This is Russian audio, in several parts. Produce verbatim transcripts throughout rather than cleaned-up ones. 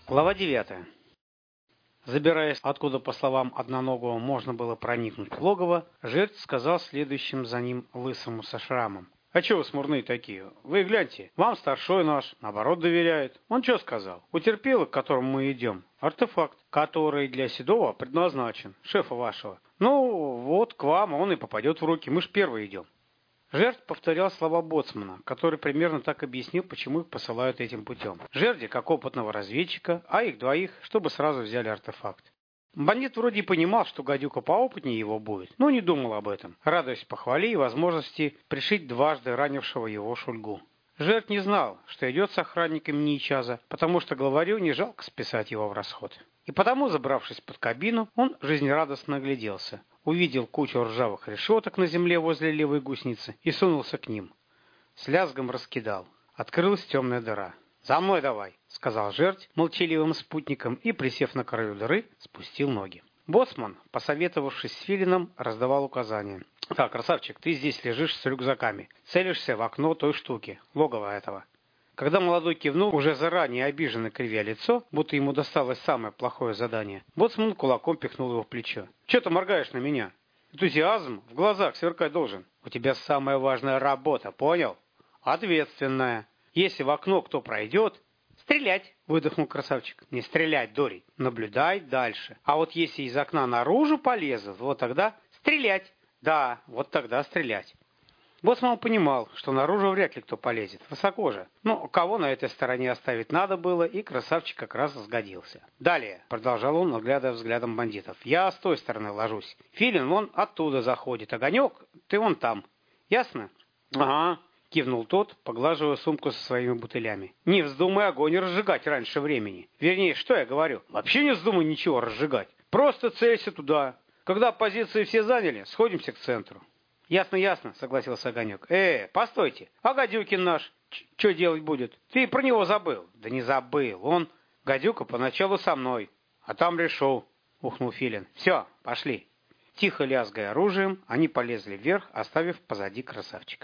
Глава девятая. Забираясь, откуда, по словам Одноногого, можно было проникнуть в логово, жертв сказал следующим за ним лысому со шрамом: «А чего вы смурные такие? Вы гляньте, вам старшой наш, наоборот, доверяет. Он что сказал? Утерпел, к которому мы идем, артефакт, который для Седова предназначен, шефа вашего. Ну, вот к вам он и попадет в руки, мы ж первые идем». Жертв повторял слова боцмана, который примерно так объяснил, почему их посылают этим путем. Жерди как опытного разведчика, а их двоих, чтобы сразу взяли артефакт. Бандит вроде и понимал, что гадюка поопытнее его будет, но не думал об этом, радуясь похвале и возможности пришить дважды ранившего его Шульгу. Жертв не знал, что идет с охранниками Ничаза, потому что главарю не жалко списать его в расход. И потому, забравшись под кабину, он жизнерадостно огляделся, увидел кучу ржавых решеток на земле возле левой гусеницы и сунулся к ним. С лязгом раскидал. Открылась темная дыра. «За мной давай», — сказал жертв молчаливым спутником и, присев на краю дыры, спустил ноги. Боцман, посоветовавшись с Филином, раздавал указания. «Так, красавчик, ты здесь лежишь с рюкзаками. Целишься в окно той штуки, логово этого». Когда молодой кивнул, уже заранее обиженно кривя лицо, будто ему досталось самое плохое задание, боцман кулаком пихнул его в плечо. «Че ты моргаешь на меня? Энтузиазм в глазах сверкать должен. У тебя самая важная работа, понял? Ответственная. Если в окно кто пройдет...» «Стрелять!» — выдохнул красавчик. «Не стрелять, дурень. Наблюдай дальше. А вот если из окна наружу полезут, вот тогда стрелять. Да, вот тогда стрелять». Боцман понимал, что наружу вряд ли кто полезет, высоко же. Но кого на этой стороне оставить надо было, и красавчик как раз сгодился. «Далее», — продолжал он, оглядывая взглядом бандитов, — «я с той стороны ложусь. Филин вон оттуда заходит. Огонек, ты вон там. Ясно?» «Ага», — кивнул тот, поглаживая сумку со своими бутылями. «Не вздумай огонь разжигать раньше времени. Вернее, что я говорю? Вообще не вздумай ничего разжигать. Просто целься туда. Когда позиции все заняли, сходимся к центру». «Ясно, ясно», — согласился Огонек. «Э, постойте, а Гадюкин наш что делать будет? Ты про него забыл?» «Да не забыл. Он, Гадюка, поначалу со мной, а там решил», — ухнул Филин. «Все, пошли». Тихо лязгая оружием, они полезли вверх, оставив позади красавчика.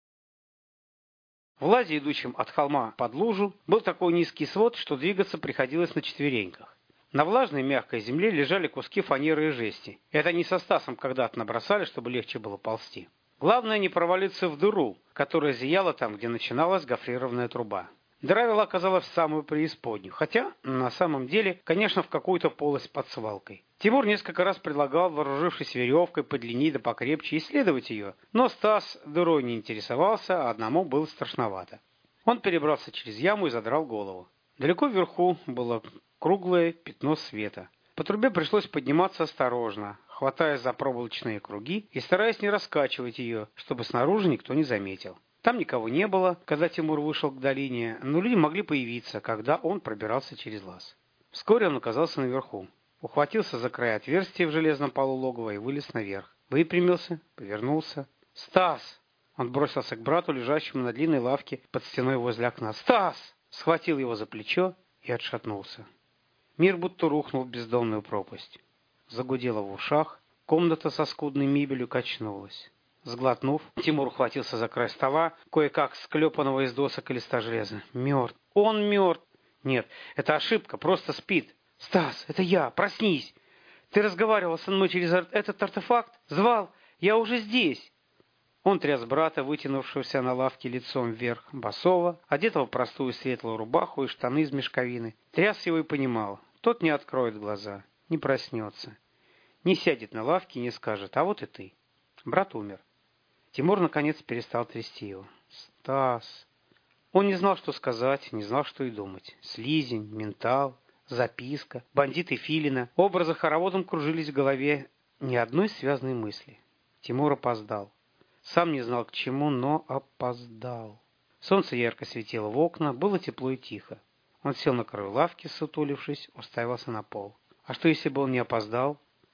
В лазе, идущем от холма под лужу, был такой низкий свод, что двигаться приходилось на четвереньках. На влажной мягкой земле лежали куски фанеры и жести. Это они со Стасом когда-то набросали, чтобы легче было ползти. Главное не провалиться в дыру, которая зияла там, где начиналась гофрированная труба. Дыра вела, оказалась в самую преисподнюю, хотя, на самом деле, конечно, в какую-то полость под свалкой. Тимур несколько раз предлагал, вооружившись веревкой подлиннее да покрепче, исследовать ее, но Стас дырой не интересовался, а одному было страшновато. Он перебрался через яму и задрал голову. Далеко вверху было круглое пятно света. По трубе пришлось подниматься осторожно, хватаясь за проволочные круги и стараясь не раскачивать ее, чтобы снаружи никто не заметил. Там никого не было, когда Тимур вышел к долине, но люди могли появиться, когда он пробирался через лаз. Вскоре он оказался наверху. Ухватился за край отверстия в железном полу логова и вылез наверх. Выпрямился, повернулся. «Стас!» Он бросился к брату, лежащему на длинной лавке под стеной возле окна. «Стас!» Схватил его за плечо и отшатнулся. Мир будто рухнул в бездонную пропасть. Загудело в ушах, комната со скудной мебелью качнулась. Сглотнув, Тимур ухватился за край стола, кое-как склепанного из досок и листа железа. Мертв. Он мертв. Нет, это ошибка, просто спит. «Стас, это я, проснись! Ты разговаривал со мной через этот артефакт? Звал? Я уже здесь!» Он тряс брата, вытянувшегося на лавке лицом вверх, босого, одетого в простую светлую рубаху и штаны из мешковины. Тряс его и понимал. Тот не откроет глаза, не проснется. Не сядет на лавке и не скажет: «А вот и ты». Брат умер. Тимур, наконец, перестал трясти его. «Стас...» Он не знал, что сказать, не знал, что и думать. Слизень, ментал, записка, бандиты Филина. Образы хороводом кружились в голове, ни одной связанной мысли. Тимур опоздал. Сам не знал к чему, но опоздал. Солнце ярко светило в окна, было тепло и тихо. Он сел на краю лавки, сутулившись, уставился на пол. А что, если бы он не опоздал?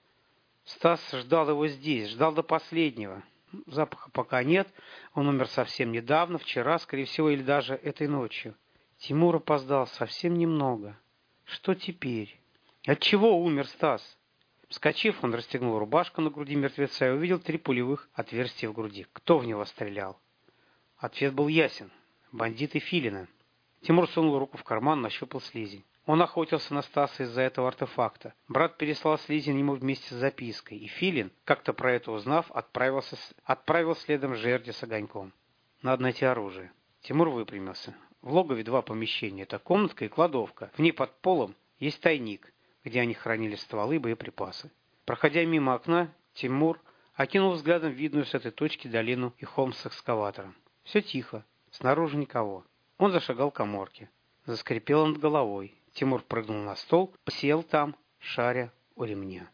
Стас ждал его здесь, ждал до последнего. Запаха пока нет, он умер совсем недавно, вчера, скорее всего, или даже этой ночью. Тимур опоздал совсем немного. Что теперь? Отчего умер Стас? Вскочив, он расстегнул рубашку на груди мертвеца и увидел три пулевых отверстия в груди. Кто в него стрелял? Ответ был ясен. Бандиты Филина. Тимур сунул руку в карман, нащупал слизень. Он охотился на Стаса из-за этого артефакта. Брат переслал Слизин ему вместе с запиской, и Филин, как-то про это узнав, отправился, отправил следом жерди с огоньком. Надо найти оружие. Тимур выпрямился. В логове два помещения. Это комнатка и кладовка. В ней под полом есть тайник, где они хранили стволы и боеприпасы. Проходя мимо окна, Тимур окинул взглядом видную с этой точки долину и холм с экскаватором. Все тихо. Снаружи никого. Он зашагал к каморке. Заскрипело над головой. Тимур прыгнул на стол, сел там, шаря у ремня.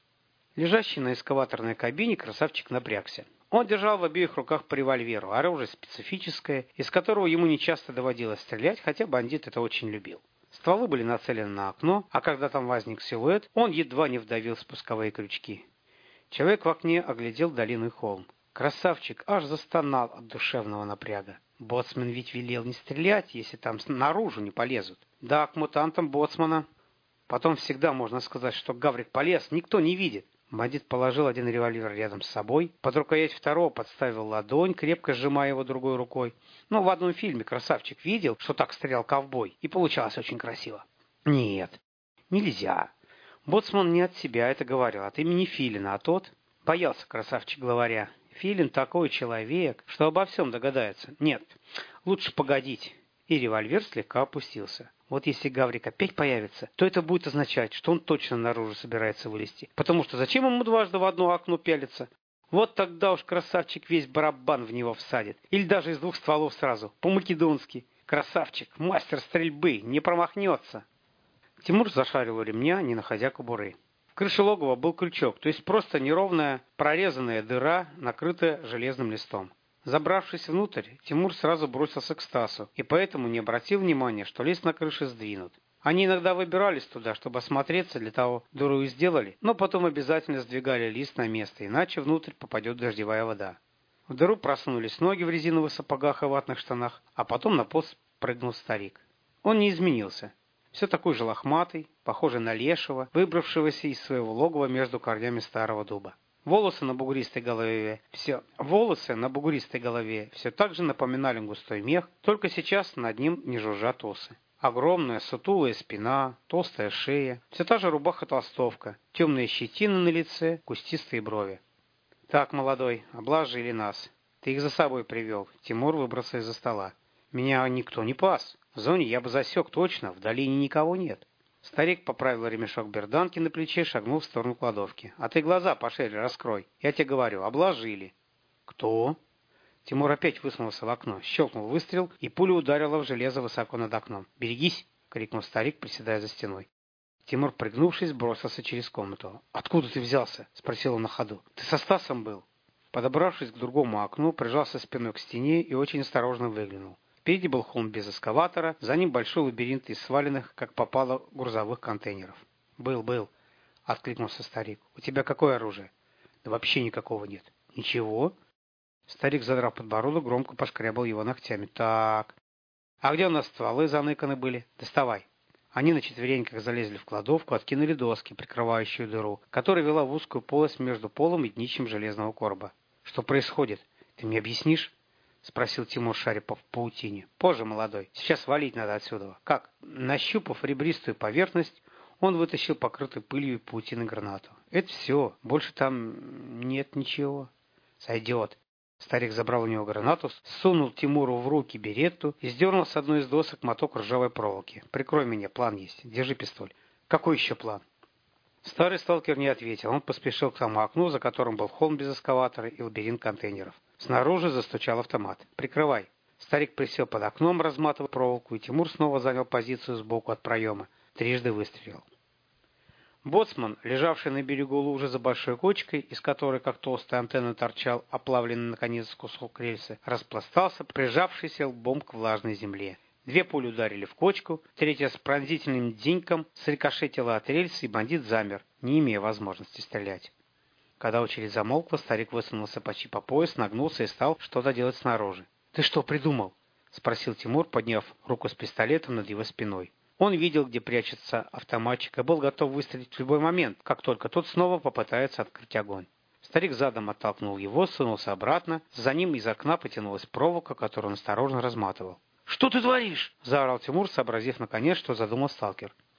Лежащий на эскаваторной кабине красавчик напрягся. Он держал в обеих руках по револьверу, оружие специфическое, из которого ему нечасто доводилось стрелять, хотя бандит это очень любил. Стволы были нацелены на окно, а когда там возник силуэт, он едва не вдавил спусковые крючки. Человек в окне оглядел долину и холм. Красавчик аж застонал от душевного напряга. Боцман ведь велел не стрелять, если там наружу не полезут. Да, к мутантам боцмана. Потом всегда можно сказать, что Гаврик полез, никто не видит. Бандит положил один револьвер рядом с собой, под рукоять второго подставил ладонь, крепко сжимая его другой рукой. Но в одном фильме красавчик видел, что так стрелял ковбой, и получалось очень красиво. Нет, нельзя. Боцман не от себя это говорил, от имени Филина, а тот боялся красавчик главаря. Филин такой человек, что обо всем догадается. Нет, лучше погодить. И револьвер слегка опустился. Вот если Гаврик опять появится, то это будет означать, что он точно наружу собирается вылезти. Потому что зачем ему дважды в одно окно пялиться? Вот тогда уж красавчик весь барабан в него всадит. Или даже из двух стволов сразу, по-македонски. Красавчик, мастер стрельбы, не промахнется. Тимур зашарил у ремня, не находя кобуры. В крыше логова был крючок, то есть просто неровная прорезанная дыра, накрытая железным листом. Забравшись внутрь, Тимур сразу бросился к Стасу, и поэтому не обратил внимания, что лист на крыше сдвинут. Они иногда выбирались туда, чтобы осмотреться, для того дыру и сделали, но потом обязательно сдвигали лист на место, иначе внутрь попадет дождевая вода. В дыру просунулись ноги в резиновых сапогах и ватных штанах, а потом на пост прыгнул старик. Он не изменился. Все такой же лохматый, похожий на лешего, выбравшегося из своего логова между корнями старого дуба. Волосы на бугристой голове все волосы на бугристой голове все так же напоминали густой мех, только сейчас над ним не жужжат осы. Огромная сутулая спина, толстая шея, все та же рубаха-толстовка, темные щетины на лице, кустистые брови. Так, молодой, обложили нас. Ты их за собой привел. Тимур выбрался из-за стола. Меня никто не пас. В зоне я бы засек точно, в долине никого нет. Старик поправил ремешок берданки на плече, шагнул в сторону кладовки. А ты глаза пошире раскрой. Я тебе говорю, обложили. Кто? Тимур опять высунулся в окно, щелкнул выстрел, и пуля ударила в железо высоко над окном. «Берегись!» — крикнул старик, приседая за стеной. Тимур, пригнувшись, бросился через комнату. «Откуда ты взялся?» — спросил он на ходу. «Ты со Стасом был?» Подобравшись к другому окну, прижался спиной к стене и очень осторожно выглянул. Впереди был холм без эскаватора, за ним большой лабиринт из сваленных, как попало, грузовых контейнеров. «Был, был», — откликнулся старик. «У тебя какое оружие?» «Да вообще никакого нет». «Ничего?» Старик, задрав подбородок, громко пошкрябал его ногтями. «Так, а где у нас стволы заныканы были? Доставай». Они на четвереньках залезли в кладовку, откинули доски, прикрывающую дыру, которая вела в узкую полость между полом и днищем железного короба. «Что происходит? Ты мне объяснишь?» — спросил Тимур, шаря в паутине. «Позже, молодой. Сейчас валить надо отсюда». «Как?» Нащупав ребристую поверхность, он вытащил покрытую пылью и паутиной гранату. «Это все. Больше там нет ничего». «Сойдет». Старик забрал у него гранату, сунул Тимуру в руки беретту и сдернул с одной из досок моток ржавой проволоки. «Прикрой меня, план есть. Держи пистоль». «Какой еще план?» Старый сталкер не ответил. Он поспешил к тому окну, за которым был холм без эскаватора и лабиринт контейнеров. Снаружи застучал автомат. «Прикрывай». Старик присел под окном, разматывая проволоку, и Тимур снова занял позицию сбоку от проема. Трижды выстрелил. Боцман, лежавший на берегу лужи за большой кочкой, из которой, как толстая антенна, торчал оплавленный наконец кусок рельсы, распластался, прижавшийся лбом к влажной земле. Две пули ударили в кочку, третья с пронзительным деньком срикошетила от рельсы, и бандит замер, не имея возможности стрелять. Когда очередь замолкла, старик высунулся почти по пояс, нагнулся и стал что-то делать снаружи. «Ты что придумал?» — спросил Тимур, подняв руку с пистолетом над его спиной. Он видел, где прячется автоматчик, и был готов выстрелить в любой момент, как только тот снова попытается открыть огонь. Старик задом оттолкнул его, сунулся обратно. За ним из окна потянулась проволока, которую он осторожно разматывал. «Что ты творишь?» — заорал Тимур, сообразив наконец, что задумал сталкер.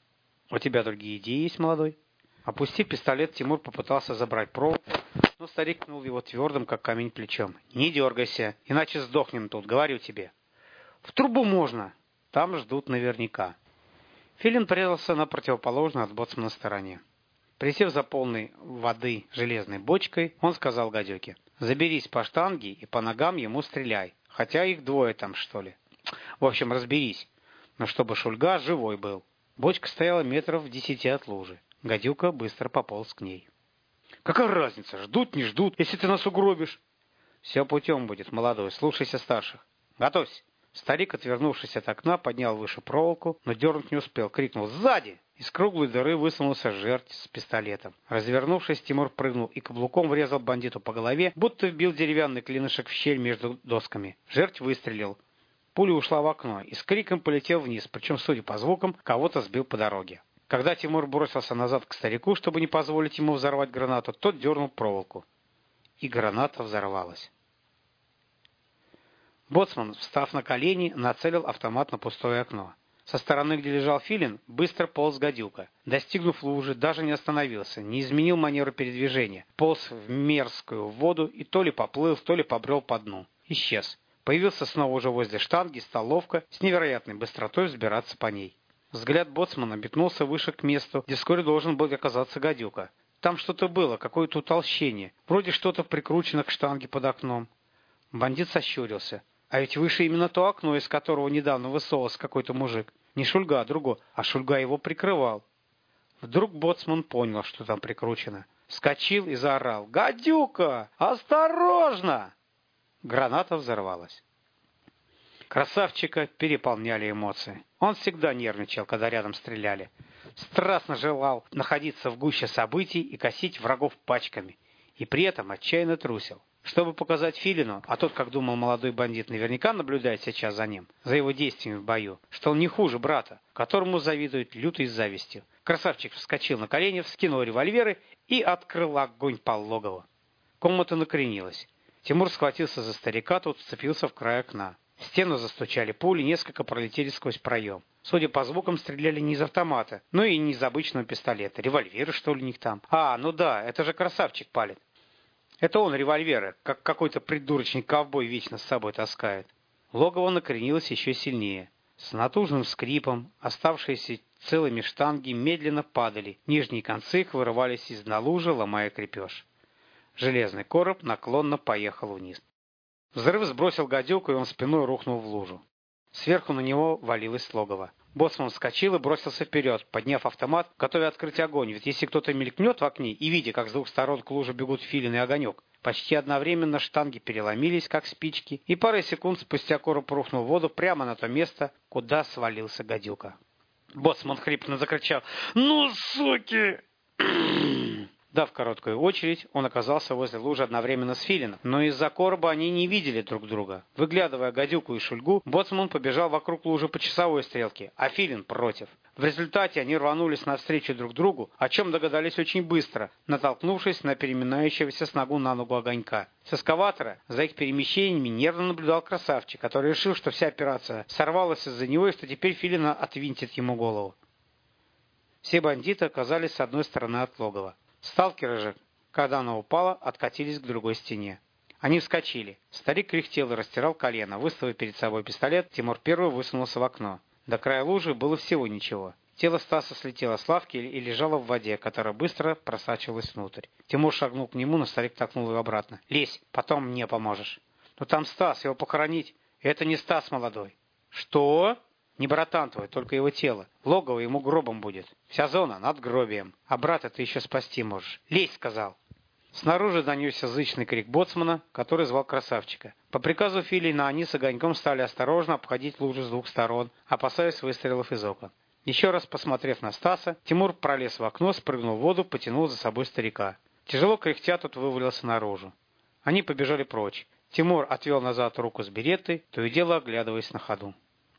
У тебя другие идеи есть, молодой? Опустив пистолет, Тимур попытался забрать проволоку, но старик пнул его твердым, как камень, плечом. Не дергайся, иначе сдохнем тут, говорю тебе. В трубу можно, там ждут наверняка. Филин прятался на противоположной от боцмана стороне. Присев за полной воды железной бочкой, он сказал гадюке: «Заберись по штанге и по ногам ему стреляй, хотя их двое там, что ли. В общем, разберись, но чтобы Шульга живой был». Бочка стояла метров в десяти от лужи. Гадюка быстро пополз к ней. «Какая разница, ждут, не ждут, если ты нас угробишь?» «Все путем будет, молодой, слушайся старших. Готовься!» Старик, отвернувшись от окна, поднял выше проволоку, но дернуть не успел. Крикнул: «Сзади!» Из круглой дыры высунулся жерть с пистолетом. Развернувшись, Тимур прыгнул и каблуком врезал бандиту по голове, будто вбил деревянный клинышек в щель между досками. Жерть выстрелил. Пуля ушла в окно и с криком полетел вниз, причем, судя по звукам, кого-то сбил по дороге. Когда Тимур бросился назад к старику, чтобы не позволить ему взорвать гранату, тот дернул проволоку. И граната взорвалась. Боцман, встав на колени, нацелил автомат на пустое окно. Со стороны, где лежал Филин, быстро полз гадюка. Достигнув лужи, даже не остановился, не изменил манеру передвижения. Полз в мерзкую воду и то ли поплыл, то ли побрел по дну. Исчез. Появился снова уже возле штанги, стал ловко, с невероятной быстротой взбираться по ней. Взгляд боцмана метнулся выше к месту, где вскоре должен был оказаться гадюка. Там что-то было, какое-то утолщение. Вроде что-то прикручено к штанге под окном. Бандит сощурился. А ведь выше именно то окно, из которого недавно высовывался какой-то мужик. Не Шульга, а другой, а Шульга его прикрывал. Вдруг боцман понял, что там прикручено. Вскочил и заорал: «Гадюка! Осторожно!» Граната взорвалась. Красавчика переполняли эмоции. Он всегда нервничал, когда рядом стреляли. Страстно желал находиться в гуще событий и косить врагов пачками. И при этом отчаянно трусил. Чтобы показать Филину, а тот, как думал молодой бандит, наверняка наблюдает сейчас за ним, за его действиями в бою, что он не хуже брата, которому завидует лютой завистью. Красавчик вскочил на колени, вскинул револьверы и открыл огонь по логову. Комната накренилась. Тимур схватился за старика, тот вцепился в край окна. В стену застучали пули, несколько пролетели сквозь проем. Судя по звукам, стреляли не из автомата, но и не из обычного пистолета. Револьверы, что ли, у них там? А, ну да, это же красавчик палит. Это он револьверы, как какой-то придурочный ковбой, вечно с собой таскает. Логово накренилось еще сильнее. С натужным скрипом оставшиеся целыми штанги медленно падали. Нижние концы их вырывались из дна лужи, ломая крепеж. Железный короб наклонно поехал вниз. Взрыв сбросил гадюку, и он спиной рухнул в лужу. Сверху на него валилось логово. Боцман вскочил и бросился вперед, подняв автомат, готовя открыть огонь. Ведь если кто-то мелькнет в окне и, видя, как с двух сторон к луже бегут Филин и Огонек, почти одновременно штанги переломились, как спички, и пару секунд спустя короб рухнул в воду прямо на то место, куда свалился гадюка. Боцман хрипло закричал: «Ну, суки!» Дав короткую очередь, он оказался возле лужи одновременно с Филином, но из-за короба они не видели друг друга. Выглядывая гадюку и Шульгу, боцман побежал вокруг лужи по часовой стрелке, а Филин против. В результате они рванулись навстречу друг другу, о чем догадались очень быстро, натолкнувшись на переминающегося с ногу на ногу Огонька. С эскаватора за их перемещениями нервно наблюдал красавчик, который решил, что вся операция сорвалась из-за него и что теперь Филина отвинтит ему голову. Все бандиты оказались с одной стороны от логова. Сталкеры же, когда она упала, откатились к другой стене. Они вскочили. Старик кряхтел и растирал колено. Выставив перед собой пистолет, Тимур первый высунулся в окно. До края лужи было всего ничего. Тело Стаса слетело с лавки и лежало в воде, которая быстро просачивалась внутрь. Тимур шагнул к нему, но старик толкнул его обратно. «Лезь, потом мне поможешь». «Но там Стас, его похоронить». «Это не Стас молодой». «Что?» «Не братан твой, только его тело. Логово ему гробом будет. Вся зона над гробием. А брата ты еще спасти можешь. Лезь!» — сказал. Снаружи донесся зычный крик боцмана, который звал красавчика. По приказу Филина они с Огоньком стали осторожно обходить лужу с двух сторон, опасаясь выстрелов из окон. Еще раз посмотрев на Стаса, Тимур пролез в окно, спрыгнул в воду, потянул за собой старика. Тяжело кряхтя, тот вывалился наружу. Они побежали прочь. Тимур отвел назад руку с беретой, то и дело оглядываясь на ходу.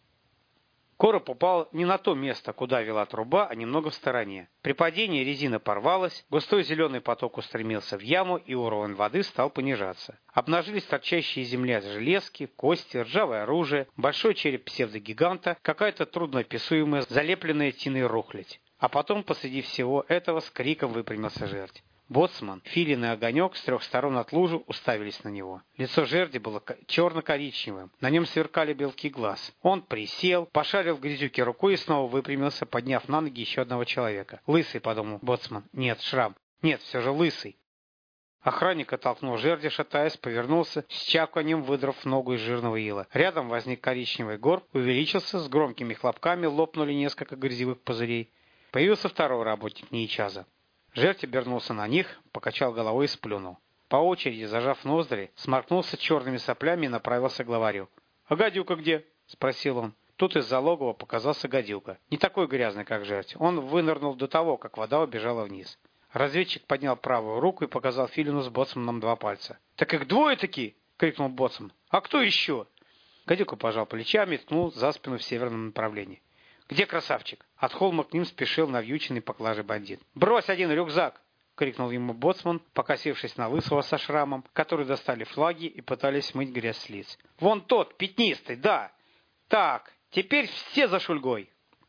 Короб упал не на то место, куда вела труба, а немного в стороне. При падении резина порвалась, густой зеленый поток устремился в яму, и уровень воды стал понижаться. Обнажились торчащие из земли железки, кости, ржавое оружие, большой череп псевдогиганта, какая-то трудноописуемая, залепленная тиной рухлядь. А потом посреди всего этого с криком выпрямился жердь. Боцман, Филин и Огонек с трех сторон от лужи уставились на него. Лицо жерди было черно-коричневым, на нем сверкали белки глаз. Он присел, пошарил в грязюке рукой и снова выпрямился, подняв на ноги еще одного человека. «Лысый», — подумал Боцман. «Нет, Шрам. Нет, все же лысый». Охранник оттолкнул жерди, шатаясь, повернулся, с чавканьем выдрав ногу из жирного ила. Рядом возник коричневый горб, увеличился, с громкими хлопками лопнули несколько грязевых пузырей. Появился второй работник Нейчаза. Жердь обернулся на них, покачал головой и сплюнул. По очереди, зажав ноздри, сморкнулся черными соплями и направился к главарю. «А гадюка где?» — спросил он. Тут из-за логова показался гадюка. Не такой грязный, как жердь. Он вынырнул до того, как вода убежала вниз. Разведчик поднял правую руку и показал Филину с Боцманом два пальца. «Так их двое-таки!» — крикнул Боцман. «А кто еще?» Гадюка пожал плечами и ткнул за спину в северном направлении. «Где красавчик?» От холма к ним спешил навьюченный поклажей бандит. «Брось один рюкзак!» — крикнул ему Боцман, покосившись на лысого со шрамом, которые достали флаги и пытались смыть грязь с лиц. «Вон тот, пятнистый, да! Так, теперь все за шульгой!»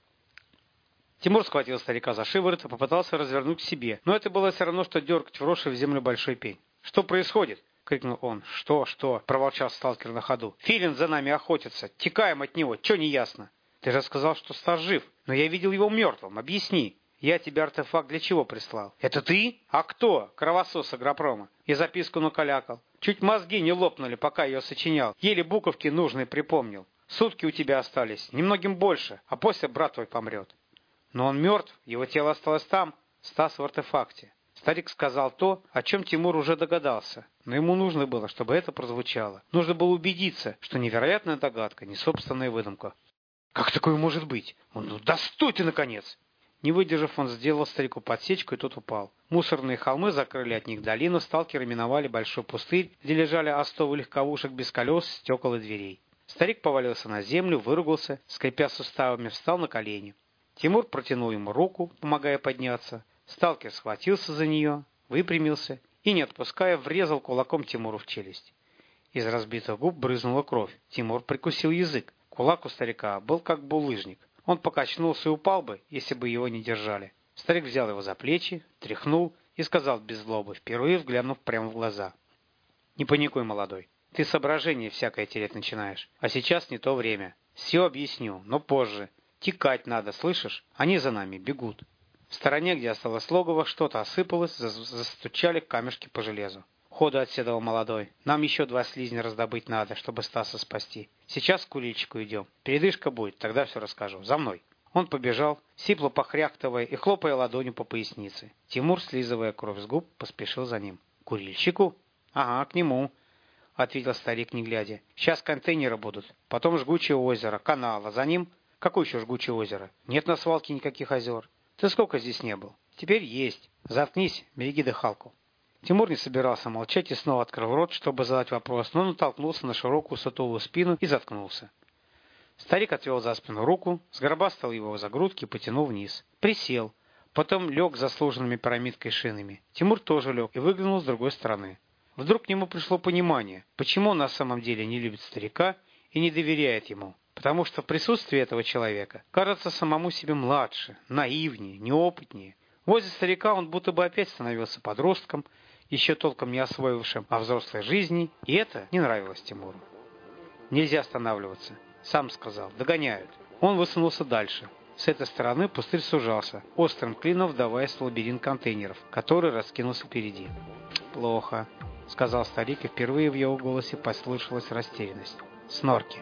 Тимур схватил старика за шиворот и попытался развернуть к себе, но это было все равно, что дергать вросший в землю большой пень. «Что происходит?» — крикнул он. «Что, что?» — проворчал сталкер на ходу. «Филин за нами охотится. Текаем от него. Че не ясно?» «Ты же сказал, что Стас жив, но я видел его мертвым. Объясни. Я тебе артефакт для чего прислал?» «Это ты?» «А кто?» «Кровосос агропрома. И записку накалякал. Чуть мозги не лопнули, пока ее сочинял. Еле буковки нужные припомнил. Сутки у тебя остались, немногим больше, а после брат твой помрет». «Но он мертв, его тело осталось там, Стас в артефакте». Старик сказал то, о чем Тимур уже догадался, но ему нужно было, чтобы это прозвучало. Нужно было убедиться, что невероятная догадка, не собственная выдумка. «Как такое может быть? Он, ну, да стой ты, наконец!» Не выдержав, он сделал старику подсечку, и тот упал. Мусорные холмы закрыли от них долину, сталкеры миновали большой пустырь, где лежали остовы легковушек без колес, стекол и дверей. Старик повалился на землю, выругался, скрипя суставами, встал на колени. Тимур протянул ему руку, помогая подняться. Сталкер схватился за нее, выпрямился и, не отпуская, врезал кулаком Тимуру в челюсть. Из разбитых губ брызнула кровь. Тимур прикусил язык. Кулак у старика был как булыжник. Он покачнулся и упал бы, если бы его не держали. Старик взял его за плечи, тряхнул и сказал без злобы, впервые взглянув прямо в глаза. «Не паникуй, молодой. Ты соображение всякое терять начинаешь. А сейчас не то время. Все объясню, но позже. Текать надо, слышишь? Они за нами бегут». В стороне, где осталось логово, что-то осыпалось, застучали камешки по железу. «Ходу отседал молодой. Нам еще два слизня раздобыть надо, чтобы Стаса спасти. Сейчас к курильщику идем. Передышка будет, тогда все расскажу. За мной». Он побежал, сипло похряхтывая и хлопая ладонью по пояснице. Тимур, слизывая кровь с губ, поспешил за ним. «К курильщику?» «Ага, к нему», — ответил старик, не глядя. «Сейчас контейнеры будут, потом жгучее озеро, канал, а за ним...» «Какое еще жгучее озеро? Нет на свалке никаких озер. Ты сколько здесь не был? Теперь есть. Заткнись, береги дыхалку». Тимур не собирался молчать и снова открыл рот, чтобы задать вопрос, но натолкнулся на широкую сутулую спину и заткнулся. Старик отвел за спину руку, сгробастал его за грудки и потянул вниз. Присел, потом лег за сложенными пирамидкой шинами. Тимур тоже лег и выглянул с другой стороны. Вдруг к нему пришло понимание, почему он на самом деле не любит старика и не доверяет ему. Потому что в присутствии этого человека кажется самому себе младше, наивнее, неопытнее. Возле старика он будто бы опять становился подростком, еще толком не освоившим о взрослой жизни, и это не нравилось Тимуру. «Нельзя останавливаться», — сам сказал, — «догоняют». Он высунулся дальше. С этой стороны пустырь сужался, острым клином вдаваясь в лабиринт контейнеров, который раскинулся впереди. «Плохо», — сказал старик, и впервые в его голосе послышалась растерянность. «Снорки».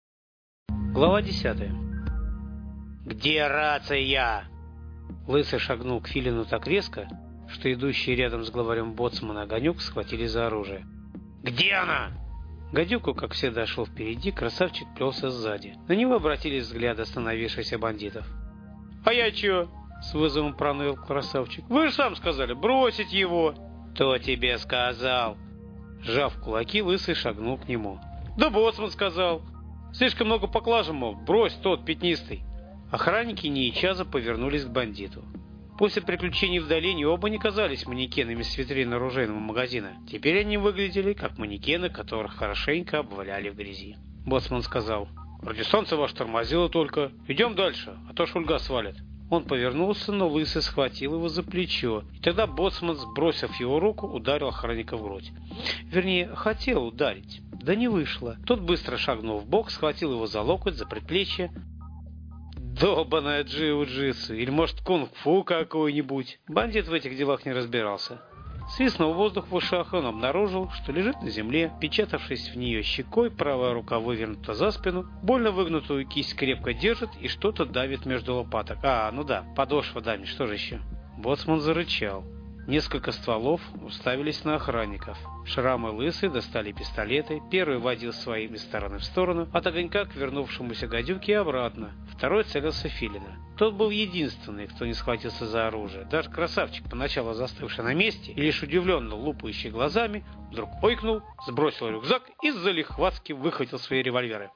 Глава десятая. «Где рация?» Лысый шагнул к Филину так резко, что идущие рядом с главарем Боцмана Огонек схватили за оружие. «Где она?» Гадюку, как всегда, шел впереди, красавчик плелся сзади. На него обратились взгляды остановившихся бандитов. «А я че?» — с вызовом проныл красавчик. «Вы же сам сказали, бросить его!» «Кто тебе сказал?» Сжав кулаки, Лысый шагнул к нему. «Да Боцман сказал. Слишком много поклажи, мол, брось тот пятнистый». Охранники Нейчаза повернулись к бандиту. После приключений в долине оба не казались манекенами с витрины оружейного магазина. Теперь они выглядели как манекены, которых хорошенько обваляли в грязи. Боцман сказал: «Вроде солнце вас тормозило только. Идем дальше, а то шульга свалит». Он повернулся, но Лысый схватил его за плечо, и тогда боцман, сбросив его руку, ударил охранника в грудь. Вернее, хотел ударить, да не вышло. Тот быстро шагнул в бок, схватил его за локоть, за предплечье. Долбаная джиу-джитсу, или, может, кунг-фу какой-нибудь. Бандит в этих делах не разбирался. Свистнув воздух в ушах, он обнаружил, что лежит на земле, печатавшись в нее щекой, правая рука вывернута за спину, больно выгнутую кисть крепко держит и что-то давит между лопаток. А, ну да, подошва давит, что же еще? Боцман зарычал. Несколько стволов уставились на охранников. Шрам и Лысый достали пистолеты. Первый водил своими из стороны в сторону, от огонька к вернувшемуся гадюке и обратно. Второй целился в Филина. Тот был единственный, кто не схватился за оружие. Даже красавчик, поначалу застывший на месте и лишь удивленно лупающий глазами, вдруг ойкнул, сбросил рюкзак и залихватски выхватил свои револьверы.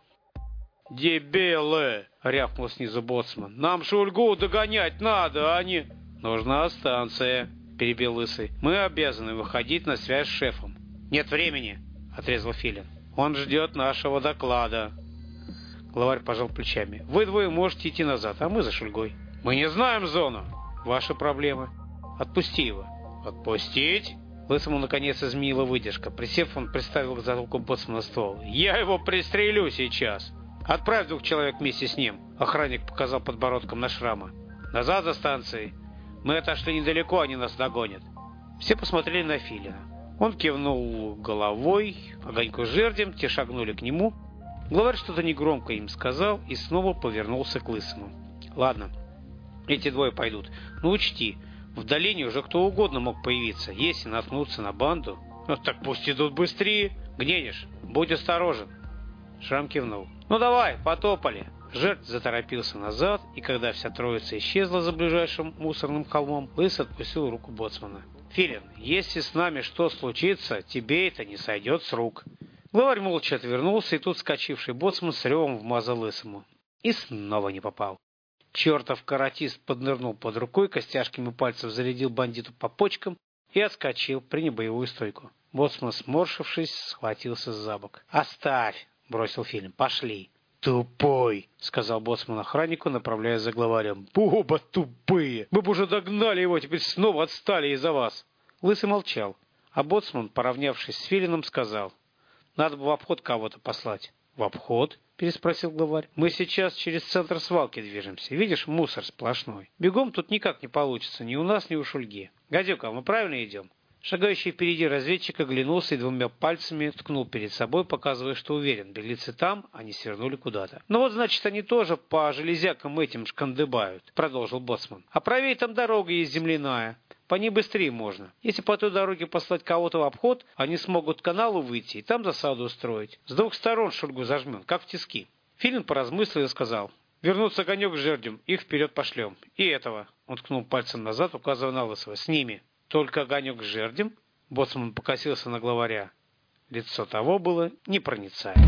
«Дебилы!» — рявкнул снизу боцман. «Нам Шульгу догонять надо, а не...» «Нужна станция», — перебил Лысый. «Мы обязаны выходить на связь с шефом». «Нет времени», — отрезал Филин. «Он ждет нашего доклада». Главарь пожал плечами. «Вы двое можете идти назад, а мы за Шульгой». «Мы не знаем зону». «Ваши проблемы». «Отпусти его». «Отпустить?» Лысому наконец изменила выдержка. Присев, он приставил к затылку боцмана ствол. «Я его пристрелю сейчас». «Отправь двух человек вместе с ним», — охранник показал подбородком на Шрама. «Назад за станцией. Мы отошли недалеко, они нас догонят». Все посмотрели на Филина. Он кивнул головой, огоньку с жердем, те шагнули к нему. Главарь что-то негромко им сказал и снова повернулся к Лысому. «Ладно, эти двое пойдут. Но учти, в долине уже кто угодно мог появиться. Если наткнуться на банду, ну так пусть идут быстрее. Гнедиш, будь осторожен». Шрам кивнул. «Ну давай, потопали». Жертв заторопился назад, и когда вся троица исчезла за ближайшим мусорным холмом, Лысый отпустил руку боцмана. «Филин, если с нами что случится, тебе это не сойдет с рук». Главарь молча отвернулся, и тут вскочивший боцман с ревом вмазал Лысому. И снова не попал. Чертов каратист поднырнул под рукой, костяшками пальцев зарядил бандиту по почкам и отскочил, приняв боевую стойку. Боцман, сморщившись, схватился за бок. «Оставь!» — бросил Филин. «Пошли!» «Тупой!» — сказал боцман охраннику, направляясь за главарем. «Оба тупые! Мы бы уже догнали его, теперь снова отстали из-за вас!» Лысый молчал, а боцман, поравнявшись с Филином, сказал: «Надо бы в обход кого-то послать». «В обход?» — переспросил главарь. «Мы сейчас через центр свалки движемся. Видишь, мусор сплошной. Бегом тут никак не получится, ни у нас, ни у Шульги. Гадюка, мы правильно идем?» Шагающий впереди разведчик оглянулся и двумя пальцами ткнул перед собой, показывая, что уверен, беглецы там, они свернули куда-то. «Ну вот, значит, они тоже по железякам этим шкандыбают», — продолжил боцман. «А правее там дорога есть земляная. По ней быстрее можно. Если по той дороге послать кого-то в обход, они смогут к каналу выйти и там засаду устроить. С двух сторон Шульгу зажмем, как в тиски». Филин поразмыслил и сказал: «Вернуться огонек с жердем, их вперед пошлем. И этого», — он ткнул пальцем назад, указывая на Лысого, — «с ними». «Только огонек с жердем?» — боцман покосился на главаря. Лицо того было непроницаемо.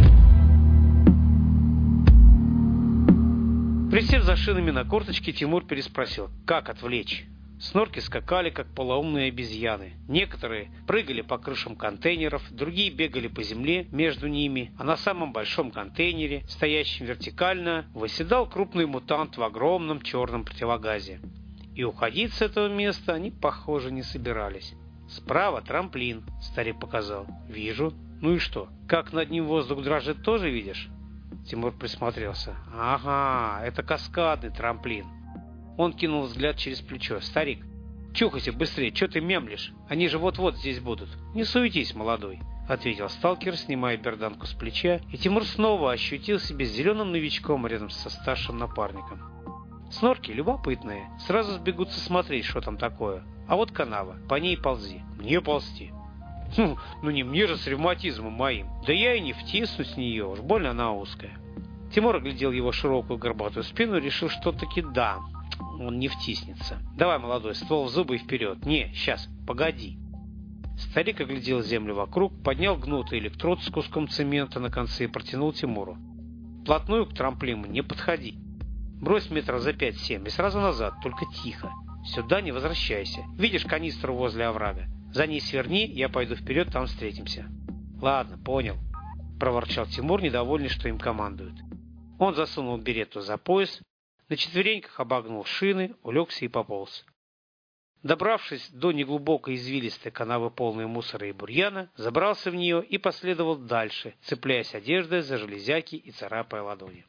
Присев за шинами на корточки, Тимур переспросил: «Как отвлечь?» Снорки скакали, как полоумные обезьяны. Некоторые прыгали по крышам контейнеров, другие бегали по земле между ними, а на самом большом контейнере, стоящем вертикально, восседал крупный мутант в огромном черном противогазе. И уходить с этого места они, похоже, не собирались. «Справа трамплин», — старик показал. «Вижу. Ну и что? Как над ним воздух дрожит, тоже видишь?» Тимур присмотрелся. «Ага, это каскадный трамплин». Он кинул взгляд через плечо. «Старик, чухайся быстрее, что ты мямлишь? Они же вот-вот здесь будут». «Не суетись, молодой», — ответил сталкер, снимая берданку с плеча, и Тимур снова ощутил себя зеленым новичком рядом со старшим напарником. Снорки любопытные, сразу сбегутся смотреть, что там такое. А вот канава, по ней ползи. Мне ползти. Хм, ну не мне же с ревматизмом моим. Да я и не втисну с нее, уж больно она узкая. Тимур оглядел его широкую горбатую спину и решил, что таки да, он не втиснется. «Давай, молодой, ствол в зубы и вперед». «Не, сейчас, погоди». Старик оглядел землю вокруг, поднял гнутый электрод с куском цемента на конце и протянул Тимуру. «Вплотную к трамплину не подходи. Брось метров за пять-семь и сразу назад, только тихо. Сюда не возвращайся. Видишь канистру возле оврага? За ней сверни, я пойду вперед, там встретимся». «Ладно, понял», — проворчал Тимур, недовольный, что им командуют. Он засунул беретту за пояс, На четвереньках обогнул шины, улегся и пополз. Добравшись до неглубокой извилистой канавы, полной мусора и бурьяна, забрался в нее и последовал дальше, цепляясь одеждой за железяки и царапая ладони.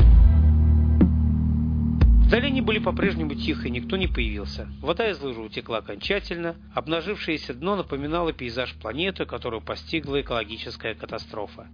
В долине были по-прежнему тихо, и никто не появился. Вода из лыжи утекла окончательно, обнажившееся дно напоминало пейзаж планеты, которую постигла экологическая катастрофа.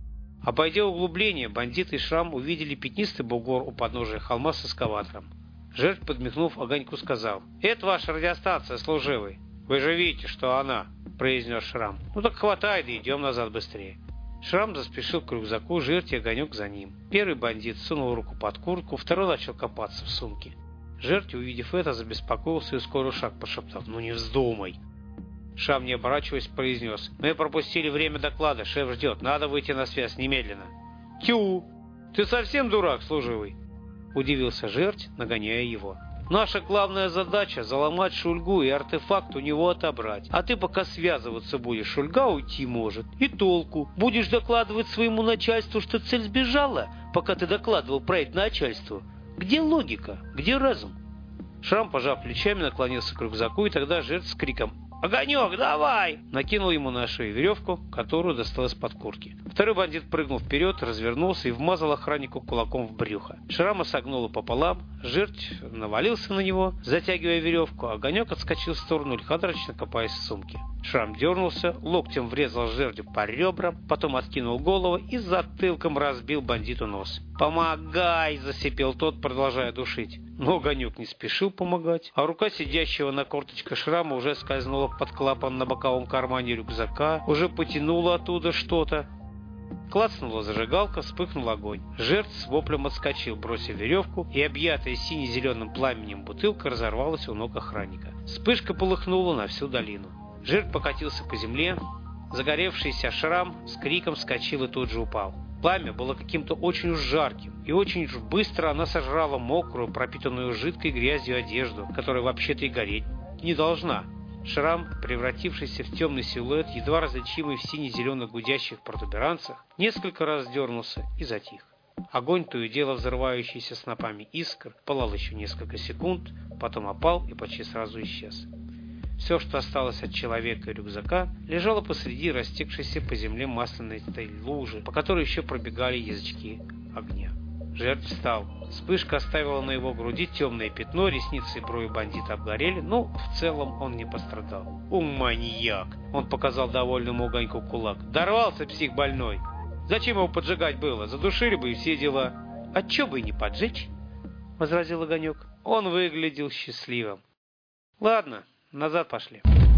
Обойдя углубление, бандиты и Шрам увидели пятнистый бугор у подножия холма с эскаватором. Жертв, подмигнув огоньку, сказал: «Это ваша радиостанция, служивый». «Вы же видите, что она», — произнес Шрам. «Ну так хватай, да идем назад быстрее». Шрам заспешил к рюкзаку, Жертв и огонек за ним. Первый бандит сунул руку под куртку, второй начал копаться в сумке. Жертв, увидев это, забеспокоился и ускорил шаг, пошептав: «Ну не вздумай». Шрам, не оборачиваясь, произнес: «Мы пропустили время доклада, шеф ждет, надо выйти на связь немедленно». «Тю! Ты совсем дурак, служивый?» — удивился Жертв, нагоняя его. «Наша главная задача — заломать Шульгу и артефакт у него отобрать. А ты пока связываться будешь, Шульга уйти может. И толку. Будешь докладывать своему начальству, что цель сбежала, пока ты докладывал про это начальству. Где логика? Где разум?» Шрам, пожав плечами, наклонился к рюкзаку, и тогда Жертв с криком «Огонек, давай!» накинул ему на шею веревку, которую достал из-под куртки. Второй бандит прыгнул вперед, развернулся и вмазал охраннику кулаком в брюхо. Шрама согнуло пополам, Жертв навалился на него, затягивая веревку, а Огонек отскочил в сторону, лихорадочно копаясь в сумке. Шрам дернулся, локтем врезал Жертву по ребрам, потом откинул голову и затылком разбил бандиту нос. «Помогай!» — засипел тот, продолжая душить. Но Огонек не спешил помогать, а рука сидящего на корточках Шрама уже скользнула под клапан на боковом кармане рюкзака, уже потянула оттуда что-то. Клацнула зажигалка, вспыхнул огонь. Жертв с воплем отскочил, бросив веревку, и объятая сине-зеленым пламенем бутылка разорвалась у ног охранника. Вспышка полыхнула на всю долину. Жертв покатился по земле, загоревшийся Шрам с криком вскочил и тут же упал. Пламя было каким-то очень уж жарким, и очень уж быстро она сожрала мокрую, пропитанную жидкой грязью одежду, которая вообще-то и гореть не должна. Шрам, превратившийся в темный силуэт, едва различимый в сине-зеленых гудящих протуберанцах, несколько раз дернулся и затих. Огонь, то и дело взрывающийся снопами искр, пылал еще несколько секунд, потом опал и почти сразу исчез. Все, что осталось от человека и рюкзака, лежало посреди растекшейся по земле масляной лужи, по которой еще пробегали язычки огня. Жертв встал. Вспышка оставила на его груди темное пятно, ресницы и брови бандита обгорели, но в целом он не пострадал. «У, маньяк!» — он показал довольному Огоньку кулак. «Дорвался псих больной! Зачем его поджигать было? Задушили бы и все дела!» «А че бы и не поджечь?» — возразил Огонек. Он выглядел счастливым. «Ладно, назад пошли».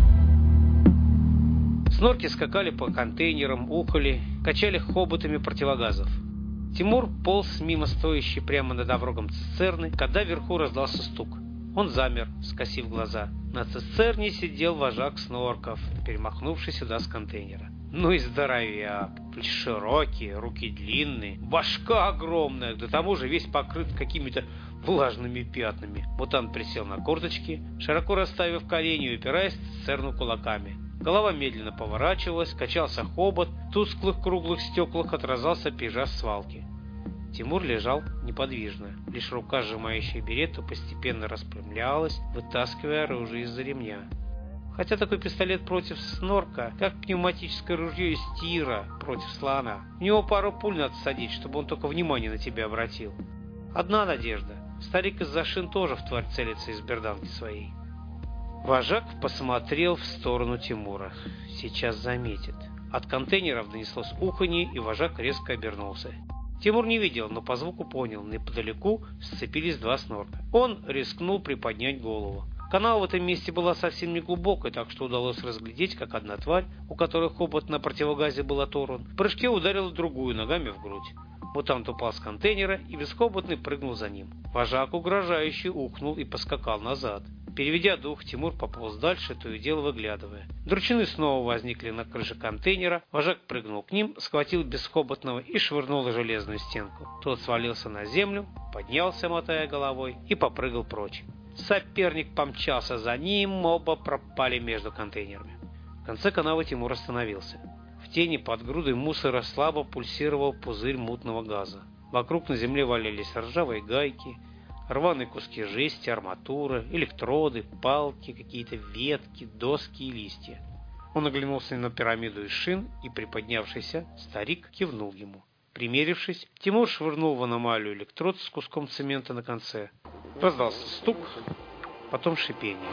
Снорки скакали по контейнерам, ухали, качали хоботами противогазов. Тимур полз мимо стоящей прямо над оврогом цистерны, когда вверху раздался стук. Он замер, скосив глаза. На цистерне сидел вожак снорков, перемахнувший сюда с контейнера. Ну и здоровяк. Плечи широкие, руки длинные, башка огромная, до того же весь покрыт какими-то влажными пятнами. Мутант присел на корточки, широко расставив колени и упираясь в цистерну кулаками. Голова медленно поворачивалась, качался хобот, в тусклых круглых стеклах отразался пейзаж свалки. Тимур лежал неподвижно, лишь рука, сжимающая беретту, постепенно распрямлялась, вытаскивая оружие из-за ремня. Хотя такой пистолет против снорка, как пневматическое ружье из тира против слона. В него пару пуль надо садить, чтобы он только внимание на тебя обратил. Одна надежда. Старик из-за шин тоже в тварь целится из берданки своей. Вожак посмотрел в сторону Тимура. Сейчас заметит. От контейнеров донеслось уханье, и вожак резко обернулся. Тимур не видел, но по звуку понял. Неподалеку сцепились два снорка. Он рискнул приподнять голову. Канава в этом месте была совсем не глубокой, так что удалось разглядеть, как одна тварь, у которой хобот на противогазе был оторван, в прыжке ударила другую ногами в грудь. Мутант упал с контейнера, и бесхоботный прыгнул за ним. Вожак угрожающе ухнул и поскакал назад. Переведя дух, Тимур пополз дальше, то и дело выглядывая. Дручины снова возникли на крыше контейнера, вожак прыгнул к ним, схватил бесхоботного и швырнул на железную стенку. Тот свалился на землю, поднялся, мотая головой, и попрыгал прочь. Соперник помчался за ним, оба пропали между контейнерами. В конце канавы Тимур остановился. В тени под грудой мусора слабо пульсировал пузырь мутного газа. Вокруг на земле валялись ржавые гайки, Рваные куски жести, арматура, электроды, палки, какие-то ветки, доски и листья. Он оглянулся на пирамиду из шин, и приподнявшийся старик кивнул ему. Примерившись, Тимур швырнул в аномалию электрод с куском цемента на конце. Раздался стук, потом шипение.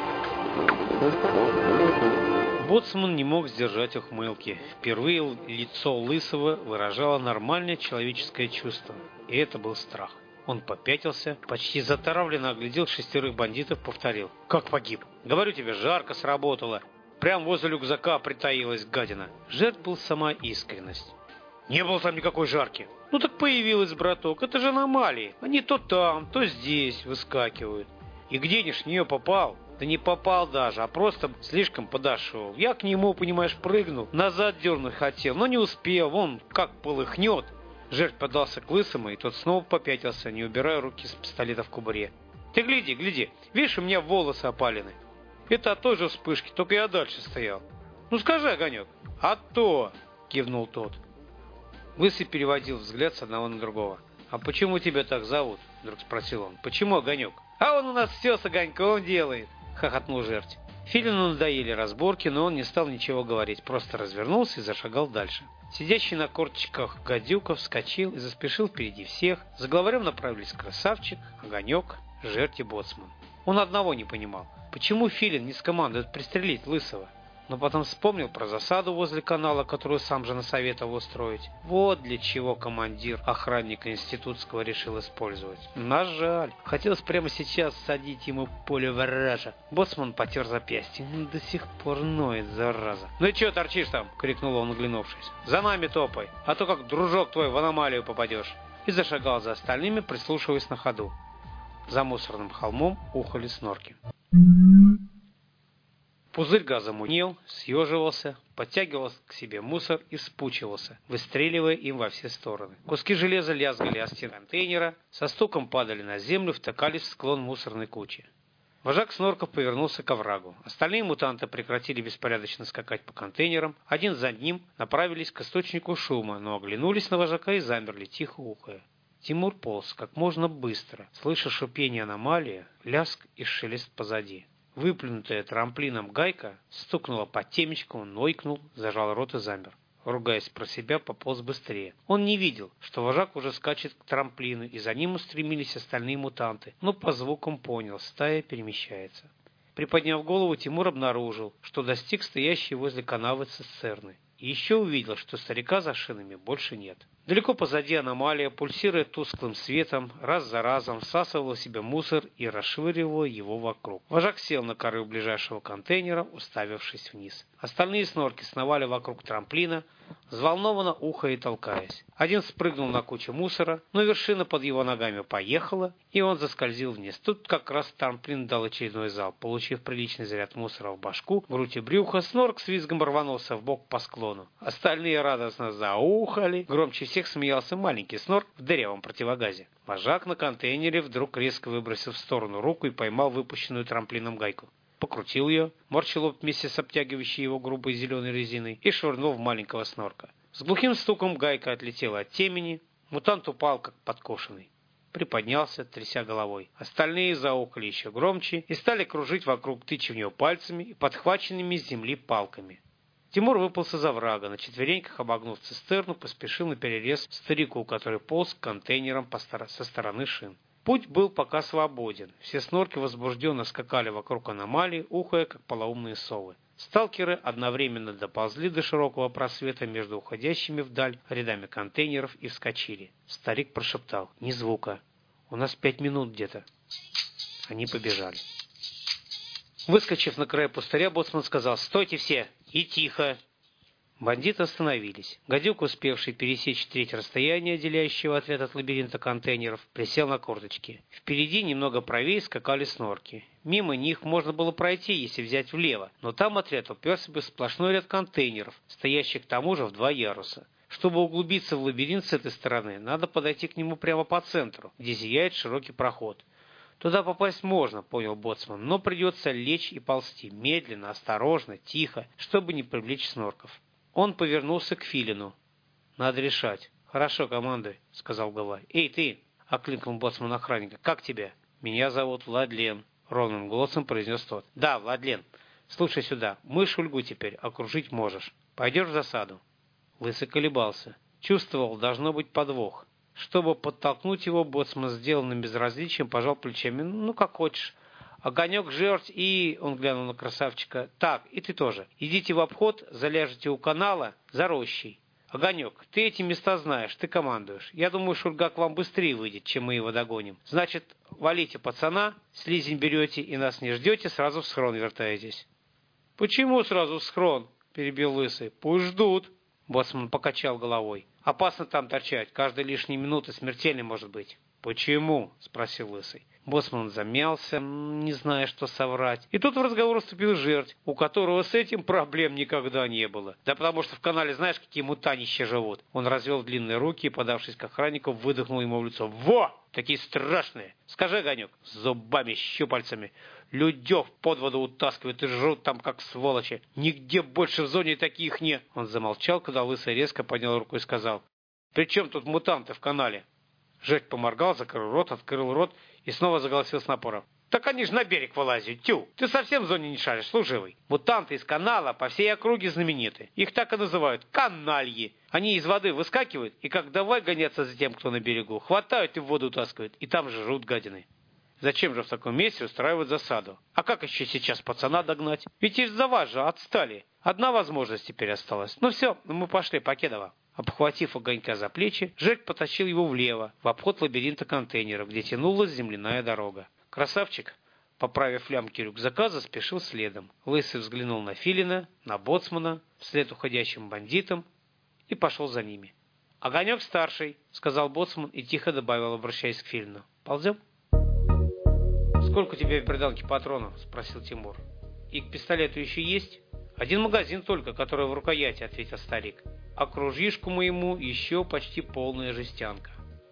Боцман не мог сдержать ухмылки. Впервые лицо Лысого выражало нормальное человеческое чувство, и это был страх. Он попятился, почти затравленно оглядел шестерых бандитов, повторил. «Как погиб? Говорю тебе, жарко сработало. Прям возле рюкзака притаилась гадина». Жертв был сама искренность. «Не было там никакой жарки». «Ну так появилась, браток, это же аномалии. Они то там, то здесь выскакивают. И где не ж в нее попал?» «Да не попал даже, а просто слишком подошел. Я к нему, понимаешь, прыгнул, назад дернуть хотел, но не успел, вон как полыхнет». Жертв подался к Лысому, и тот снова попятился, не убирая руки с пистолета в кобуре. «Ты гляди, гляди, видишь, у меня волосы опалены. Это от той же вспышки, только я дальше стоял. Ну скажи, Огонек». «А то!» — кивнул тот. Лысый переводил взгляд с одного на другого. «А почему тебя так зовут?» — вдруг спросил он. «Почему Огонек?» «А он у нас все с огоньком делает!» — хохотнул жертв. Филину надоели разборки, но он не стал ничего говорить, просто развернулся и зашагал дальше. Сидящий на корточках Гадюка вскочил и заспешил впереди всех. За главарем направились Красавчик, Огонек, жертв и Боцман. Он одного не понимал, почему Филин не скомандует пристрелить Лысого. Но потом вспомнил про засаду возле канала, которую сам же насоветовал устроить. Вот для чего командир охранника институтского решил использовать. Но жаль. Хотелось прямо сейчас садить ему поле вража. Боцман потер запястье. До сих пор ноет, зараза. «Ну и чё торчишь там?» — крикнул он, оглянувшись. «За нами топай, а то как дружок твой в аномалию попадешь». И зашагал за остальными, прислушиваясь на ходу. За мусорным холмом ухали снорки. Пузырь газа мутнел, съеживался, подтягивал к себе мусор и вспучивался, выстреливая им во все стороны. Куски железа лязгали о стены контейнера, со стуком падали на землю, втыкались в склон мусорной кучи. Вожак снорков повернулся к оврагу. Остальные мутанты прекратили беспорядочно скакать по контейнерам. Один за ним направились к источнику шума, но оглянулись на вожака и замерли, тихо ухая. Тимур полз как можно быстро, слыша шипение аномалии, лязг и шелест позади. Выплюнутая трамплином гайка стукнула по темечку, он ойкнул, зажал рот и замер. Ругаясь про себя, пополз быстрее. Он не видел, что вожак уже скачет к трамплину, и за ним устремились остальные мутанты, но по звукам понял, стая перемещается. Приподняв голову, Тимур обнаружил, что достиг стоящей возле канавы цистерны. И еще увидел, что старика за шинами больше нет. Далеко позади аномалия, пульсируя тусклым светом, раз за разом всасывала в себя мусор и расшвыривала его вокруг. Вожак сел на коры ближайшего контейнера, уставившись вниз. Остальные снорки сновали вокруг трамплина, взволнованно ухая и толкаясь. Один спрыгнул на кучу мусора, но вершина под его ногами поехала, и он заскользил вниз. Тут как раз трамплин дал очередной залп. Получив приличный заряд мусора в башку, грудь и брюхо, снорк с визгом рванулся в бок по склону. Остальные радостно заухали. Громче всех смеялся маленький снорк в дырявом противогазе. Вожак на контейнере вдруг резко выбросил в сторону руку и поймал выпущенную трамплином гайку. Покрутил ее, морщил лоб вместе с обтягивающей его грубой зеленой резиной и швырнул в маленького снорка. С глухим стуком гайка отлетела от темени, мутант упал как подкошенный. Приподнялся, тряся головой. Остальные заухали еще громче и стали кружить вокруг, тыча в него пальцами и подхваченными с земли палками. Тимур выполз из оврага, на четвереньках, обогнув цистерну, поспешил наперерез старику, который полз к контейнерам со стороны шин. Путь был пока свободен. Все снорки возбужденно скакали вокруг аномалии, ухая, как полоумные совы. Сталкеры одновременно доползли до широкого просвета между уходящими вдаль рядами контейнеров и вскочили. Старик прошептал: «Ни звука. У нас пять минут где-то». Они побежали. Выскочив на край пустыря, боцман сказал: «Стойте все! И тихо!» Бандиты остановились. Гадюк, успевший пересечь треть расстояния, отделяющего отряд от лабиринта контейнеров, присел на корточки. Впереди, немного правее, скакали снорки. Мимо них можно было пройти, если взять влево, но там отряд уперся бы в сплошной ряд контейнеров, стоящих к тому же в два яруса. Чтобы углубиться в лабиринт с этой стороны, надо подойти к нему прямо по центру, где зияет широкий проход. Туда попасть можно, понял боцман, но придется лечь и ползти, медленно, осторожно, тихо, чтобы не привлечь снорков. Он повернулся к Филину. «Надо решать». «Хорошо, командуй», — сказал главарь. «Эй, ты!» — окликнул боцман охранника. «Как тебя?» «Меня зовут Владлен», — ровным голосом произнес тот. «Да, Владлен. Слушай сюда, мы Шульгу теперь окружить можешь. Пойдешь в засаду?» Лысый колебался. Чувствовал, должно быть подвох. Чтобы подтолкнуть его, боцман сделанным безразличием пожал плечами. «Ну, как хочешь. Огонек, жерть и...» Он глянул на красавчика. «Так, и ты тоже. Идите в обход, заляжете у канала за рощей. Огонек, ты эти места знаешь, ты командуешь. Я думаю, Шульга к вам быстрее выйдет, чем мы его догоним. Значит, валите пацана, слизень берете и нас не ждете, сразу в схрон вертаетесь». «Почему сразу в схрон?» — перебил Лысый. «Пусть ждут». Боцман покачал головой. «Опасно там торчать. Каждая лишняя минута смертельной может быть». «Почему?» — спросил Лысый. Боцман замялся, не зная, что соврать. И тут в разговор вступил жертв, у которого с этим проблем никогда не было. Да потому что в канале знаешь, какие мутанища живут. Он развел длинные руки и, подавшись к охраннику, выдохнул ему в лицо. «Во! Такие страшные! Скажи, Огонек, с зубами, щупальцами. Людев под воду утаскивают и жрут там, как сволочи. Нигде больше в зоне таких нет». Он замолчал, когда Лысый резко поднял руку и сказал. «При чем тут мутанты в канале?» Жертв поморгал, закрыл рот, открыл рот и снова заголосил с напором. «Так они же на берег вылазят, тю! Ты совсем в зоне не шаришь, служивый! Мутанты из канала по всей округе знамениты. Их так и называют – канальи. Они из воды выскакивают и как давай гоняться за тем, кто на берегу, хватают и в воду утаскивают, и там же жрут гадины. Зачем же в таком месте устраивать засаду? А как еще сейчас пацана догнать? Ведь из-за вас же отстали. Одна возможность теперь осталась. Ну все, мы пошли, Покедова». Обхватив Огонька за плечи, Жек потащил его влево, в обход лабиринта контейнеров, где тянулась земляная дорога. Красавчик, поправив лямки рюкзака, заспешил следом. Лысый взглянул на Филина, на боцмана, вслед уходящим бандитам и пошел за ними. «Огонек старший», — сказал боцман и тихо добавил, обращаясь к Филину. «Ползем?» «Сколько у тебя в берданке патронов?» — спросил Тимур. «И к пистолету еще есть?» «Один магазин только, который в рукояти», — ответил старик. «А к ружьишку моему еще почти полная жестянка».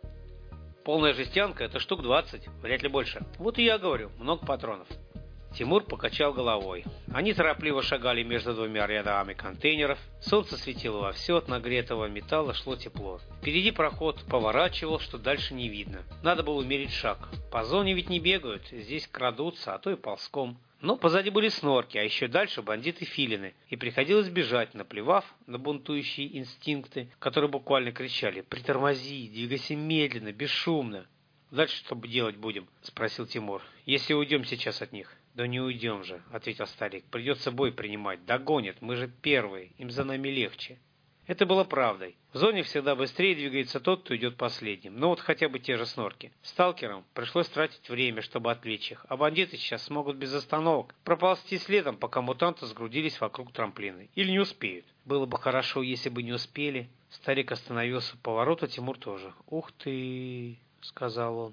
«Полная жестянка — это штук двадцать, вряд ли больше. Вот и я говорю, много патронов». Тимур покачал головой. Они торопливо шагали между двумя рядами контейнеров. Солнце светило вовсю, от нагретого металла шло тепло. Впереди проход поворачивал, что дальше не видно. Надо было умерить шаг. По зоне ведь не бегают, здесь крадутся, а то и ползком. Но позади были снорки, а еще дальше бандиты-филины, и приходилось бежать, наплевав на бунтующие инстинкты, которые буквально кричали: «Притормози, двигайся медленно, бесшумно». «Дальше что делать будем?» — спросил Тимур. «Если уйдем сейчас от них». «Да не уйдем же», — ответил старик. «Придется бой принимать. Догонят, мы же первые, им за нами легче». Это было правдой. В зоне всегда быстрее двигается тот, кто идет последним. Но вот хотя бы те же снорки. Сталкерам пришлось тратить время, чтобы отвлечь их, а бандиты сейчас смогут без остановок проползти следом, пока мутанты сгрудились вокруг трамплина. Или не успеют. Было бы хорошо, если бы не успели. Старик остановился у поворота, Тимур тоже. «Ух ты!» — сказал он.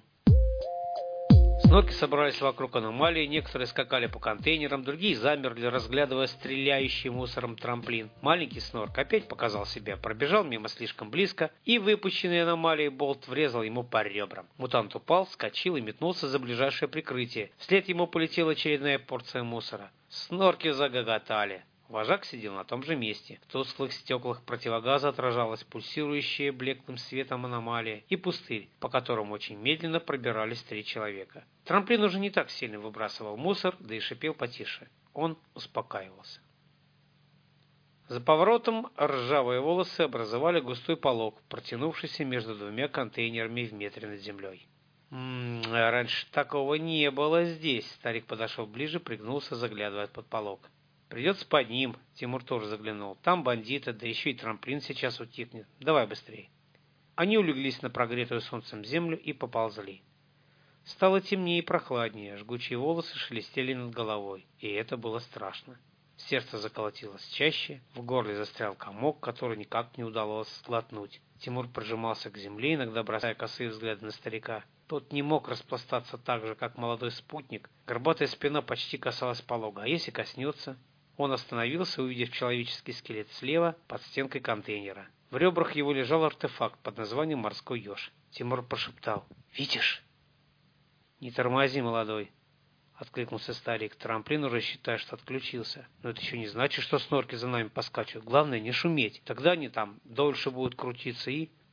Снорки собрались вокруг аномалии, некоторые скакали по контейнерам, другие замерли, разглядывая стреляющий мусором трамплин. Маленький снорк опять показал себя, пробежал мимо слишком близко, и выпущенный аномалией болт врезал ему по ребрам. Мутант упал, вскочил и метнулся за ближайшее прикрытие. Вслед ему полетела очередная порция мусора. Снорки загоготали. Вожак сидел на том же месте. В тусклых стеклах противогаза отражалась пульсирующая блеклым светом аномалия и пустырь, по которому очень медленно пробирались три человека. Трамплин уже не так сильно выбрасывал мусор, да и шипел потише. Он успокаивался. За поворотом ржавые волосы образовали густой полог, протянувшийся между двумя контейнерами в метре над землей. «М-м, раньше такого не было здесь». Старик подошел ближе, пригнулся, заглядывая под полог. «Придется под ним», — Тимур тоже заглянул. «Там бандиты, да еще и трамплин сейчас утихнет. Давай быстрее». Они улеглись на прогретую солнцем землю и поползли. Стало темнее и прохладнее, жгучие волосы шелестели над головой, и это было страшно. Сердце заколотилось чаще, в горле застрял комок, который никак не удалось сглотнуть. Тимур прижимался к земле, иногда бросая косые взгляды на старика. Тот не мог распластаться так же, как молодой спутник. Горбатая спина почти касалась полога, а если коснется... Он остановился, увидев человеческий скелет слева, под стенкой контейнера. В ребрах его лежал артефакт под названием «Морской еж». Тимур прошептал: «Видишь?» «Не тормози, молодой», — откликнулся старик. «Трамплин уже считает, что отключился. Но это еще не значит, что снорки за нами поскачут. Главное, не шуметь. Тогда они там дольше будут крутиться и...»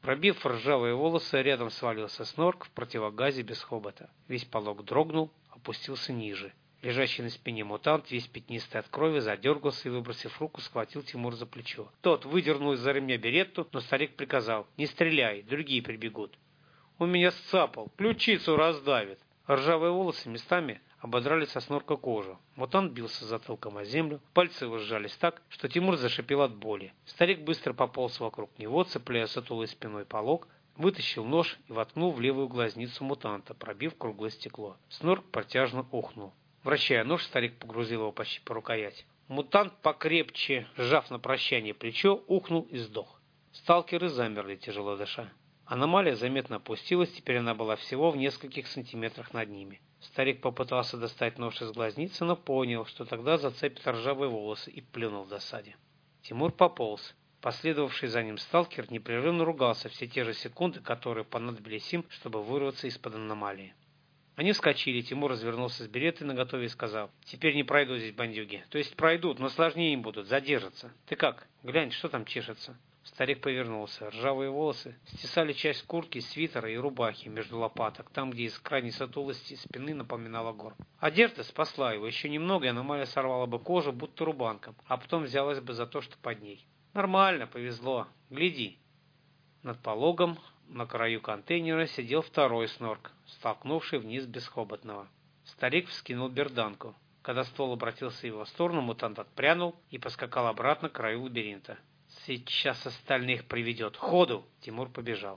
Пробив ржавые волосы, рядом свалился снорк в противогазе без хобота. Весь полог дрогнул, опустился ниже. Лежащий на спине мутант, весь пятнистый от крови, задергался и, выбросив руку, схватил Тимура за плечо. Тот выдернул из-за ремня беретту, но старик приказал: «Не стреляй, другие прибегут». «Он меня сцапал, ключицу раздавит». Ржавые волосы местами ободрали со снорка кожу. Мутант бился затылком о землю, пальцы его сжались так, что Тимур зашипел от боли. Старик быстро пополз вокруг него, цепляя сутулой спиной полог, вытащил нож и воткнул в левую глазницу мутанта, пробив круглое стекло. Снорк протяжно ухнул. Вращая нож, старик погрузил его почти по рукоять. Мутант, покрепче сжав на прощание плечо, ухнул и сдох. Сталкеры замерли, тяжело дыша. Аномалия заметно опустилась, теперь она была всего в нескольких сантиметрах над ними. Старик попытался достать нож из глазницы, но понял, что тогда зацепит ржавые волосы, и плюнул в досаде. Тимур пополз. Последовавший за ним сталкер непрерывно ругался все те же секунды, которые понадобились им, чтобы вырваться из-под аномалии. Они вскочили, Тимур развернулся с беретой наготове и сказал: «Теперь не пройдут здесь бандюги. То есть пройдут, но сложнее им будут, задержатся. Ты как? Глянь, что там чешется». Старик повернулся. Ржавые волосы стесали часть куртки, свитера и рубахи между лопаток, там, где из крайней сутулости спины напоминала горб. Одежда спасла его. Еще немного, и аномалия сорвала бы кожу, будто рубанком, а потом взялась бы за то, что под ней. «Нормально, повезло. Гляди». Над пологом на краю контейнера сидел второй снорк, столкнувший вниз бесхоботного. Старик вскинул берданку. Когда ствол обратился в его сторону, мутант отпрянул и поскакал обратно к краю лабиринта. «Сейчас остальных приведет. Ходу!» Тимур побежал.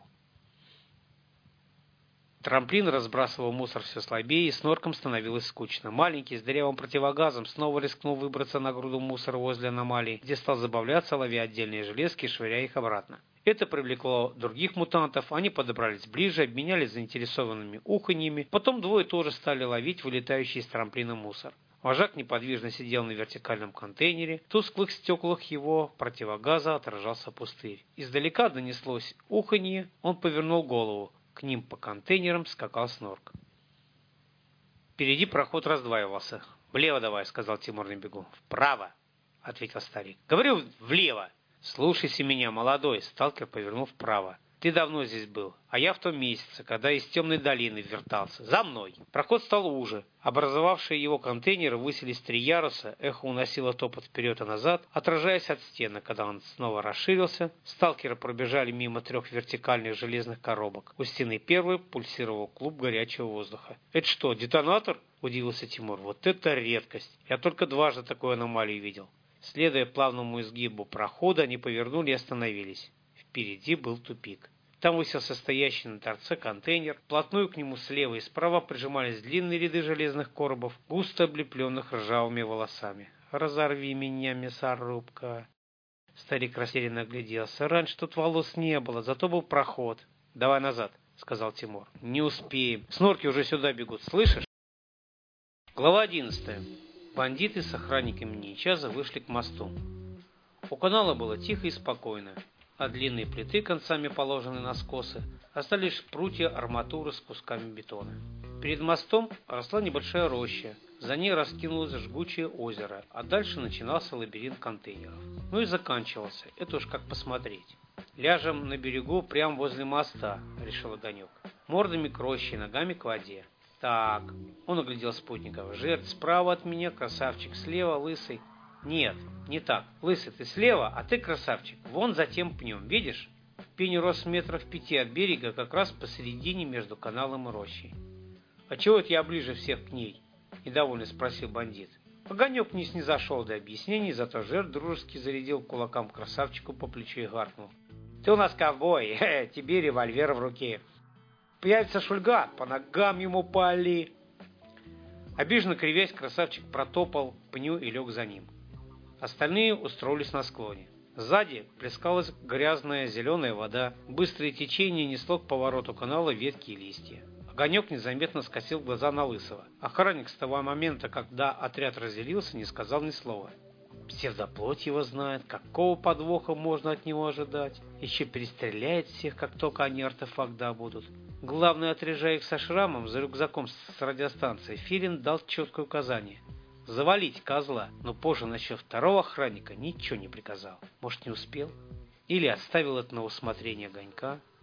Трамплин разбрасывал мусор все слабее, и сноркам становилось скучно. Маленький, с дырявым противогазом, снова рискнул выбраться на груду мусора возле аномалии, где стал забавляться, ловя отдельные железки и швыряя их обратно. Это привлекло других мутантов, они подобрались ближе, обменялись заинтересованными уханьями, потом двое тоже стали ловить вылетающий из трамплина мусор. Вожак неподвижно сидел на вертикальном контейнере, в тусклых стеклах его противогаза отражался пустырь. Издалека донеслось уханье, он повернул голову. К ним по контейнерам скакал снорк. Впереди проход раздваивался. «Влево давай», — сказал Тимур на бегу. «Вправо», — ответил старик. «Говорю, влево». «Слушайся меня, молодой», — сталкер повернул вправо. «Ты давно здесь был, а я в том месяце, когда из темной долины вертался. За мной!» Проход стал уже. Образовавшие его контейнеры высились три яруса, эхо уносило топот вперед и назад, отражаясь от стены. Когда он снова расширился, сталкеры пробежали мимо трех вертикальных железных коробок. У стены первой пульсировал клуб горячего воздуха. «Это что, детонатор?» – удивился Тимур. «Вот это редкость! Я только дважды такую аномалию видел». Следуя плавному изгибу прохода, они повернули и остановились. Впереди был тупик. Там высился стоящий на торце контейнер. Вплотную к нему слева и справа прижимались длинные ряды железных коробов, густо облепленных ржавыми волосами. «Разорви меня, мясорубка!» Старик растерянно огляделся. «Раньше тут волос не было, зато был проход». «Давай назад», — сказал Тимур. «Не успеем. Снорки уже сюда бегут, слышишь?» Глава одиннадцатая. Бандиты с охранниками Нейчаза вышли к мосту. У канала было тихо и спокойно. А длинные плиты, концами положенные на скосы, остались прутья арматуры с кусками бетона. Перед мостом росла небольшая роща, за ней раскинулось жгучее озеро, а дальше начинался лабиринт контейнеров. Ну и заканчивался, это уж как посмотреть. «Ляжем на берегу прямо возле моста», — решил Огонек. «Мордами к роще, ногами к воде». «Так», — он оглядел спутников, — «жертв справа от меня, красавчик слева, лысый». «Нет, не так. Лысый, ты слева, а ты, красавчик, вон за тем пнем, видишь? Пень рос метров пяти от берега, как раз посередине между каналом и рощей». «А чего это я ближе всех к ней?» — недовольно спросил бандит. Огонек не снизошел до объяснений, зато жертв дружески зарядил кулаком красавчику по плечу и гаркнул: «Ты у нас ковбой, хе, тебе револьвер в руке. Появится шульга, по ногам ему пали». Обиженно кривясь, красавчик протопал к пню и лег за ним. Остальные устроились на склоне. Сзади плескалась грязная зеленая вода. Быстрое течение несло к повороту канала ветки и листья. Огонек незаметно скосил глаза на Лысого. Охранник с того момента, когда отряд разделился, не сказал ни слова. Псевдоплоть его знает, какого подвоха можно от него ожидать. Еще перестреляет всех, как только они артефакт добудут. Главное, отряжая их со шрамом за рюкзаком с радиостанцией, Филин дал четкое указание: завалить козла, но позже насчет второго охранника ничего не приказал. Может, не успел? Или оставил это на усмотрение Огонька?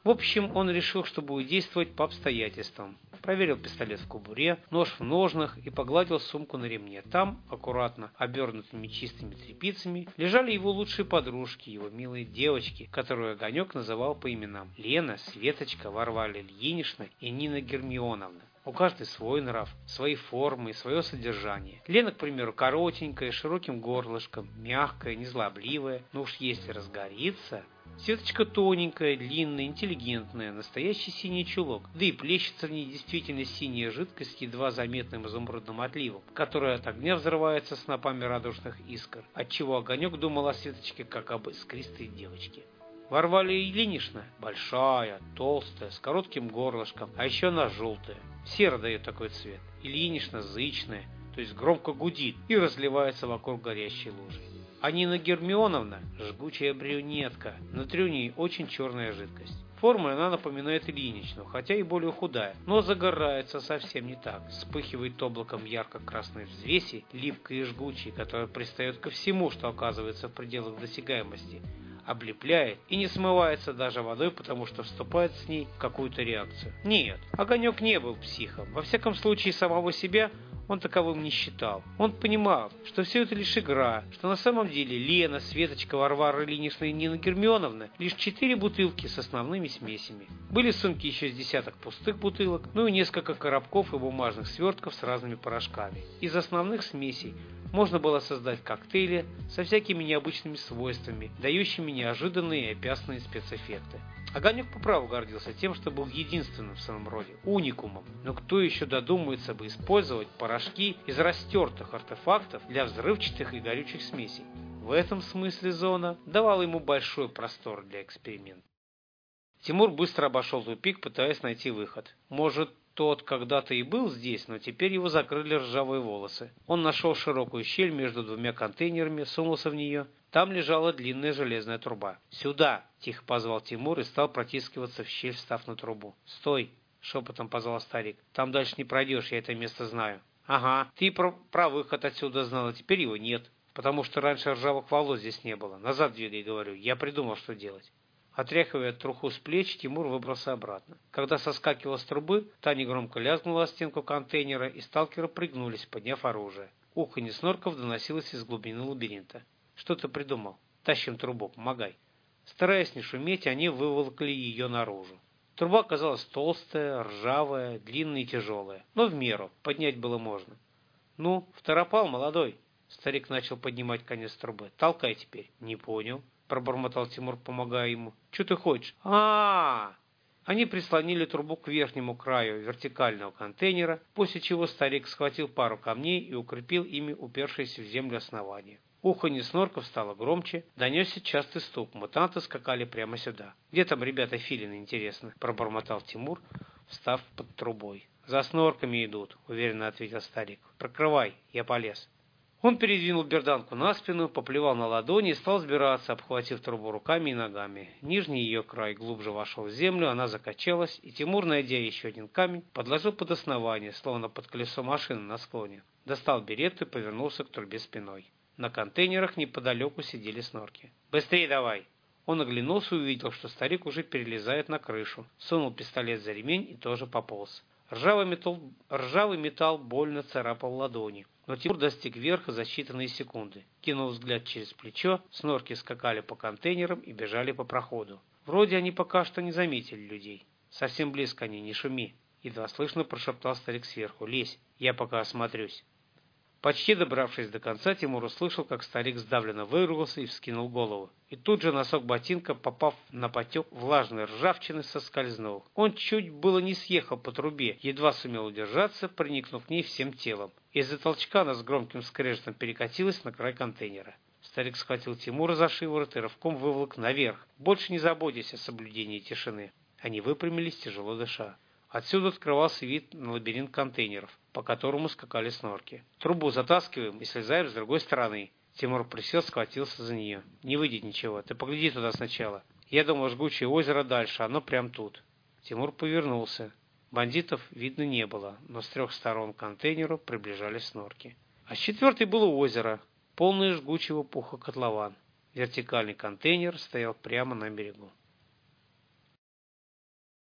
В общем, он решил, что будет действовать по обстоятельствам. Проверил пистолет в кобуре, нож в ножнах и погладил сумку на ремне. Там, аккуратно обернутыми чистыми тряпицами, лежали его лучшие подружки, его милые девочки, которые Огонек называл по именам: Лена, Светочка, Варвара Ильинична и Нина Гермионовна. У каждой свой нрав, свои формы и свое содержание. Лена, к примеру, коротенькая, с широким горлышком, мягкая, незлобливая, но уж если разгорится... Светочка тоненькая, длинная, интеллигентная, настоящий синий чулок, да и плещется в ней действительно синяя жидкость, едва заметным изумрудным отливом, которая от огня взрывается снопами радужных искр, отчего Огонек думал о Светочке как об искристой девочке. Варвара Ильинична большая, толстая, с коротким горлышком, а еще она желтая. Сера дает такой цвет. Ильинична зычная, то есть громко гудит и разливается вокруг горящей лужи. А Нина Гермионовна – жгучая брюнетка, внутри у ней очень черная жидкость. Формой она напоминает Ильиничну, хотя и более худая, но загорается совсем не так. Вспыхивает облаком ярко-красной взвеси, липкой и жгучей, которая пристает ко всему, что оказывается в пределах досягаемости, облепляет и не смывается даже водой, потому что вступает с ней в какую-то реакцию. Нет, Огонек не был психом. Во всяком случае, самого себя он таковым не считал. Он понимал, что все это лишь игра, что на самом деле Лена, Светочка, Варвара Ильинична и Нина Гермионовна лишь четыре бутылки с основными смесями. Были в сумке еще с десяток пустых бутылок, ну и несколько коробков и бумажных свертков с разными порошками. Из основных смесей можно было создать коктейли со всякими необычными свойствами, дающими неожиданные и опасные спецэффекты. Огонек по праву гордился тем, что был единственным в своем роде, уникумом. Но кто еще додумается бы использовать порошки из растертых артефактов для взрывчатых и горючих смесей? В этом смысле зона давала ему большой простор для эксперимента. Тимур быстро обошел тупик, пытаясь найти выход. Может, тот когда-то и был здесь, но теперь его закрыли ржавые волосы. Он нашел широкую щель между двумя контейнерами, сунулся в нее. Там лежала длинная железная труба. «Сюда!» – тихо позвал Тимур и стал протискиваться в щель, встав на трубу. «Стой!» – шепотом позвал старик. «Там дальше не пройдешь, я это место знаю». «Ага, ты про, про выход отсюда знал, а теперь его нет. Потому что раньше ржавых волос здесь не было. Назад двигай, говорю. Я придумал, что делать». Отряхивая труху с плеч, Тимур выбрался обратно. Когда соскакивал с трубы, та негромко лязгнула о стенку контейнера, и сталкеры пригнулись, подняв оружие. Уханье снорков доносилось из глубины лабиринта. «Что ты придумал? Тащим трубу, помогай». Стараясь не шуметь, они выволокли ее наружу. Труба оказалась толстая, ржавая, длинная и тяжелая, но в меру, поднять было можно. «Ну, второпал, молодой!» Старик начал поднимать конец трубы. «Толкай теперь». «Не понял», — пробормотал Тимур, помогая ему. «Че ты хочешь?» А-а-а! Они прислонили трубу к верхнему краю вертикального контейнера, после чего старик схватил пару камней и укрепил ими упершееся в землю основание. Уханье снорков стало громче, донесся частый стук. Мутанты скакали прямо сюда. «Где там ребята филины, интересно?» – пробормотал Тимур, встав под трубой. «За снорками идут», – уверенно ответил старик. «Прикрывай, я полез». Он передвинул берданку на спину, поплевал на ладони и стал сбираться, обхватив трубу руками и ногами. Нижний ее край глубже вошел в землю, она закачалась, и Тимур, найдя еще один камень, подложил под основание, словно под колесо машины на склоне. Достал беретту и повернулся к трубе спиной. На контейнерах неподалеку сидели снорки. «Быстрее давай!» Он оглянулся и увидел, что старик уже перелезает на крышу. Сунул пистолет за ремень и тоже пополз. Ржавый металл, ржавый металл больно царапал ладони. Но Тимур достиг верха за считанные секунды. Кинул взгляд через плечо, снорки скакали по контейнерам и бежали по проходу. Вроде они пока что не заметили людей. «Совсем близко они, не шуми!» Едва слышно прошептал старик сверху. «Лезь, я пока осмотрюсь». Почти добравшись до конца, Тимур услышал, как старик сдавленно выругался и вскинул голову. И тут же носок ботинка, попав на потек влажной ржавчины, соскользнул. Он чуть было не съехал по трубе, едва сумел удержаться, проникнув в ней всем телом. Из-за толчка она с громким скрежетом перекатилась на край контейнера. Старик схватил Тимура за шиворот и рывком выволок наверх, больше не заботясь о соблюдении тишины. Они выпрямились, тяжело дыша. Отсюда открывался вид на лабиринт контейнеров, по которому скакали снорки. «Трубу затаскиваем и слезаем с другой стороны». Тимур присел, схватился за нее. «Не выйдет ничего, ты погляди туда сначала. Я думал, жгучее озеро дальше, оно прям тут». Тимур повернулся. Бандитов видно не было, но с трех сторон к контейнеру приближались снорки. А с четвертой было озеро, полное жгучего пуха котлован. Вертикальный контейнер стоял прямо на берегу.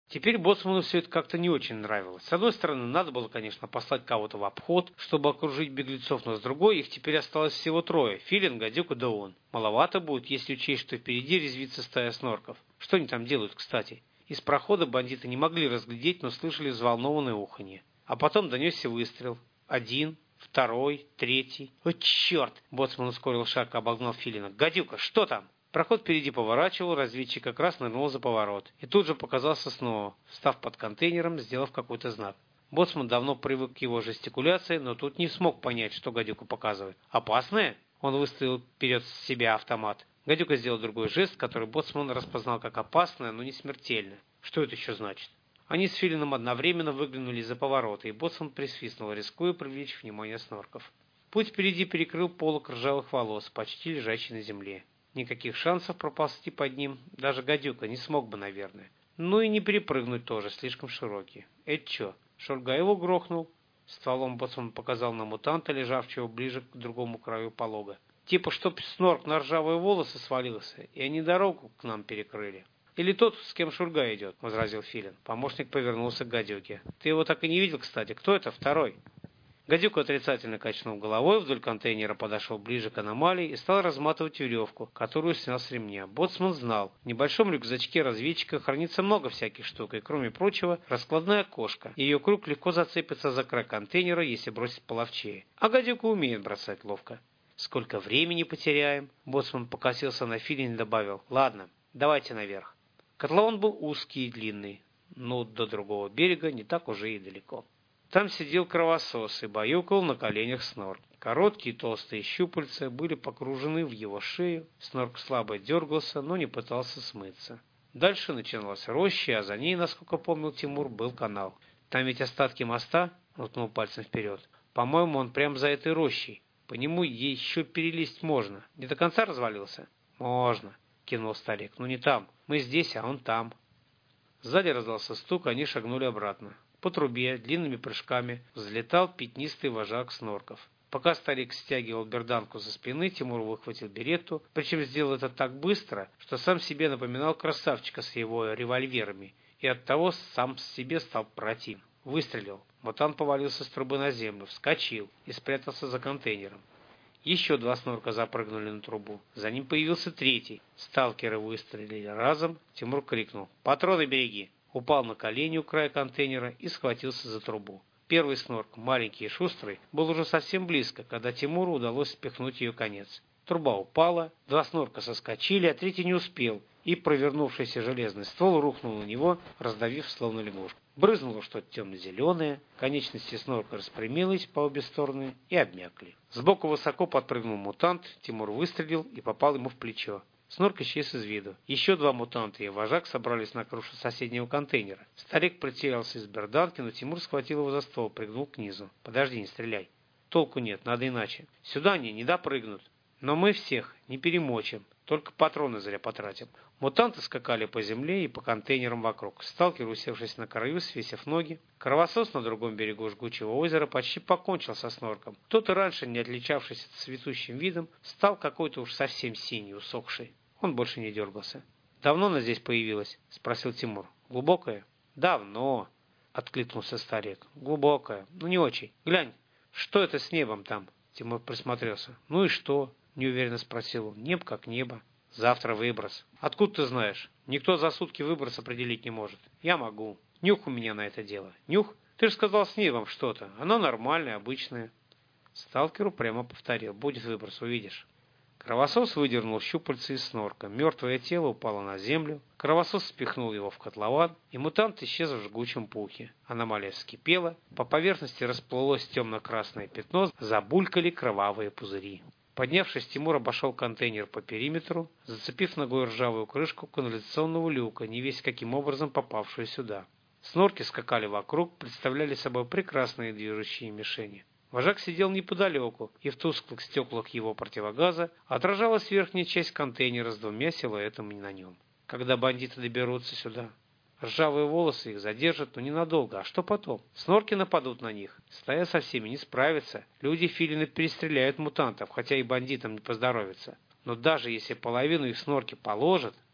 Теперь боцману все это как-то не очень нравилось. С одной стороны, надо было, конечно, послать кого-то в обход, чтобы окружить беглецов, но с другой, их теперь осталось всего трое – Филин, Гадюка да он. Маловато будет, если учесть, что впереди резвится стая снорков. Что они там делают, кстати? Из прохода бандиты не могли разглядеть, но слышали взволнованное уханье. А потом донесся выстрел. Один, второй, третий. О, черт! Боцман ускорил шаг и обогнал Филина. Гадюка, что там? Проход впереди поворачивал, разведчик как раз нырнул за поворот. И тут же показался снова, встав под контейнером, сделав какой-то знак. Боцман давно привык к его жестикуляции, но тут не смог понять, что Гадюка показывает. «Опасное?» Он выставил вперед с себя автомат. Гадюка сделал другой жест, который боцман распознал как опасное, но не смертельное. Что это еще значит? Они с Филином одновременно выглянули из-за поворота, и боцман присвистнул, рискуя привлечь внимание снорков. Путь впереди перекрыл полог ржавых волос, почти лежащий на земле. Никаких шансов проползти под ним даже Гадюка не смог бы, наверное. Ну и не перепрыгнуть тоже, слишком широкий. Это что, Шульга его грохнул? Стволом боцман показал на мутанта, лежавшего ближе к другому краю полога. Типа, чтоб снорк на ржавые волосы свалился, и они дорогу к нам перекрыли. Или тот, с кем Шульга идет, — возразил Филин. Помощник повернулся к Гадюке. Ты его так и не видел, кстати. Кто это второй? Гадюка отрицательно качнул головой, вдоль контейнера подошел ближе к аномалии и стал разматывать веревку, которую снял с ремня. Боцман знал, в небольшом рюкзачке разведчика хранится много всяких штук, и, кроме прочего, раскладная кошка. Ее круг легко зацепится за край контейнера, если бросить половчее. А Гадюка умеет бросать ловко. Сколько времени потеряем? Боцман покосился на Филина и добавил. Ладно, давайте наверх. Котлован был узкий и длинный, но до другого берега не так уже и далеко. Там сидел кровосос и баюкал на коленях снорк. Короткие толстые щупальца были погружены в его шею. Снорк слабо дергался, но не пытался смыться. Дальше начиналась роща, а за ней, насколько помнил Тимур, был канал. Там ведь остатки моста, он ткнул пальцем вперед. По-моему, он прямо за этой рощей. По нему еще перелезть можно. Не до конца развалился? Можно, кинул старик. Ну не там. Мы здесь, а он там. Сзади раздался стук, они шагнули обратно. По трубе длинными прыжками взлетал пятнистый вожак снорков. Пока старик стягивал берданку со спины, Тимур выхватил беретту, причем сделал это так быстро, что сам себе напоминал красавчика с его револьверами, и оттого сам себе стал противен. Выстрелил. Мутант повалился с трубы на землю, вскочил и спрятался за контейнером. Еще два снорка запрыгнули на трубу. За ним появился третий. Сталкеры выстрелили разом. Тимур крикнул: «Патроны береги!» Упал на колени у края контейнера и схватился за трубу. Первый снорк, маленький и шустрый, был уже совсем близко, когда Тимуру удалось спихнуть ее конец. Труба упала, два снорка соскочили, а третий не успел, и провернувшийся железный ствол рухнул на него, раздавив словно лягушку. Брызнуло что-то темно-зеленое, конечности снорка распрямились по обе стороны и обмякли. Сбоку высоко подпрыгнул мутант, Тимур выстрелил и попал ему в плечо. Снорк исчез из виду. Еще два мутанта и вожак собрались на крышу соседнего контейнера. Старик прицелился из берданки, но Тимур схватил его за ствол, прыгнул к низу. «Подожди, не стреляй. Толку нет, надо иначе. Сюда они не допрыгнут. Но мы всех не перемочим, только патроны зря потратим». Мутанты скакали по земле и по контейнерам вокруг. Сталкер, усевшись на краю, свесив ноги. Кровосос на другом берегу жгучего озера почти покончил со снорком. Тот и раньше, не отличавшийся цветущим видом, стал какой-то уж совсем синий, усохший. Он больше не дергался. «Давно она здесь появилась?» — спросил Тимур. «Глубокая?» «Давно», — откликнулся старик. «Глубокая, но не очень. Глянь, что это с небом там?» Тимур присмотрелся. «Ну и что?» — неуверенно спросил он. «Небо как небо. Завтра выброс». «Откуда ты знаешь? Никто за сутки выброс определить не может». «Я могу. Нюх у меня на это дело». «Нюх? Ты же сказал с небом что-то. Оно нормальное, обычное». Сталкеру прямо повторил. «Будет выброс, увидишь». Кровосос выдернул щупальца из снорка. Мертвое тело упало на землю. Кровосос спихнул его в котлован, и мутант исчез в жгучем пухе. Аномалия вскипела. По поверхности расплылось темно-красное пятно. Забулькали кровавые пузыри. Поднявшись, Тимур обошел контейнер по периметру, зацепив ногой ржавую крышку канализационного люка, не весть каким образом попавшую сюда. Снорки скакали вокруг, представляли собой прекрасные движущие мишени. Вожак сидел неподалеку, и в тусклых стеклах его противогаза отражалась верхняя часть контейнера с двумя силуэтами на нем. Когда бандиты доберутся сюда? Ржавые волосы их задержат, но ненадолго. А что потом? Снорки нападут на них. Стая со всеми не справится. Люди-филины перестреляют мутантов, хотя и бандитам не поздоровится. Но даже если половину их снорки положат,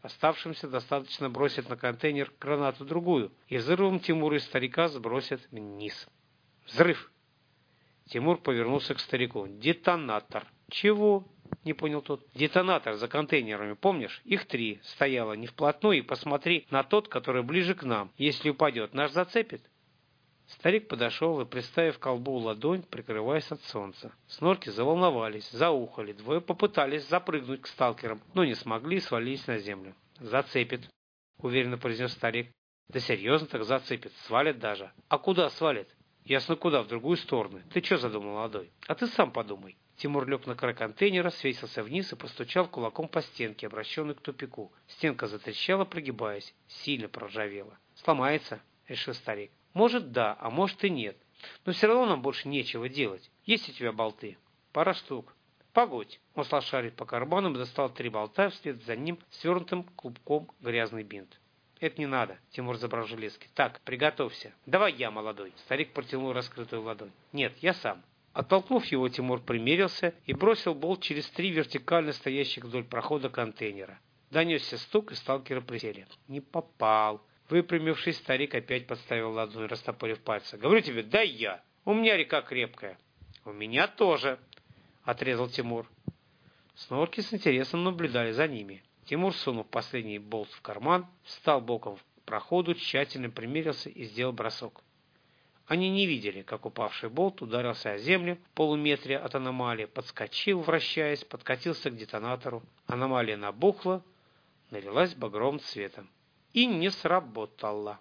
Оставшимся достаточно бросить на контейнер гранату другую, и взрывом Тимура и старика сбросят вниз. Взрыв! Тимур повернулся к старику. Детонатор. Чего? Не понял тот. Детонатор за контейнерами, помнишь? Их три. Стояло не вплотную, и посмотри на тот, который ближе к нам. Если упадет, наш зацепит. Старик подошел и, приставив к колбу ладонь, прикрываясь от солнца. Снорки заволновались, заухали. Двое попытались запрыгнуть к сталкерам, но не смогли и свалились на землю. «Зацепит», — уверенно произнес старик. «Да серьезно так зацепит. Свалит даже». «А куда свалит?» «Ясно куда, в другую сторону. Ты что задумал, молодой?» «А ты сам подумай». Тимур лег на край контейнера, свесился вниз и постучал кулаком по стенке, обращенной к тупику. Стенка затрещала, прогибаясь, сильно проржавела. «Сломается», — решил старик. «Может, да, а может и нет. Но все равно нам больше нечего делать. Есть у тебя болты?» «Пара штук». «Погодь». Он стал шарить по карманам и достал три болта, вслед за ним свернутым клубком грязный бинт. «Это не надо», — Тимур забрал железки. «Так, приготовься. Давай я, молодой». Старик протянул раскрытую ладонь. «Нет, я сам». Оттолкнув его, Тимур примерился и бросил болт через три вертикально стоящих вдоль прохода контейнера. Донесся стук, и сталкеры присели. «Не попал». Выпрямившись, старик опять подставил ладонь, растопырив пальцы. «Говорю тебе, дай я. У меня река крепкая». «У меня тоже», — отрезал Тимур. Снорки с интересом наблюдали за ними. Тимур, сунув последний болт в карман, встал боком к проходу, тщательно примерился и сделал бросок. Они не видели, как упавший болт ударился о землю в полуметре от аномалии, подскочил, вращаясь, подкатился к детонатору. Аномалия набухла, налилась багровым цветом. И не сработала.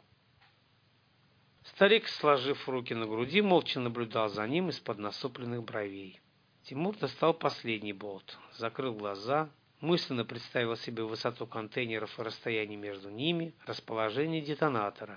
Старик, сложив руки на груди, молча наблюдал за ним из-под насупленных бровей. Тимур достал последний болт, закрыл глаза, мысленно представил себе высоту контейнеров и расстояние между ними, расположение детонатора.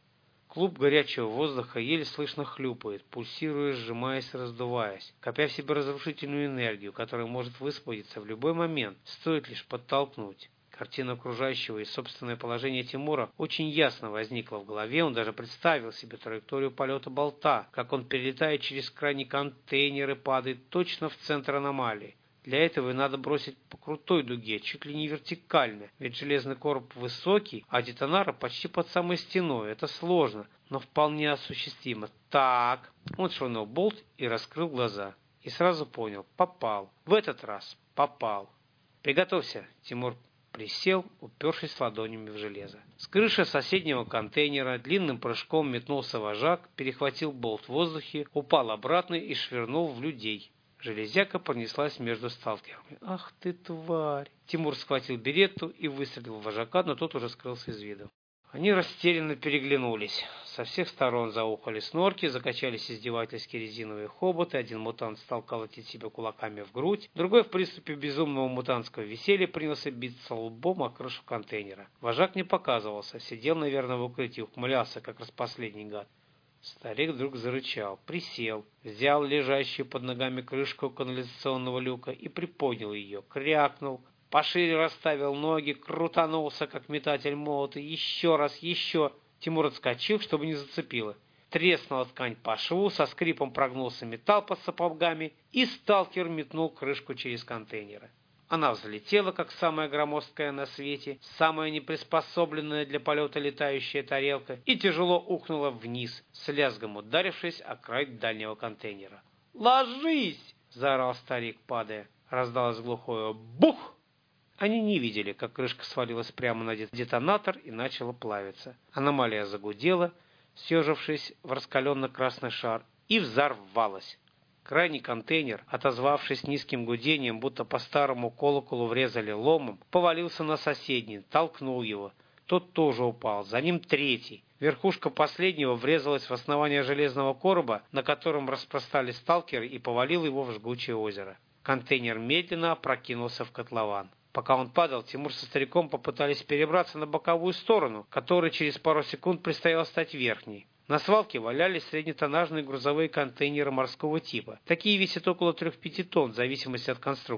Клуб горячего воздуха еле слышно хлюпает, пульсируя, сжимаясь, раздуваясь, копя в себе разрушительную энергию, которая может высвободиться в любой момент, стоит лишь подтолкнуть. Картина окружающего и собственное положение Тимура очень ясно возникла в голове, он даже представил себе траекторию полета болта, как он, перелетая через крайний контейнер, и падает точно в центр аномалии. Для этого и надо бросить по крутой дуге, чуть ли не вертикально, ведь железный короб высокий, а детонатор почти под самой стеной. Это сложно, но вполне осуществимо. Так, он швырнул болт и раскрыл глаза. И сразу понял, попал. В этот раз попал. «Приготовься», — Тимур присел, упершись ладонями в железо. С крыши соседнего контейнера длинным прыжком метнулся вожак, перехватил болт в воздухе, упал обратно и швырнул в людей. Железяка пронеслась между сталкерами. «Ах ты, тварь!» Тимур схватил беретту и выстрелил в вожака, но тот уже скрылся из виду. Они растерянно переглянулись. Со всех сторон заухали снорки, закачались издевательски резиновые хоботы, один мутант стал колотить себя кулаками в грудь, другой в приступе безумного мутантского веселья принялся биться лбом о крышу контейнера. Вожак не показывался, сидел, наверное, в укрытии, ухмылялся, как распоследний гад. Старик вдруг зарычал, присел, взял лежащую под ногами крышку канализационного люка и приподнял ее, крякнул, пошире расставил ноги, крутанулся, как метатель молота, еще раз, еще. Тимур отскочил, чтобы не зацепило. Треснула ткань по шву, со скрипом прогнулся металл под сапогами, и сталкер метнул крышку через контейнеры. Она взлетела, как самая громоздкая на свете, самая неприспособленная для полета летающая тарелка, и тяжело ухнула вниз, с лязгом ударившись о край дальнего контейнера. «Ложись!» — заорал старик, падая. Раздалось глухое «бух!». Они не видели, как крышка свалилась прямо на детонатор и начала плавиться. Аномалия загудела, съежившись в раскаленно-красный шар, и взорвалась. Крайний контейнер, отозвавшись низким гудением, будто по старому колоколу врезали ломом, повалился на соседний, толкнул его. Тот тоже упал, за ним третий. Верхушка последнего врезалась в основание железного короба, на котором распростались сталкеры, и повалил его в жгучее озеро. Контейнер медленно опрокинулся в котлован. Пока он падал, Тимур со стариком попытались перебраться на боковую сторону, которой через пару секунд предстояло стать верхней. На свалке валялись среднетоннажные грузовые контейнеры морского типа. Такие весят около трех-пяти тонн, в зависимости от конструкции.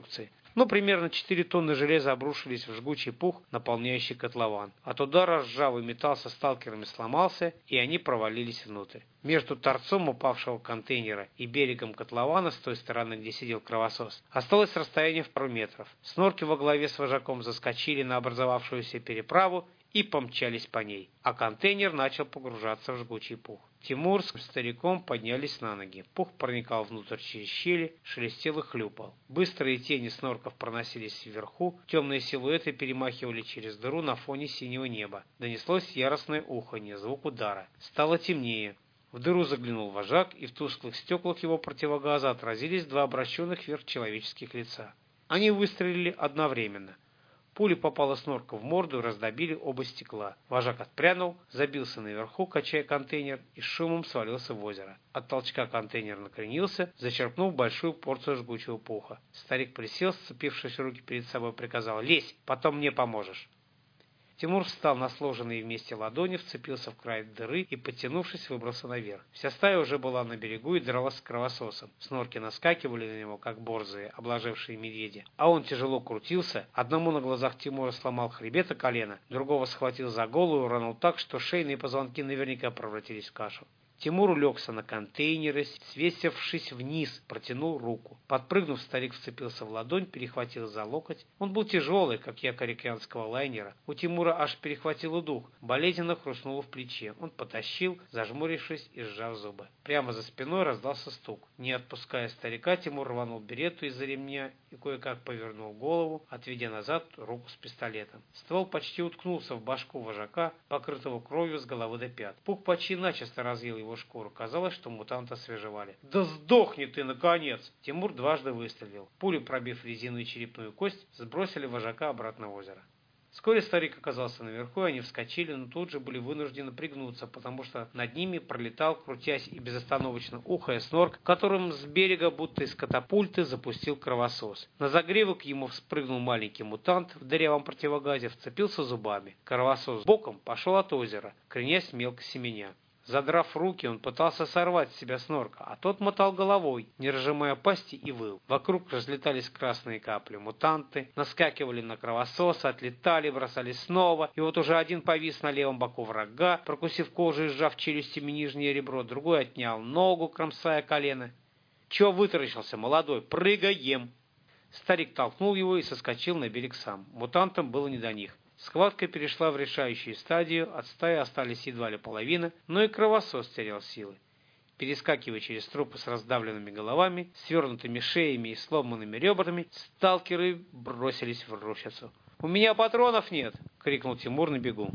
Но примерно четыре тонны железа обрушились в жгучий пух, наполняющий котлован. От удара ржавый металл со сталкерами сломался, и они провалились внутрь. Между торцом упавшего контейнера и берегом котлована, с той стороны, где сидел кровосос, осталось расстояние в пару метров. Снорки во главе с вожаком заскочили на образовавшуюся переправу и помчались по ней, а контейнер начал погружаться в жгучий пух. Тимур с стариком поднялись на ноги. Пух проникал внутрь через щели, шелестел и хлюпал. Быстрые тени снорков проносились вверху, темные силуэты перемахивали через дыру на фоне синего неба. Донеслось яростное уханье, звук удара. Стало темнее. В дыру заглянул вожак, и в тусклых стеклах его противогаза отразились два обращенных вверх человеческих лица. Они выстрелили одновременно. Пуля попала снорку в морду и раздробили оба стекла. Вожак отпрянул, забился наверху, качая контейнер, и с шумом свалился в озеро. От толчка контейнер накренился, зачерпнув большую порцию жгучего пуха. Старик присел, сцепившись руки перед собой, приказал: «Лезь, потом мне поможешь». Тимур встал на сложенные вместе ладони, вцепился в край дыры и, подтянувшись, выбрался наверх. Вся стая уже была на берегу и дралась с кровососом. Снорки наскакивали на него, как борзые, обложившие медведя. А он тяжело крутился, одному на глазах Тимура сломал хребет и колено, другого схватил за голову и уронил так, что шейные позвонки наверняка превратились в кашу. Тимур улегся на контейнеры, свесившись вниз, протянул руку. Подпрыгнув, старик вцепился в ладонь, перехватил за локоть. Он был тяжелый, как якорь океанского лайнера. У Тимура аж перехватило дух. Болезненно хрустнуло в плече. Он потащил, зажмурившись и сжав зубы. Прямо за спиной раздался стук. Не отпуская старика, Тимур рванул берету из-за ремня и кое-как повернул голову, отведя назад руку с пистолетом. Ствол почти уткнулся в башку вожака, покрытого кровью с головы до пят. Пух почти начисто разъел его шкуру. Казалось, что мутанта свежевали. «Да сдохни ты, наконец!» Тимур дважды выстрелил. Пули, пробив резину и черепную кость, сбросили вожака обратно в озеро. Вскоре старик оказался наверху, и они вскочили, но тут же были вынуждены пригнуться, потому что над ними пролетал, крутясь и безостановочно ухая, снорк, которым с берега, будто из катапульты, запустил кровосос. На загривок ему вспрыгнул маленький мутант в дырявом противогазе, вцепился зубами. Кровосос боком пошел от озера, кренясь мелко семеня. Задрав руки, он пытался сорвать с себя снорка, а тот мотал головой, не разжимая пасти, и выл. Вокруг разлетались красные капли. Мутанты наскакивали на кровососа, отлетали, бросались снова, и вот уже один повис на левом боку врага, прокусив кожу и сжав челюстями нижнее ребро, другой отнял ногу, кромсая колено. «Чего вытаращился, молодой? Прыгаем!» Старик толкнул его и соскочил на берег сам. Мутантам было не до них. Схватка перешла в решающую стадию, от стаи остались едва ли половина, но и кровосос терял силы. Перескакивая через трупы с раздавленными головами, свернутыми шеями и сломанными ребрами, сталкеры бросились в рощицу. «У меня патронов нет!» — крикнул Тимур на бегу.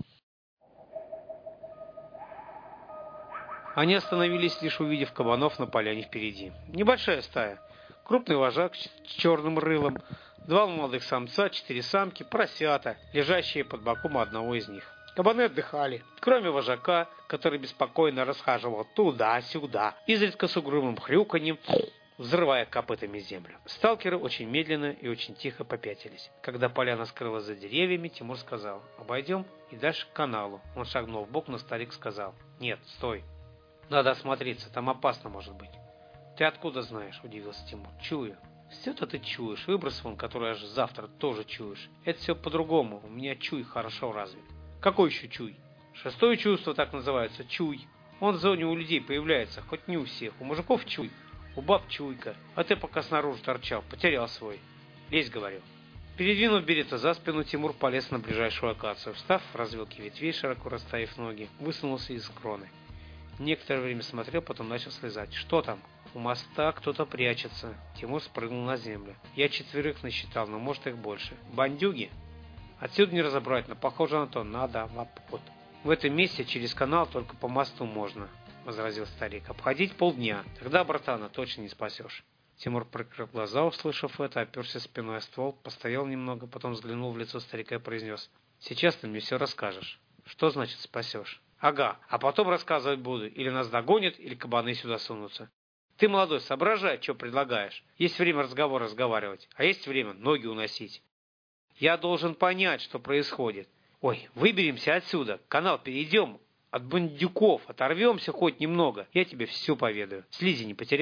Они остановились, лишь увидев кабанов на поляне впереди. Небольшая стая. Крупный вожак с черным рылом, два молодых самца, четыре самки, поросята, лежащие под боком одного из них. Кабаны отдыхали, кроме вожака, который беспокойно расхаживал туда-сюда, изредка с угрюмым хрюканьем, взрывая копытами землю. Сталкеры очень медленно и очень тихо попятились. Когда поляна скрылась за деревьями, Тимур сказал: «Обойдем и дальше к каналу». Он шагнул вбок, но старик сказал: «Нет, стой. Надо осмотреться, там опасно может быть». «Ты откуда знаешь?» – удивился Тимур. «Чую». «Все-то ты чуешь. Выброс вон, который аж завтра тоже чуешь. Это все по-другому. У меня чуй хорошо развит». «Какой еще чуй?» «Шестое чувство так называется. Чуй. Он в зоне у людей появляется, хоть не у всех. У мужиков чуй, у баб чуйка. А ты пока снаружи торчал, потерял свой. Лезь, говорю». Передвинув берета за спину, Тимур полез на ближайшую акацию. Встав в развилке ветвей, широко расставив ноги, высунулся из кроны. Некоторое время смотрел, потом начал слезать. «Что там?» «У моста кто-то прячется». Тимур спрыгнул на землю. «Я четверых насчитал, но может их больше». «Бандюги?» «Отсюда не разобрать, но похоже на то. Надо в обход». «В этом месте через канал только по мосту можно», — возразил старик. «Обходить полдня. Тогда, братана, точно не спасешь». Тимур прикрыл глаза, услышав это, оперся спиной о ствол, постоял немного, потом взглянул в лицо старика и произнес: «Сейчас ты мне все расскажешь». «Что значит спасешь?» «Ага, а потом рассказывать буду. Или нас догонят, или кабаны сюда сунутся. Ты, молодой, соображай, что предлагаешь. Есть время разговор разговаривать, а есть время ноги уносить. Я должен понять, что происходит. Ой, выберемся отсюда, канал перейдем, от бандюков оторвемся хоть немного, я тебе все поведаю. Слизи не потерял?»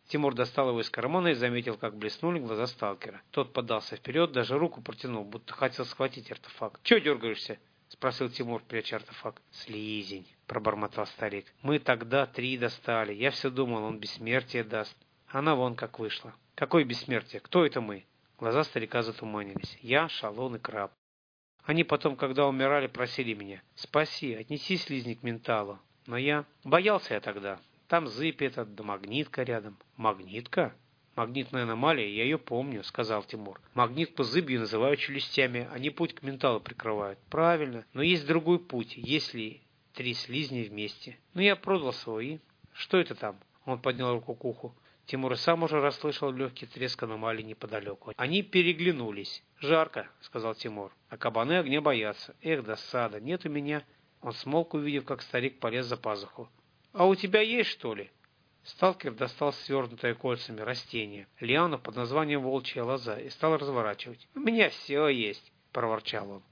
Тимур достал его из кармана и заметил, как блеснули глаза сталкера. Тот подался вперед, даже руку протянул, будто хотел схватить артефакт. «Чего дергаешься?» — спросил Тимур, пряча артефакт. «Слизень», — пробормотал старик. «Мы тогда три достали. Я все думал, он бессмертие даст. Она вон как вышла». «Какое бессмертие? Кто это мы?» Глаза старика затуманились. «Я, Шалун и Краб. Они потом, когда умирали, просили меня: спаси, отнеси слизни к менталу. Но я... Боялся я тогда. Там зыбь этот, да магнитка рядом». «Магнитка? Магнитная аномалия, я ее помню», — сказал Тимур. «Магнитку зыбью называют челюстями, они путь к менталу прикрывают». «Правильно, но есть другой путь, если три слизни вместе. Ну, я продал свой. Что это там?» Он поднял руку к уху. Тимур и сам уже расслышал легкий треск аномалии неподалеку. Они переглянулись. «Жарко», — сказал Тимур. «А кабаны огня боятся. Эх, досада, нет у меня». Он смолк, увидев, как старик полез за пазуху. «А у тебя есть, что ли?» Сталкер достал свернутое кольцами растение, лиану под названием волчья лоза, и стал разворачивать. «У меня все есть», — проворчал он.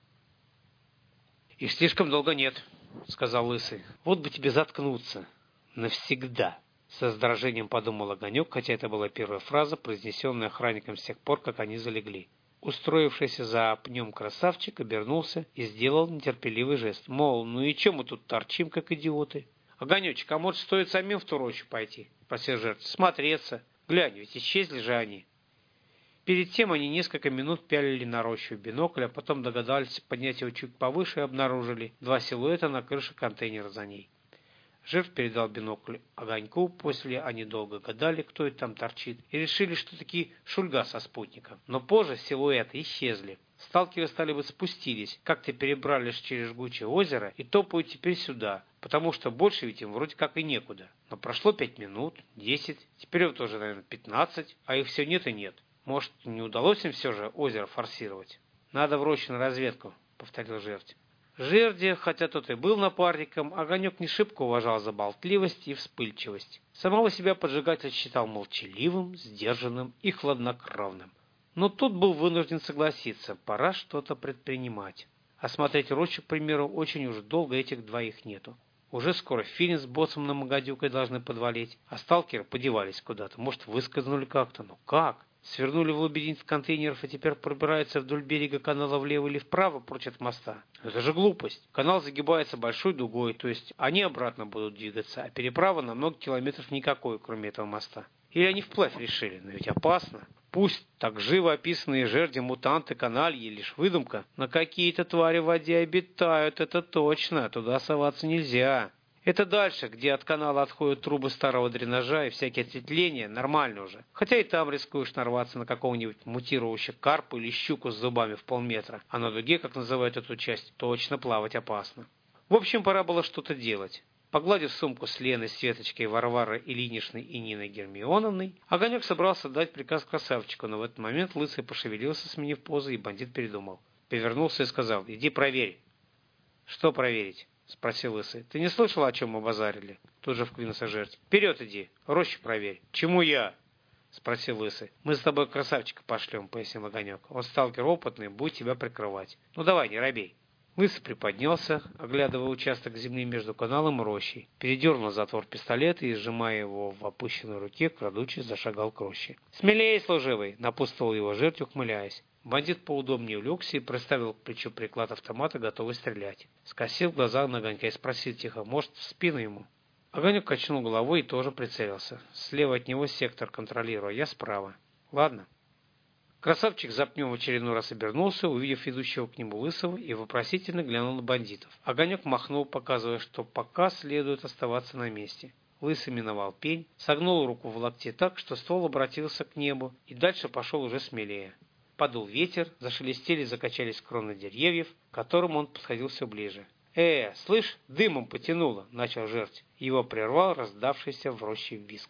«И слишком долго нет», — сказал Лысый. «Вот бы тебе заткнуться. Навсегда». Со раздражением подумал Огонек, хотя это была первая фраза, произнесенная охранником с тех пор, как они залегли. Устроившийся за пнем красавчик обернулся и сделал нетерпеливый жест. Мол, ну и че мы тут торчим, как идиоты? «Огонечек, а может, стоит самим в ту рощу пойти?» — просил жертв. «Смотреться. Глянь, ведь исчезли же они». Перед тем они несколько минут пялили на рощу в бинокль, а потом догадались поднять его чуть повыше и обнаружили два силуэта на крыше контейнера за ней. Жертв передал бинокль Огоньку, после они долго гадали, кто это там торчит, и решили, что таки Шульга со спутником. Но позже силуэты исчезли. Сталкеры стали бы спустились, как-то перебрались через жгучее озеро и топают теперь сюда, потому что больше ведь им вроде как и некуда. Но прошло пять минут, десять, теперь вот уже, наверное, пятнадцать, а их все нет и нет. Может, не удалось им все же озеро форсировать? «Надо в рощу на разведку», — повторил жертв. Жерди, хотя тот и был напарником, Огонек не шибко уважал за болтливость и вспыльчивость. Самого себя поджигатель считал молчаливым, сдержанным и хладнокровным. Но тут был вынужден согласиться, пора что-то предпринимать. Осмотреть рощу, к примеру, очень уж долго этих двоих нету. Уже скоро Филин с боссом на Магадюкой должны подвалить, а сталкеры подевались куда-то, может, выскользнули как-то, но как? Свернули в лабиринт контейнеров и теперь пробираются вдоль берега канала влево или вправо прочь от моста. Это же глупость. Канал загибается большой дугой, то есть они обратно будут двигаться, а переправа на много километров никакой, кроме этого моста. Или они вплавь решили, но ведь опасно. Пусть так живо описанные жерди, мутанты, канальи, лишь выдумка, но какие-то твари в воде обитают, это точно, туда соваться нельзя. Это дальше, где от канала отходят трубы старого дренажа и всякие ответвления, нормально уже. Хотя и там рискуешь нарваться на какого-нибудь мутирующего карпа или щуку с зубами в полметра, а на дуге, как называют эту часть, точно плавать опасно. В общем, пора было что-то делать. Погладив сумку с Леной, Светочкой, Варварой, Ильиничной и Ниной Гермионовной, Огонек собрался дать приказ красавчику, но в этот момент Лысый пошевелился, сменив позу, и бандит передумал. Повернулся и сказал: «Иди проверь». «Что проверить?» — спросил Лысый. «Ты не слышал, о чем мы базарили?» Тут же вклинился жертв. «Вперед иди, рощу проверь». «Чему я?» — спросил Лысый. «Мы с тобой красавчика пошлем», — пояснил Огонек. «Он сталкер опытный, будет тебя прикрывать. Ну давай, не робей». Лысый приподнялся, оглядывая участок земли между каналом и рощей, передернул затвор пистолета и, сжимая его в опущенной руке, крадучись, зашагал к роще. «Смелее, служивый!» — напутствовал его жертв, ухмыляясь. Бандит поудобнее улегся и приставил к плечу приклад автомата, готовый стрелять. Скосил глаза на Огонька и спросил тихо: «Может, в спину ему?» Огонек качнул головой и тоже прицелился. Слева от него сектор контролирую, я справа. «Ладно». Красавчик за пнем в очередной раз обернулся, увидев идущего к нему Лысого, и вопросительно глянул на бандитов. Огонек махнул, показывая, что пока следует оставаться на месте. Лысый миновал пень, согнул руку в локте так, что ствол обратился к небу, и дальше пошел уже смелее. Подул ветер, зашелестели, закачались кроны деревьев, к которым он подходил все ближе. «Э, слышь, дымом потянуло!» — начал жертв. Его прервал раздавшийся в роще визг.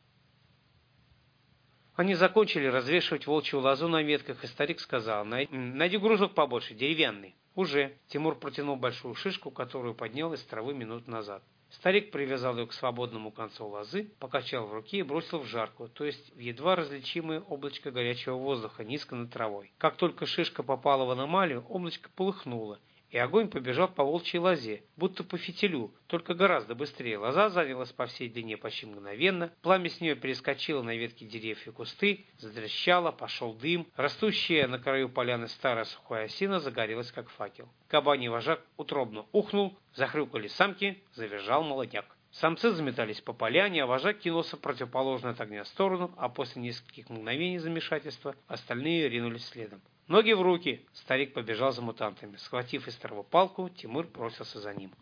Они закончили развешивать волчью лозу на ветках, и старик сказал: «Найди грузок побольше, деревянный». «Уже». Тимур протянул большую шишку, которую поднял из травы минут назад. Старик привязал ее к свободному концу лозы, покачал в руке и бросил в жарку, то есть в едва различимое облачко горячего воздуха низко над травой. Как только шишка попала в аномалию, облачко полыхнуло, и огонь побежал по волчьей лозе, будто по фитилю, только гораздо быстрее. Лоза занялась по всей длине почти мгновенно, пламя с нее перескочило на ветки деревьев и кусты, затрещало, пошел дым, растущая на краю поляны старая сухая осина загорелась, как факел. Кабаний вожак утробно ухнул, захрюкали самки, завизжал молодняк. Самцы заметались по поляне, а вожак кинулся в противоположную от огня сторону, а после нескольких мгновений замешательства остальные ринулись следом. «Ноги в руки!» Старик побежал за мутантами. Схватив из торва палку, Тимур бросился за ним.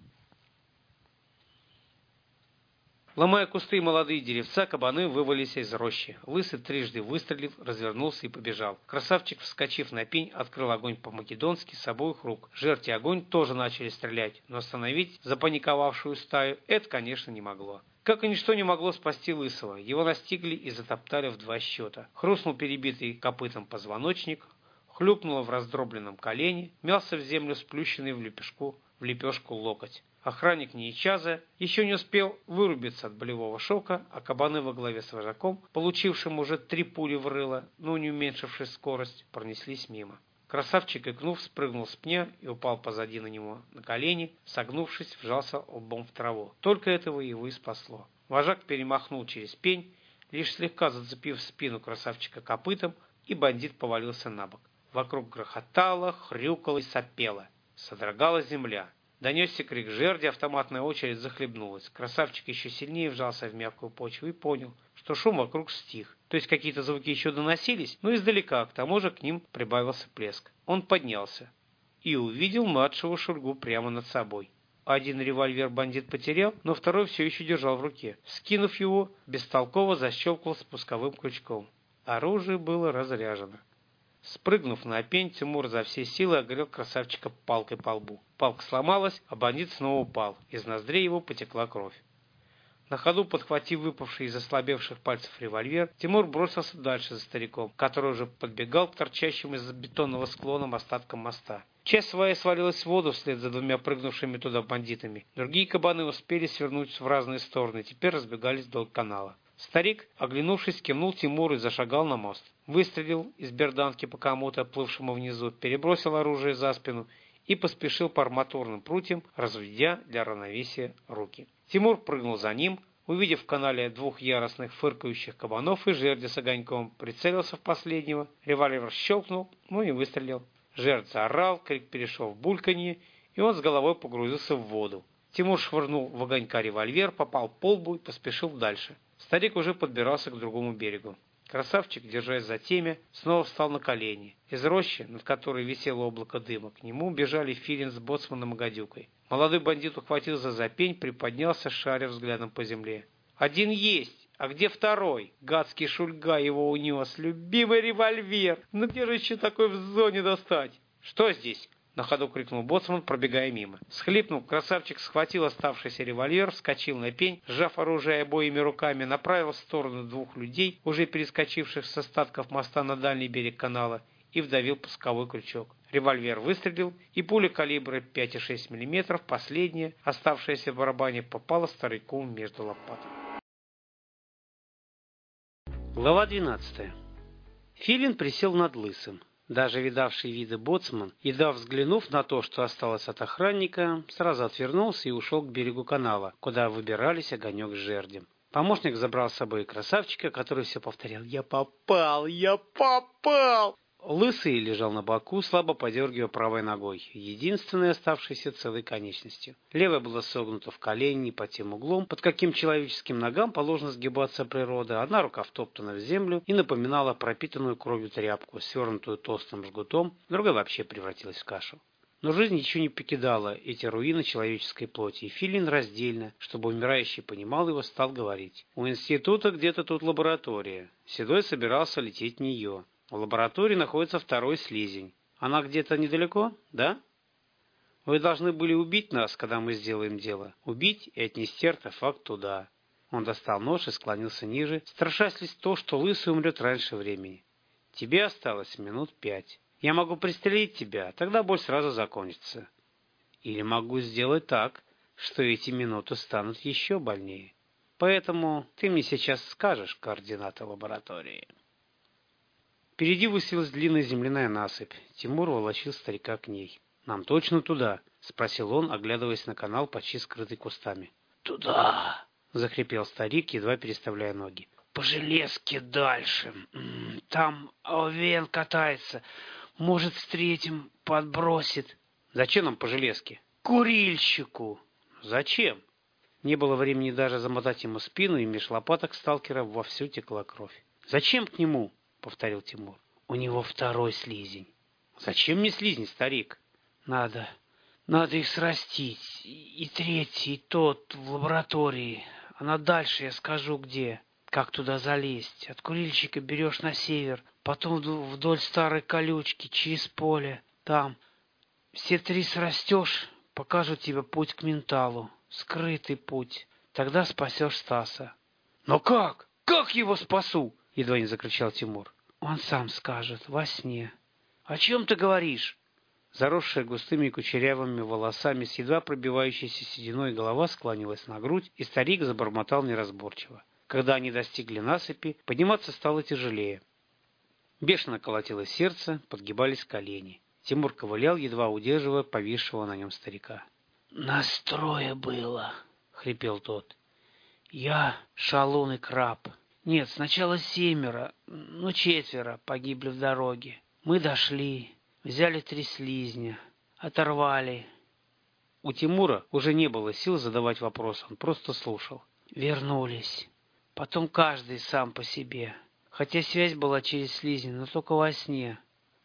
Ломая кусты и молодые деревца, кабаны вывалились из рощи. Лысый, трижды выстрелив, развернулся и побежал. Красавчик, вскочив на пень, открыл огонь по-македонски с обоих рук. Жерти огонь тоже начали стрелять, но остановить запаниковавшую стаю это, конечно, не могло. Как и ничто не могло спасти Лысого. Его настигли и затоптали в два счета. Хрустнул перебитый копытом позвоночник, хлюпнуло в раздробленном колене, мялся в землю сплющенный в лепешку, в лепешку локоть. Охранник Неичаза еще не успел вырубиться от болевого шока, а кабаны во главе с вожаком, получившим уже три пули в рыло, но не уменьшившись скорость, пронеслись мимо. Красавчик, икнув, спрыгнул с пня и упал позади на него на колени, согнувшись, вжался лбом в траву. Только этого его и спасло. Вожак перемахнул через пень, лишь слегка зацепив спину красавчика копытом, и бандит повалился на бок. Вокруг грохотало, хрюкало и сопело. Содрогалась земля. Донесся крик жерди, автоматная очередь захлебнулась. Красавчик еще сильнее вжался в мягкую почву и понял, что шум вокруг стих. То есть какие-то звуки еще доносились, но издалека, к тому же к ним прибавился плеск. Он поднялся и увидел младшего Шульгу прямо над собой. Один револьвер бандит потерял, но второй все еще держал в руке. Скинув его, бестолково защелкал спусковым крючком. Оружие было разряжено. Спрыгнув на пень, Тимур за все силы огрел красавчика палкой по лбу. Палка сломалась, а бандит снова упал. Из ноздрей его потекла кровь. На ходу, подхватив выпавший из ослабевших пальцев револьвер, Тимур бросился дальше за стариком, который уже подбегал к торчащим из бетонного склона остаткам моста. Часть своя свалилась в воду вслед за двумя прыгнувшими туда бандитами. Другие кабаны успели свернуть в разные стороны и теперь разбегались вдоль канала. Старик, оглянувшись, кивнул Тимуру и зашагал на мост. Выстрелил из берданки по кому-то, плывшему внизу, перебросил оружие за спину и поспешил по арматурным прутьям, разведя для равновесия руки. Тимур прыгнул за ним, увидев в канале двух яростных фыркающих кабанов и жерди с огоньком, прицелился в последнего, револьвер щелкнул, но не выстрелил. Жердь заорал, крик перешел в бульканье, и он с головой погрузился в воду. Тимур швырнул в огонька револьвер, попал по лбу и поспешил дальше. Старик уже подбирался к другому берегу. Красавчик, держась за темя, снова встал на колени. Из рощи, над которой висело облако дыма, к нему бежали Филин с боцманом и гадюкой. Молодой бандит ухватился за пень, приподнялся, шаря взглядом по земле. «Один есть! А где второй?» Гадский Шульга его унес. «Любимый револьвер! Ну где же еще такой в зоне достать?» «Что здесь?» — на ходу крикнул боцман, пробегая мимо. Схлипнул, красавчик схватил оставшийся револьвер, вскочил на пень, сжав оружие обоими руками, направил в сторону двух людей, уже перескочивших с остатков моста на дальний берег канала, и вдавил пусковой крючок. Револьвер выстрелил, и пуля калибра пять и шесть миллиметров, последняя, оставшаяся в барабане, попала старику между лопаток. Глава двенадцатая. Филин присел над Лысым. Даже видавший виды боцман, едва взглянув на то, что осталось от охранника, сразу отвернулся и ушел к берегу канала, куда выбирались огонек с жердем. Помощник забрал с собой красавчика, который все повторял: «Я попал! Я попал!» Лысый лежал на боку, слабо подергивая правой ногой, единственной оставшейся целой конечностью. Левая была согнута в колени под тем углом, под каким человеческим ногам положено сгибаться природа. Одна рука втоптана в землю и напоминала пропитанную кровью тряпку, свернутую толстым жгутом, другая вообще превратилась в кашу. Но жизнь еще не покидала эти руины человеческой плоти, и Филин раздельно, чтобы умирающий понимал его, стал говорить: «У института где-то тут лаборатория. Седой собирался лететь в нее. В лаборатории находится второй слизень. Она где-то недалеко, да? Вы должны были убить нас, когда мы сделаем дело. Убить и отнести артефакт туда». Он достал нож и склонился ниже, страшась ли то, что Лысый умрет раньше времени. «Тебе осталось минут пять. Я могу пристрелить тебя, тогда боль сразу закончится. Или могу сделать так, что эти минуты станут еще больнее. Поэтому ты мне сейчас скажешь координаты лаборатории». Впереди высилась длинная земляная насыпь. Тимур волочил старика к ней. Нам точно туда? — спросил он, оглядываясь на канал, почти скрытый кустами. — Туда! — захрипел старик, едва переставляя ноги. — По железке дальше. Там овен катается. Может, встретим, подбросит. — Зачем нам по железке? — Курильщику. — Зачем? Не было времени даже замотать ему спину, и меж лопаток сталкера вовсю текла кровь. — Зачем к нему? — повторил Тимур. — У него второй слизень. — Зачем мне слизень, старик? — Надо... Надо их срастить. И третий, и тот в лаборатории. А на дальше я скажу где. Как туда залезть. От курильщика берешь на север. Потом вдоль старой колючки, через поле. Там все три срастешь, покажут тебе путь к менталу. Скрытый путь. Тогда спасешь Стаса. Но как? Как его спасу? Едва не закричал Тимур. Он сам скажет, во сне. О чем ты говоришь? Заросшая густыми кучерявыми волосами, с едва пробивающейся сединой голова склонилась на грудь, и старик забормотал неразборчиво. Когда они достигли насыпи, подниматься стало тяжелее. Бешено колотилось сердце, подгибались колени. Тимур ковылял, едва удерживая повисшего на нем старика. — Нас трое было, — хрипел тот. — Я, Шалун и Краб. Нет, сначала семеро, ну четверо погибли в дороге. Мы дошли... Взяли три слизня, оторвали. У Тимура уже не было сил задавать вопросы, он просто слушал. Вернулись. Потом каждый сам по себе. Хотя связь была через слизни, но только во сне.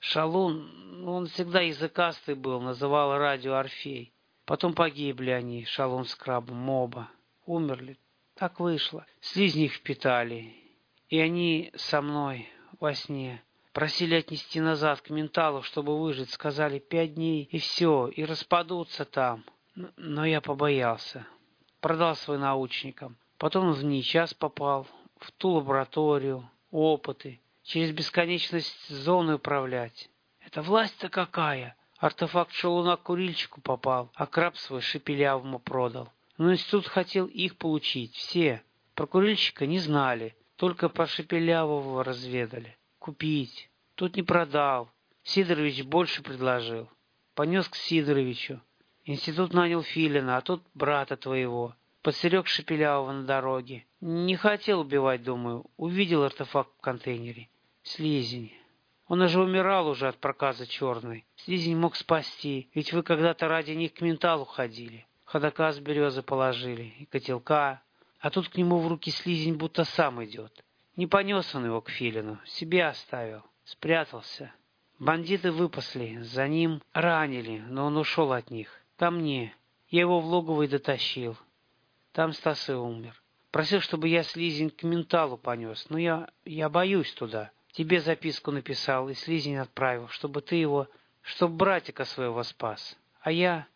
Шалун, он всегда языкастый был, называл радио Орфей. Потом погибли они, Шалун с Крабом, оба. Умерли. Так вышло. Слизни их впитали. И они со мной во сне. Просили отнести назад к менталу, чтобы выжить. Сказали, пять дней, и все, и распадутся там. Но я побоялся. Продал свой научникам. Потом в НИЧАС попал, в ту лабораторию, опыты. Через бесконечность зоны управлять. Это власть-то какая? Артефакт Шалуна к курильщику попал, а Краб свой шепелявому продал. Но институт хотел их получить, все. Про курильщика не знали, только про шепелявого разведали. Купить. Тут не продал. Сидорович больше предложил. Понес к Сидоровичу. Институт нанял Филина, а тут брата твоего. Подстерег Шепелявого на дороге. Не хотел убивать, думаю. Увидел артефакт в контейнере. Слизень. Он уже умирал уже от проказа черной. Слизень мог спасти, ведь вы когда-то ради них к менталу ходили. Ходока с березы положили, и котелка. А тут к нему в руки слизень будто сам идет. Не понес он его к Филину, себе оставил, спрятался. Бандиты выпасли, за ним ранили, но он ушел от них. Ко мне. Я его в логово и дотащил. Там Стас и умер. Просил, чтобы я слизень к менталу понес, но я, я боюсь туда. Тебе записку написал и слизень отправил, чтобы ты его, чтоб братика своего спас. А я,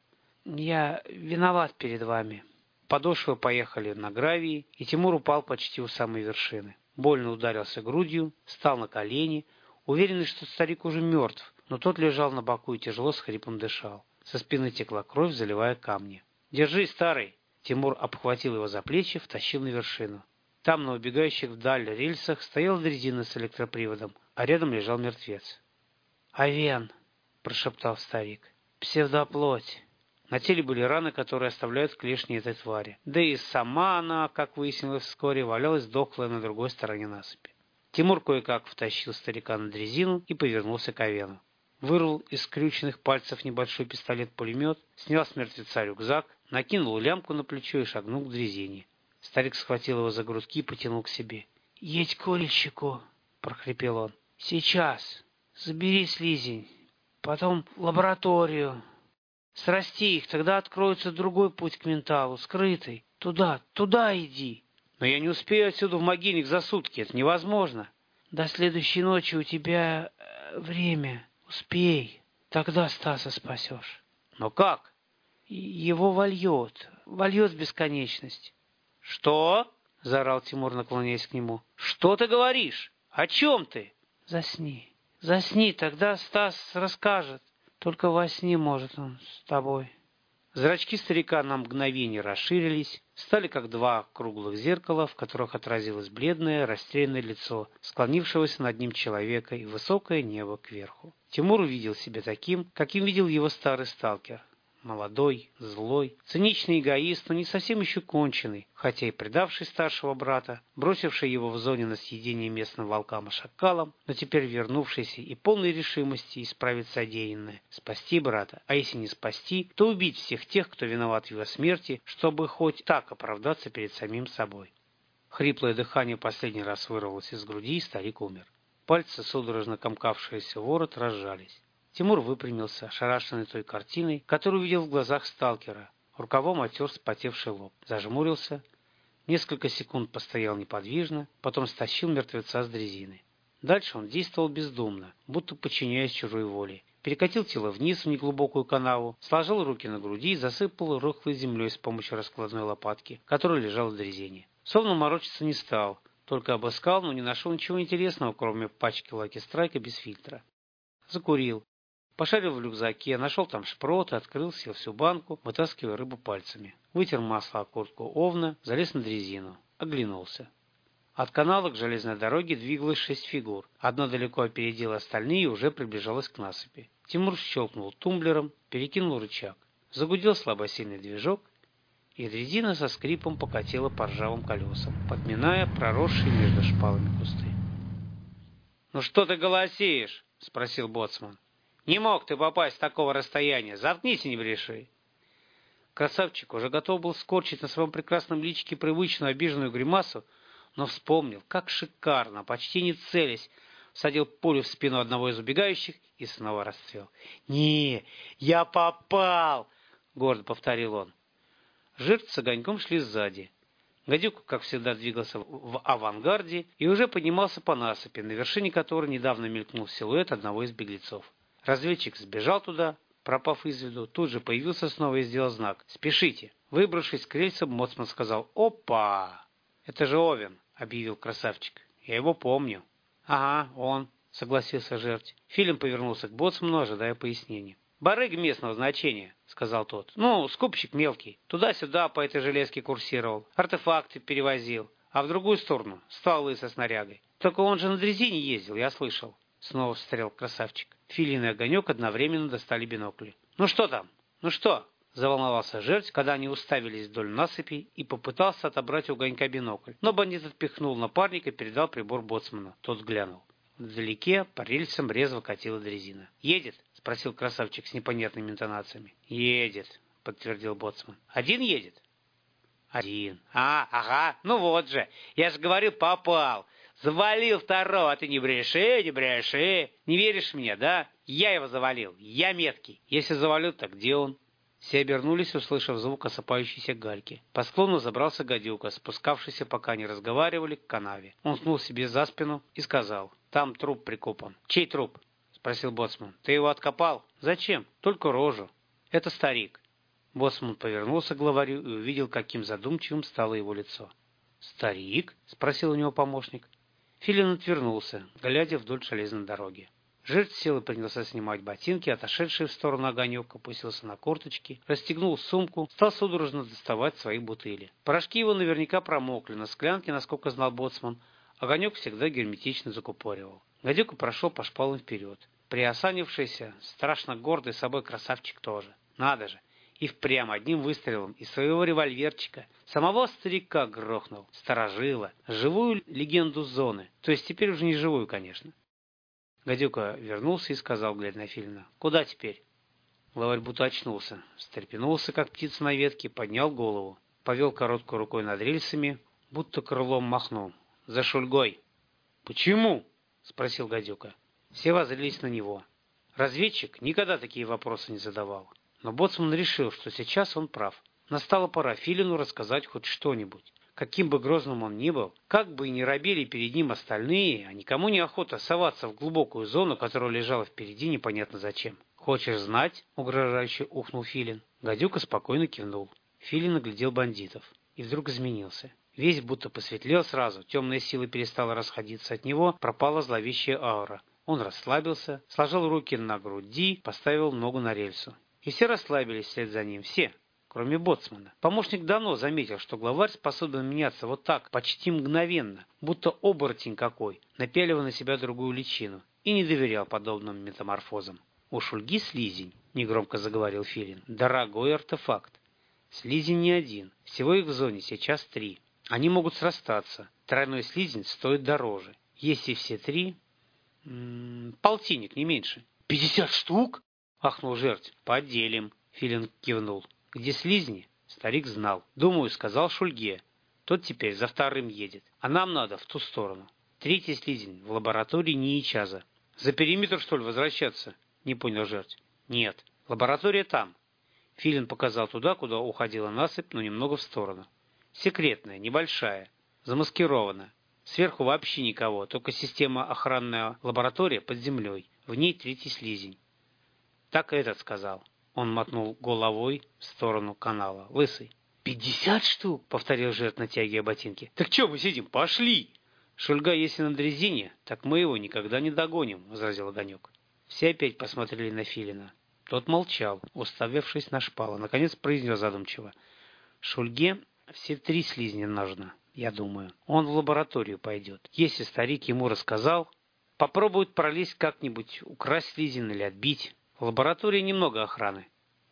я виноват перед вами. Подошвы поехали на гравии, и Тимур упал почти у самой вершины. Больно ударился грудью, встал на колени, уверенный, что старик уже мертв, но тот лежал на боку и тяжело с хрипом дышал. Со спины текла кровь, заливая камни. «Держи, старый!» Тимур обхватил его за плечи, втащил на вершину. Там, на убегающих вдаль рельсах, стояла дрезина с электроприводом, а рядом лежал мертвец. «Овен!» – прошептал старик. «Псевдоплоть!» На теле были раны, которые оставляют клешни этой твари. Да и сама она, как выяснилось вскоре, валялась дохлая на другой стороне насыпи. Тимур кое-как втащил старика на дрезину и повернулся к Овену. Вырвал из скрюченных пальцев небольшой пистолет-пулемет, снял с мертвеца рюкзак, накинул лямку на плечо и шагнул к дрезине. Старик схватил его за грудки и потянул к себе. — Едь к курильщику, — прохрипел он. — Сейчас. Забери слизень. Потом в лабораторию. Срасти их, тогда откроется другой путь к менталу, скрытый. Туда, туда иди. Но я не успею отсюда в могильник за сутки, это невозможно. До следующей ночи у тебя время. Успей. Тогда Стаса спасешь. Но как? Его вольет. Вольет в бесконечность. Что? Заорал Тимур, наклоняясь к нему. Что ты говоришь? О чем ты? Засни. Засни, тогда Стас расскажет. Только во сне может он с тобой. Зрачки старика на мгновение расширились, стали как два круглых зеркала, в которых отразилось бледное, растерянное лицо, склонившегося над ним человека и высокое небо кверху. Тимур увидел себя таким, каким видел его старый сталкер. Молодой, злой, циничный эгоист, но не совсем еще конченый, хотя и предавший старшего брата, бросивший его в зоне на съедение местным волкам и шакалам, но теперь вернувшийся и полной решимости исправить содеянное, спасти брата, а если не спасти, то убить всех тех, кто виноват в его смерти, чтобы хоть так оправдаться перед самим собой. Хриплое дыхание последний раз вырвалось из груди, и старик умер. Пальцы, судорожно комкавшиеся в ворот, разжались. Тимур выпрямился, ошарашенный той картиной, которую увидел в глазах сталкера. Рукавом оттер вспотевший лоб, зажмурился, несколько секунд постоял неподвижно, потом стащил мертвеца с дрезины. Дальше он действовал бездумно, будто подчиняясь чужой воле. Перекатил тело вниз в неглубокую канаву, сложил руки на груди и засыпал рыхлой землей с помощью раскладной лопатки, которая лежала в дрезине. Словно морочиться не стал, только обыскал, но не нашел ничего интересного, кроме пачки Lucky Strike без фильтра. Закурил. Пошарил в рюкзаке, нашел там шпрот, открыл, съел всю банку, вытаскивая рыбу пальцами. Вытер масло о куртку овна, залез на дрезину. Оглянулся. От канала к железной дороге двигалось шесть фигур. Одна далеко опередила остальные и уже приближалась к насыпи. Тимур щелкнул тумблером, перекинул рычаг. Загудел слабосильный движок, и дрезина со скрипом покатила по ржавым колесам, подминая проросшие между шпалами кусты. — Ну что ты голосишь? — спросил боцман. Не мог ты попасть с такого расстояния. Заткнись и не бреши. Красавчик уже готов был скорчить на своем прекрасном личике привычную обиженную гримасу, но вспомнил, как шикарно, почти не целясь, всадил пулю в спину одного из убегающих и снова расцвел. «Не, я попал!» — гордо повторил он. Жертв с огоньком шли сзади. Гадюка, как всегда, двигался в авангарде и уже поднимался по насыпи, на вершине которой недавно мелькнул силуэт одного из беглецов. Разведчик сбежал туда, пропав из виду, тут же появился снова и сделал знак «Спешите!». Выбравшись к рельсам, боцман сказал «Опа!». «Это же Овен!» — объявил красавчик. «Я его помню». «Ага, он», — согласился жерть. Филин повернулся к боцману, ожидая пояснений. «Барыга местного значения», — сказал тот. «Ну, скупщик мелкий. Туда-сюда по этой железке курсировал, артефакты перевозил, а в другую сторону стволы со снарягой. Только он же на дрезине ездил, я слышал». Снова встрял красавчик. Филин и Огонек одновременно достали бинокли. «Ну что там? Ну что?» — заволновался жертв, когда они уставились вдоль насыпи, и попытался отобрать у Огонька бинокль. Но бандит отпихнул напарника и передал прибор боцману. Тот глянул. Вдалеке по рельсам резво катила дрезина. «Едет?» — спросил красавчик с непонятными интонациями. «Едет», — подтвердил боцман. «Один едет?» «Один». «А, ага, ну вот же. Я же говорил, попал. Завалил второго, а ты не бреши, не бреши. Не веришь мне, да? Я его завалил, я меткий. Если завалил, так где он?» Все обернулись, услышав звук осыпающейся гальки. По склону забрался гадюка, спускавшийся, пока не разговаривали, к канаве. Он ткнул себе за спину и сказал: «Там труп прикопан». «Чей труп?» — спросил боцман. «Ты его откопал?» «Зачем? Только рожу». «Это старик». Боцман повернулся к главарю и увидел, каким задумчивым стало его лицо. «Старик?» — спросил у него помощник. Филин отвернулся, глядя вдоль железной дороги. Жертв сел и принялся снимать ботинки, отошедший в сторону Огонек опустился на корточки, расстегнул сумку, стал судорожно доставать свои бутыли. Порошки его наверняка промокли, на склянке, насколько знал боцман, Огонек всегда герметично закупоривал. Гадюка прошел по шпалам вперед. Приосанившийся, страшно гордый собой красавчик тоже. Надо же! И впрямь одним выстрелом из своего револьверчика самого старика грохнул, сторожила, живую легенду зоны, то есть теперь уже не живую, конечно. Гадюка вернулся и сказал, глядя на Филина: «Куда теперь?» Главарь будто очнулся, встрепенулся, как птица на ветке, поднял голову, повел короткой рукой над рельсами, будто крылом махнул. «За Шульгой!» «Почему?» — спросил Гадюка. Все воззрелись на него. Разведчик никогда такие вопросы не задавал. Но боцман решил, что сейчас он прав. Настала пора Филину рассказать хоть что-нибудь. Каким бы грозным он ни был, как бы и не робели перед ним остальные, а никому не охота соваться в глубокую зону, которая лежала впереди непонятно зачем. «Хочешь знать?» — угрожающе ухнул Филин. Гадюка спокойно кивнул. Филин оглядел бандитов. И вдруг изменился. Весь будто посветлел сразу, темная сила перестала расходиться от него, пропала зловещая аура. Он расслабился, сложил руки на груди, поставил ногу на рельсу. И все расслабились вслед за ним, все, кроме боцмана. Помощник давно заметил, что главарь способен меняться вот так, почти мгновенно, будто оборотень какой, напяливая на себя другую личину, и не доверял подобным метаморфозам. «У Шульги слизень», — негромко заговорил Филин. «Дорогой артефакт. Слизень не один, всего их в зоне сейчас три. Они могут срастаться. Тройной слизень стоит дороже. Если все три... М-м, полтинник, не меньше». «Пятьдесят штук?» — ахнул жертв. «Поделим», — Филин кивнул. «Где слизни?» Старик знал. «Думаю, сказал Шульге. Тот теперь за вторым едет. А нам надо в ту сторону. Третий слизень в лаборатории Ниичаза». «За периметр, что ли, возвращаться?» — не понял жертв. «Нет, лаборатория там». Филин показал туда, куда уходила насыпь, но немного в сторону. «Секретная, небольшая, замаскированная. Сверху вообще никого, только система охранная лаборатория под землей. В ней третий слизень». «Так этот сказал». Он мотнул головой в сторону канала. «Лысый». «Пятьдесят штук?» — повторил жертв, натягивая ботинки. «Так что мы сидим? Пошли!» «Шульга, если на дрезине, так мы его никогда не догоним», — возразил Огонек. Все опять посмотрели на Филина. Тот молчал, уставившись на шпалу. Наконец произнес задумчиво. «Шульге все три слизня нужно, я думаю. Он в лабораторию пойдет. Если старик ему рассказал, попробует пролезть как-нибудь, украсть слизень или отбить. В лаборатории немного охраны.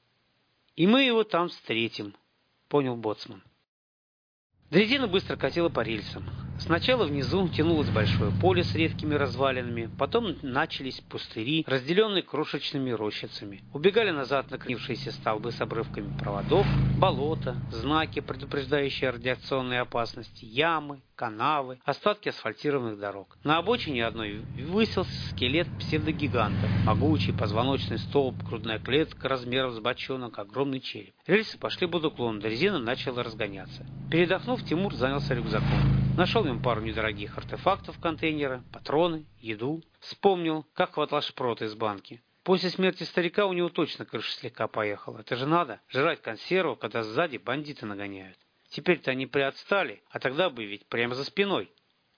И мы его там встретим», — понял боцман. Дрезина быстро катила по рельсам. Сначала внизу тянулось большое поле с редкими развалинами, потом начались пустыри, разделенные крошечными рощицами. Убегали назад накренившиеся столбы с обрывками проводов, болота, знаки, предупреждающие о радиационной опасности, ямы, канавы, остатки асфальтированных дорог. На обочине одной высился скелет псевдогиганта, могучий позвоночный столб, грудная клетка размером с бочонок, огромный череп. Рельсы пошли под уклон, дрезина начала разгоняться. Передохнув, Тимур занялся рюкзаком. Нашел им пару недорогих артефактов контейнера, патроны, еду. Вспомнил, как хватал шпроты из банки. После смерти старика у него точно крыша слегка поехала. Это же надо, жрать консерву, когда сзади бандиты нагоняют. Теперь-то они приотстали, а тогда бы ведь прямо за спиной.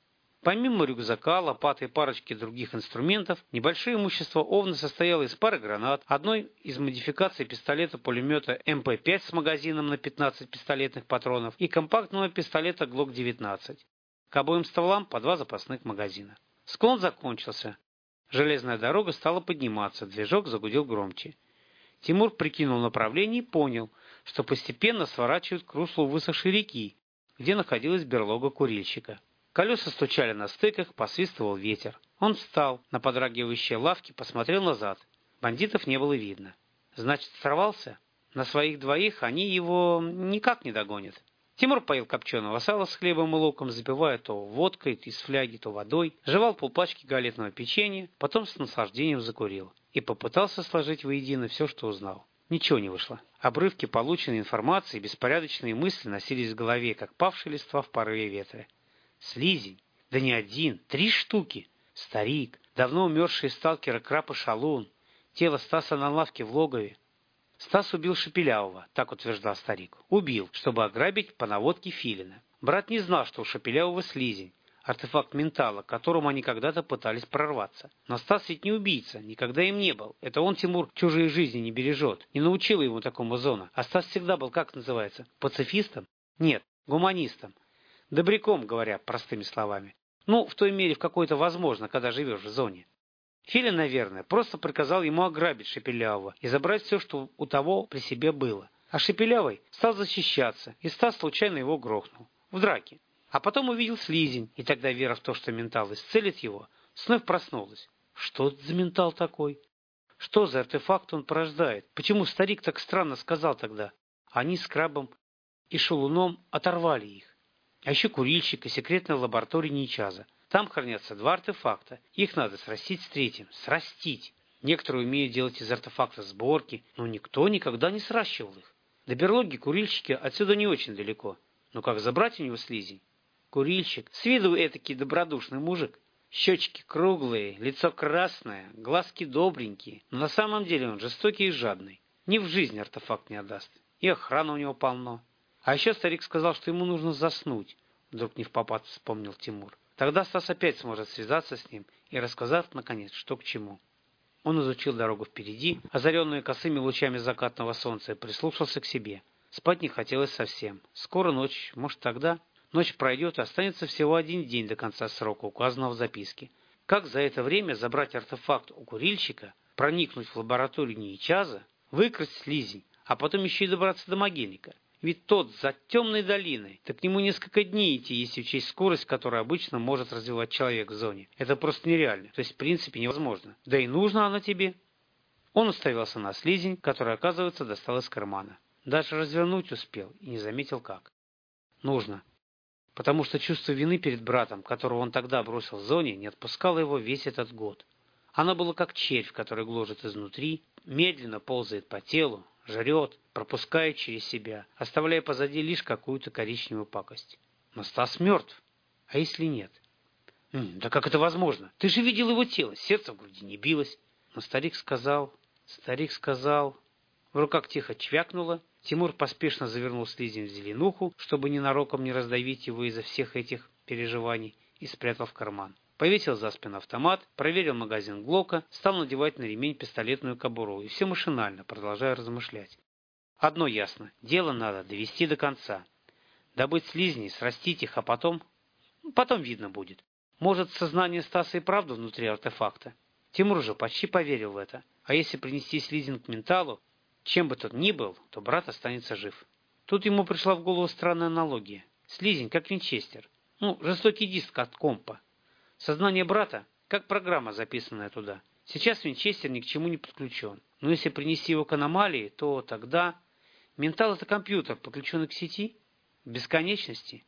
Помимо рюкзака, лопаты и парочки других инструментов, небольшое имущество Овна состояло из пары гранат, одной из модификаций пистолета-пулемета эм пэ пять с магазином на пятнадцать пистолетных патронов и компактного пистолета глок девятнадцать. К обоим стволам по два запасных магазина. Склон закончился. Железная дорога стала подниматься, движок загудел громче. Тимур прикинул направление и понял, что постепенно сворачивают к руслу высохшей реки, где находилась берлога курильщика. Колеса стучали на стыках, посвистывал ветер. Он встал на подрагивающей лавке, посмотрел назад. Бандитов не было видно. Значит, сорвался? На своих двоих они его никак не догонят. Тимур поел копченого сала с хлебом и луком, запивая то водкой из фляги, то водой, жевал полпачки галетного печенья, потом с наслаждением закурил и попытался сложить воедино все, что узнал. Ничего не вышло. Обрывки полученной информации, беспорядочные мысли носились в голове, как павшие листва в порыве ветра. Слизень? Да не один, три штуки. Старик, давно умерший сталкер Краб и Шалун, тело Стаса на лавке в логове. Стас убил Шепелявого, так утверждал старик. Убил, чтобы ограбить по наводке Филина. Брат не знал, что у Шепелявого слизень, артефакт ментала, к которому они когда-то пытались прорваться. Но Стас ведь не убийца, никогда им не был. Это он, Тимур, чужие жизни не бережет. Не научила ему такому зона. А Стас всегда был, как называется, пацифистом? Нет, гуманистом. Добряком, говоря простыми словами. Ну, в той мере, в какой-то возможно, когда живешь в зоне. Филин, наверное, просто приказал ему ограбить Шепелявого и забрать все, что у того при себе было. А Шепелявый стал защищаться, и Стас случайно его грохнул. В драке. А потом увидел слизень, и тогда вера в то, что ментал исцелит его, вновь проснулась. Что это за ментал такой? Что за артефакт он порождает? Почему старик так странно сказал тогда? Они с Крабом и Шалуном оторвали их. А еще курильщик и секретная лаборатория Ниичаза. Там хранятся два артефакта. Их надо срастить с третьим. Срастить. Некоторые умеют делать из артефакта сборки, но никто никогда не сращивал их. До берлоги курильщики отсюда не очень далеко. Но как забрать у него слизень? Курильщик, с виду этакий добродушный мужик. Щечки круглые, лицо красное, глазки добренькие. Но на самом деле он жестокий и жадный. Ни в жизни артефакт не отдаст. И охрана у него полно. А еще старик сказал, что ему нужно заснуть. Вдруг невпопад вспомнил Тимур. Тогда Стас опять сможет связаться с ним и рассказать, наконец, что к чему. Он изучил дорогу впереди, озаренную косыми лучами закатного солнца, и прислушался к себе. Спать не хотелось совсем. Скоро ночь, может тогда... Ночь пройдет, и останется всего один день до конца срока, указанного в записке. Как за это время забрать артефакт у курильщика, проникнуть в лабораторию Нейчаза, выкрасть слизень, а потом еще и добраться до могильника? Ведь тот за темной долиной, так к нему несколько дней идти, если учесть скорость, которую обычно может развивать человек в зоне. Это просто нереально, то есть в принципе невозможно. Да и нужно оно тебе. Он уставился на слизень, который, оказывается, достал из кармана. Даже развернуть успел и не заметил как. Нужно. Потому что чувство вины перед братом, которого он тогда бросил в зоне, не отпускало его весь этот год. Оно было как червь, который гложет изнутри, медленно ползает по телу, жрет, пропускает через себя, оставляя позади лишь какую-то коричневую пакость. Но Стас мертв. А если нет? М, да как это возможно? Ты же видел его тело, сердце в груди не билось. Но старик сказал, старик сказал... В руках тихо чвякнуло. Тимур поспешно завернул слизень в зеленуху, чтобы ненароком не раздавить его из-за всех этих переживаний, и спрятал в карман. Повесил за спину автомат, проверил магазин Глока, стал надевать на ремень пистолетную кобуру, и все машинально, продолжая размышлять. Одно ясно, дело надо довести до конца. Добыть слизней, срастить их, а потом... Потом видно будет. Может, сознание Стаса и правда внутри артефакта? Тимур же почти поверил в это. А если принести слизень к менталу, чем бы тот ни был, то брат останется жив. Тут ему пришла в голову странная аналогия. Слизень, как винчестер. Ну, жестокий диск от компа. Сознание брата, как программа, записанная туда. Сейчас винчестер ни к чему не подключен. Но если принести его к аномалии, то тогда... Ментал — это компьютер, подключенный к сети? В бесконечности?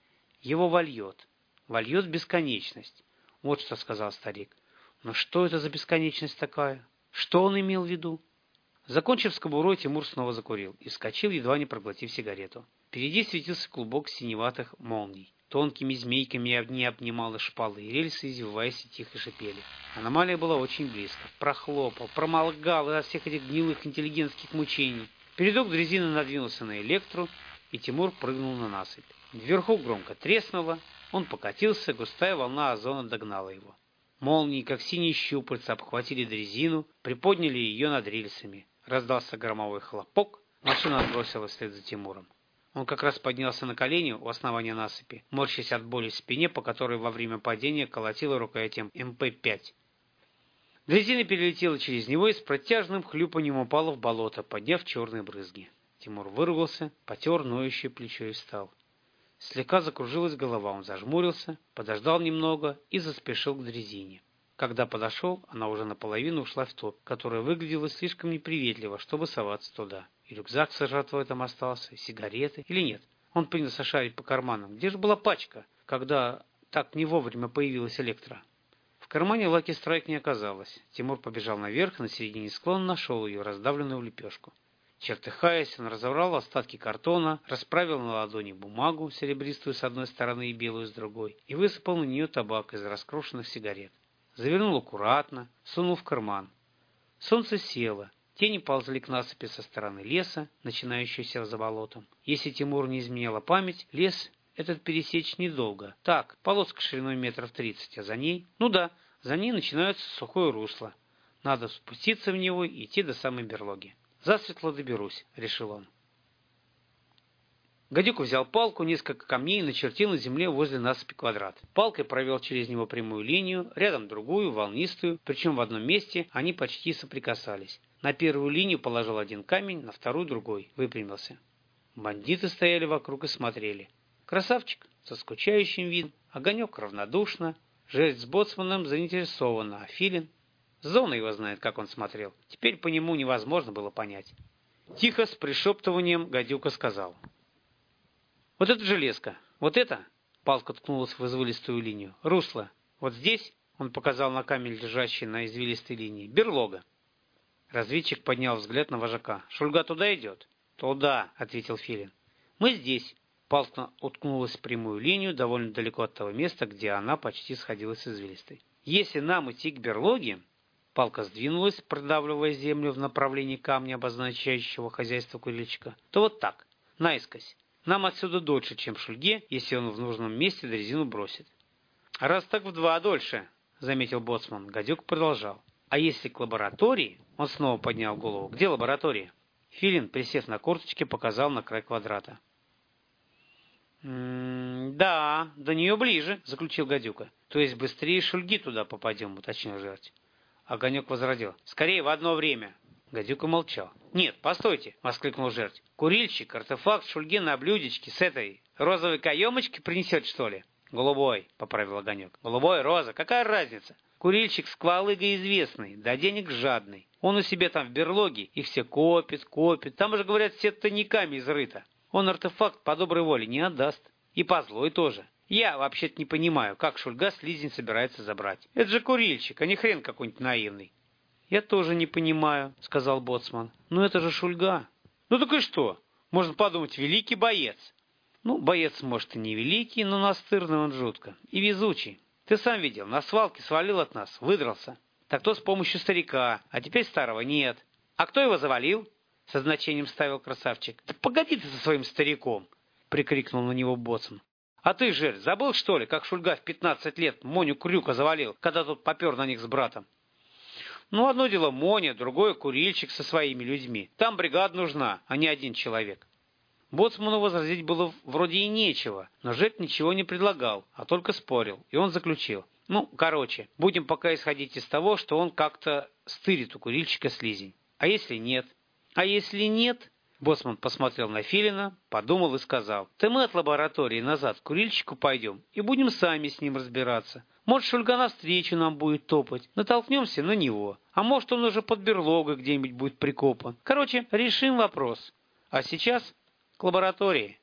Его вольет. Вольет в бесконечность. Вот что сказал старик. Но что это за бесконечность такая? Что он имел в виду? Закончив с кобурой, Тимур снова закурил и вскочил, едва не проглотив сигарету. Впереди светился клубок синеватых молний. Тонкими змейками огни обнимала шпалы, и рельсы, извиваясь, и тихо шипели. Аномалия была очень близко. Прохлопал, промолгал из-за всех этих гнилых интеллигентских мучений. Передок дрезины надвинулся на электру, и Тимур прыгнул на насыпь. Вверху громко треснуло, он покатился, густая волна озона догнала его. Молнии, как синие щупальца, обхватили дрезину, приподняли ее над рельсами. Раздался громовой хлопок, машина отбросилась вслед за Тимуром. Он как раз поднялся на колени у основания насыпи, морщась от боли в спине, по которой во время падения колотила рукоятью эм пэ пять. Дрезина перелетела через него и с протяжным хлюпаньем упала в болото, подняв черные брызги. Тимур выругался, потер ноющее плечо и встал. Слегка закружилась голова, он зажмурился, подождал немного и заспешил к дрезине. Когда подошел, она уже наполовину ушла в топь, которая выглядела слишком неприветливо, чтобы соваться туда. И рюкзак с жратвой остался, и сигареты, или нет? Он принялся шарить по карманам. Где же была пачка, когда так не вовремя появилась электро? В кармане Лаки Страйк не оказалось. Тимур побежал наверх, на середине склона нашел ее, раздавленную в лепешку. Чертыхаясь, он разобрал остатки картона, расправил на ладони бумагу, серебристую с одной стороны и белую с другой, и высыпал на нее табак из раскрошенных сигарет. Завернул аккуратно, сунул в карман. Солнце село, тени ползли к насыпи со стороны леса, начинающейся за болотом. Если Тимуру не изменяла память, лес этот пересечь недолго. Так, полоска шириной метров тридцать, а за ней... Ну да, за ней начинается сухое русло. Надо спуститься в него и идти до самой берлоги. «Засветло доберусь», — решил он. Гадюка взял палку, несколько камней и начертил на земле возле насыпи квадрат. Палкой провел через него прямую линию, рядом другую, волнистую, причем в одном месте они почти соприкасались. На первую линию положил один камень, на вторую другой, выпрямился. Бандиты стояли вокруг и смотрели. Красавчик со скучающим видом, Огонек равнодушно, Жерть с боцманом заинтересована, а Филин... Зона его знает, как он смотрел. Теперь по нему невозможно было понять. Тихо, с пришептыванием, Гадюка сказал. «Вот это железка. Вот это...» Палка ткнулась в извилистую линию. «Русло. Вот здесь...» Он показал на камень, лежащий на извилистой линии. «Берлога». Разведчик поднял взгляд на вожака. «Шульга туда идет?» «Туда», — ответил Филин. «Мы здесь». Палка уткнулась в прямую линию, довольно далеко от того места, где она почти сходилась с извилистой. «Если нам идти к берлоге...» Палка сдвинулась, продавливая землю в направлении камня, обозначающего хозяйство курильщика. «То вот так, наискось. Нам отсюда дольше, чем Шульге, если он в нужном месте дрезину бросит». «Раз так в два дольше», — заметил боцман. Гадюк продолжал. «А если к лаборатории?» Он снова поднял голову. «Где лаборатория?» Филин, присев на корточки, показал на край квадрата. «М-м, да, до нее ближе», — заключил гадюка. «То есть быстрее Шульги туда попадем», — уточнил жертв. Огонек возразил. «Скорее в одно время». Гадюка молчал. «Нет, постойте!» — воскликнул жертв. «Курильщик, артефакт Шульги на блюдечке с этой розовой каемочки принесет, что ли?» «Голубой», — поправил Огонек. «Голубой, роза, какая разница? Курильщик сквалыга известный, да денег жадный. Он у себя там в берлоге, их все копит, копит. Там уже, говорят, все тайниками изрыто. Он артефакт по доброй воле не отдаст. И по злой тоже. Я вообще-то не понимаю, как Шульга слизень собирается забрать. Это же курильщик, а не хрен какой-нибудь наивный». «Я тоже не понимаю», — сказал боцман. «Но это же Шульга». «Ну так и что? Можно подумать, великий боец». «Ну, боец, может, и не великий, но настырный он жутко. И везучий. Ты сам видел, на свалке свалил от нас, выдрался. Так то с помощью старика, а теперь старого нет. А кто его завалил?» — со значением ставил красавчик. «Да погоди ты со своим стариком!» — прикрикнул на него боцман. «А ты, Жерь, забыл, что ли, как Шульга в пятнадцать лет Моню Крюка завалил, когда тот попер на них с братом?» «Ну, одно дело Моня, другое курильщик со своими людьми. Там бригада нужна, а не один человек». Боцману возразить было вроде и нечего, но Жек ничего не предлагал, а только спорил, и он заключил. «Ну, короче, будем пока исходить из того, что он как-то стырит у курильщика слизень. А если нет?» «А если нет?» Боцман посмотрел на Филина, подумал и сказал. «Да мы от лаборатории назад к курильщику пойдем и будем сами с ним разбираться. Может, Шульга навстречу нам будет топать, натолкнемся на него. А может, он уже под берлогой где-нибудь будет прикопан. Короче, решим вопрос. А сейчас к лаборатории».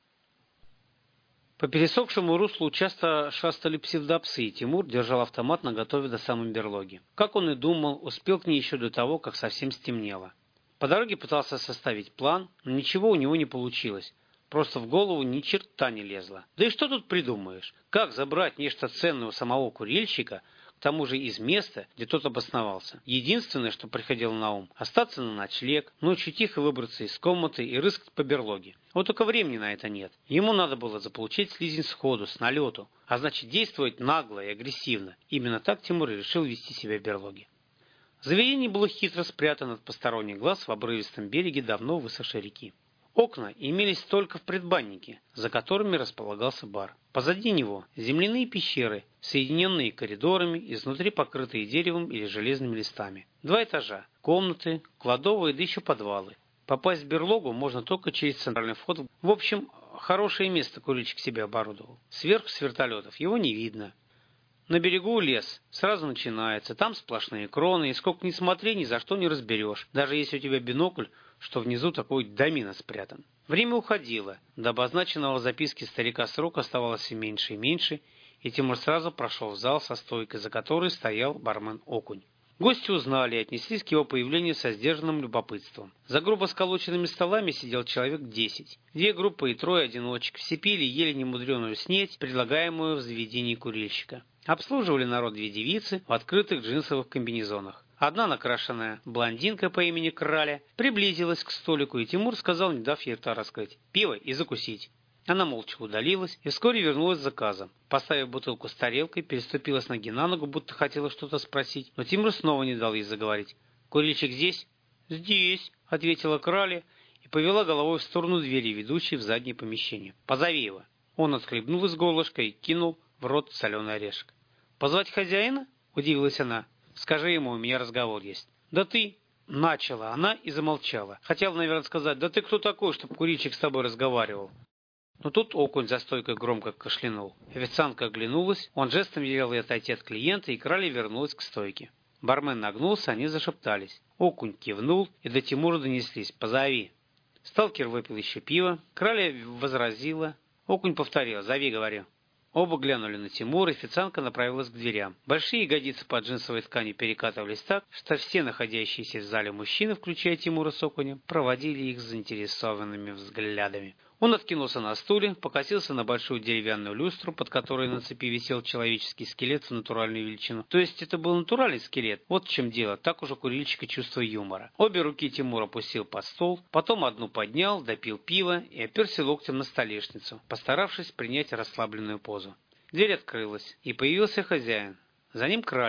По пересохшему руслу часто шастали псевдопсы, и Тимур держал автомат наготове до самой берлоги. Как он и думал, успел к ней еще до того, как совсем стемнело. По дороге пытался составить план, но ничего у него не получилось. Просто в голову ни черта не лезло. Да и что тут придумаешь? Как забрать нечто ценное у самого курильщика, к тому же из места, где тот обосновался? Единственное, что приходило на ум, остаться на ночлег, ночью тихо выбраться из комнаты и рыскать по берлоге. Вот только времени на это нет. Ему надо было заполучить слизень сходу, с налету, а значит действовать нагло и агрессивно. Именно так Тимур и решил вести себя в берлоге. Заведение было хитро спрятано от посторонних глаз в обрывистом береге давно высохшей реки. Окна имелись только в предбаннике, за которыми располагался бар. Позади него земляные пещеры, соединенные коридорами, изнутри покрытые деревом или железными листами. Два этажа, комнаты, кладовые, да еще подвалы. Попасть в берлогу можно только через центральный вход. В общем, хорошее место курильщик себе оборудовал. Сверху с вертолетов его не видно. На берегу лес, сразу начинается, там сплошные кроны, и сколько ни смотри, ни за что не разберешь, даже если у тебя бинокль, что внизу такой домина спрятан. Время уходило, до обозначенного в записке старика срока оставалось все меньше и меньше, и Тимур сразу прошел в зал со стойкой, за которой стоял бармен Окунь. Гости узнали и отнеслись к его появлению со сдержанным любопытством. За грубо сколоченными столами сидел человек десять. Две группы и трое одиночек, все пили и ели немудреную снеть, предлагаемую в заведении курильщика. Обслуживали народ две девицы в открытых джинсовых комбинезонах. Одна накрашенная блондинка по имени Краля приблизилась к столику, и Тимур сказал, не дав ей рта раскрыть: «Пиво и закусить». Она молча удалилась и вскоре вернулась с заказом. Поставив бутылку с тарелкой, переступила с ноги на ногу, будто хотела что-то спросить, но Тимур снова не дал ей заговорить. «Курильщик здесь?» «Здесь», — ответила Краля и повела головой в сторону двери, ведущей в заднее помещение. «Позови его». Он отхлебнул из горлышка и кинул в рот соленый орешек. «Позвать хозяина?» — удивилась она. «Скажи ему, у меня разговор есть». «Да ты...» — начала она и замолчала. Хотела, наверное, сказать: «Да ты кто такой, чтобы курильщик с тобой разговаривал?» Но тут Окунь за стойкой громко кашлянул. Официантка оглянулась, он жестом велел ей отойти от клиента, и Краля вернулась к стойке. Бармен нагнулся, они зашептались. Окунь кивнул, и до Тимура донеслись: «Позови». Сталкер выпил еще пиво, Краля возразила. Окунь повторил: «Зови, говорю». Оба глянули на Тимура, официантка направилась к дверям. Большие ягодицы под джинсовой тканью перекатывались так, что все находящиеся в зале мужчины, включая Тимура с Окунем, проводили их заинтересованными взглядами. Он откинулся на стуле, покосился на большую деревянную люстру, под которой на цепи висел человеческий скелет в натуральную величину. То есть это был натуральный скелет. Вот в чем дело, так уже курильщика чувство юмора. Обе руки Тимур опустил под стол, потом одну поднял, допил пиво и оперся локтем на столешницу, постаравшись принять расслабленную позу. Дверь открылась, и появился хозяин. За ним Краля.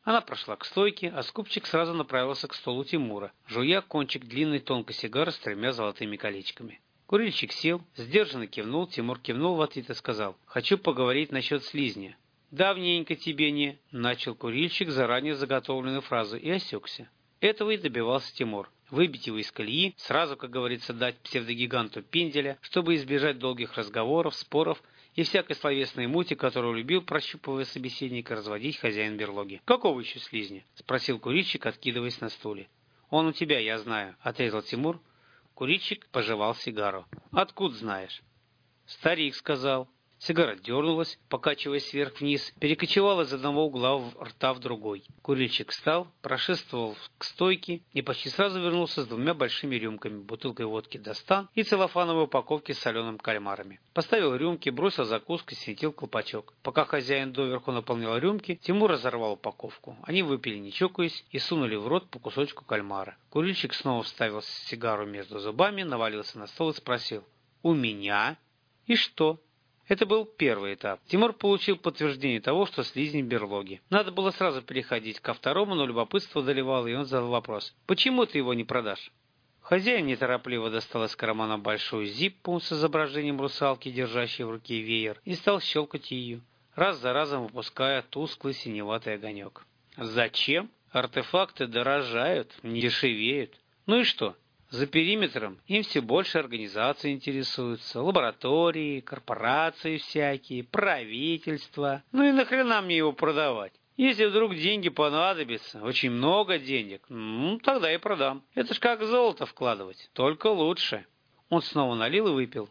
Она прошла к стойке, а скупщик сразу направился к столу Тимура, жуя кончик длинной тонкой сигары с тремя золотыми колечками. Курильщик сел, сдержанно кивнул, Тимур кивнул в ответ и сказал: «Хочу поговорить насчет слизня». «Давненько тебе не...» — начал курильщик заранее заготовленную фразу и осекся. Этого и добивался Тимур. Выбить его из колеи, сразу, как говорится, дать псевдогиганту пенделя, чтобы избежать долгих разговоров, споров и всякой словесной мути, которую любил, прощупывая собеседника, разводить хозяин берлоги. «Какого еще слизня?» — спросил курильщик, откидываясь на стуле. «Он у тебя, я знаю», — отрезал Тимур. Курильщик пожевал сигару. «Откуда знаешь?» «Старик сказал». Сигара дернулась, покачиваясь вверх-вниз, перекочевала из одного угла рта в другой. Курильщик встал, прошествовал к стойке и почти сразу вернулся с двумя большими рюмками, бутылкой водки «Достан» и целлофановой упаковки с солеными кальмарами. Поставил рюмки, бросил закуску и светил колпачок. Пока хозяин доверху наполнял рюмки, Тимур разорвал упаковку. Они выпили, не чокаясь, и сунули в рот по кусочку кальмара. Курильщик снова вставил сигару между зубами, навалился на стол и спросил: «У меня? И что?» Это был первый этап. Тимур получил подтверждение того, что слизень берлоги. Надо было сразу переходить ко второму, но любопытство одолевало, и он задал вопрос: «Почему ты его не продашь?» Хозяин неторопливо достал из кармана большую зиппу с изображением русалки, держащей в руке веер, и стал щелкать ее, раз за разом выпуская тусклый синеватый огонек. «Зачем? Артефакты дорожают, не дешевеют. Ну и что? За периметром им все больше организаций интересуются, лаборатории, корпорации всякие, правительства. Ну и нахрена мне его продавать? Если вдруг деньги понадобятся, очень много денег, ну, тогда и продам. Это ж как золото вкладывать, только лучше». Он снова налил и выпил.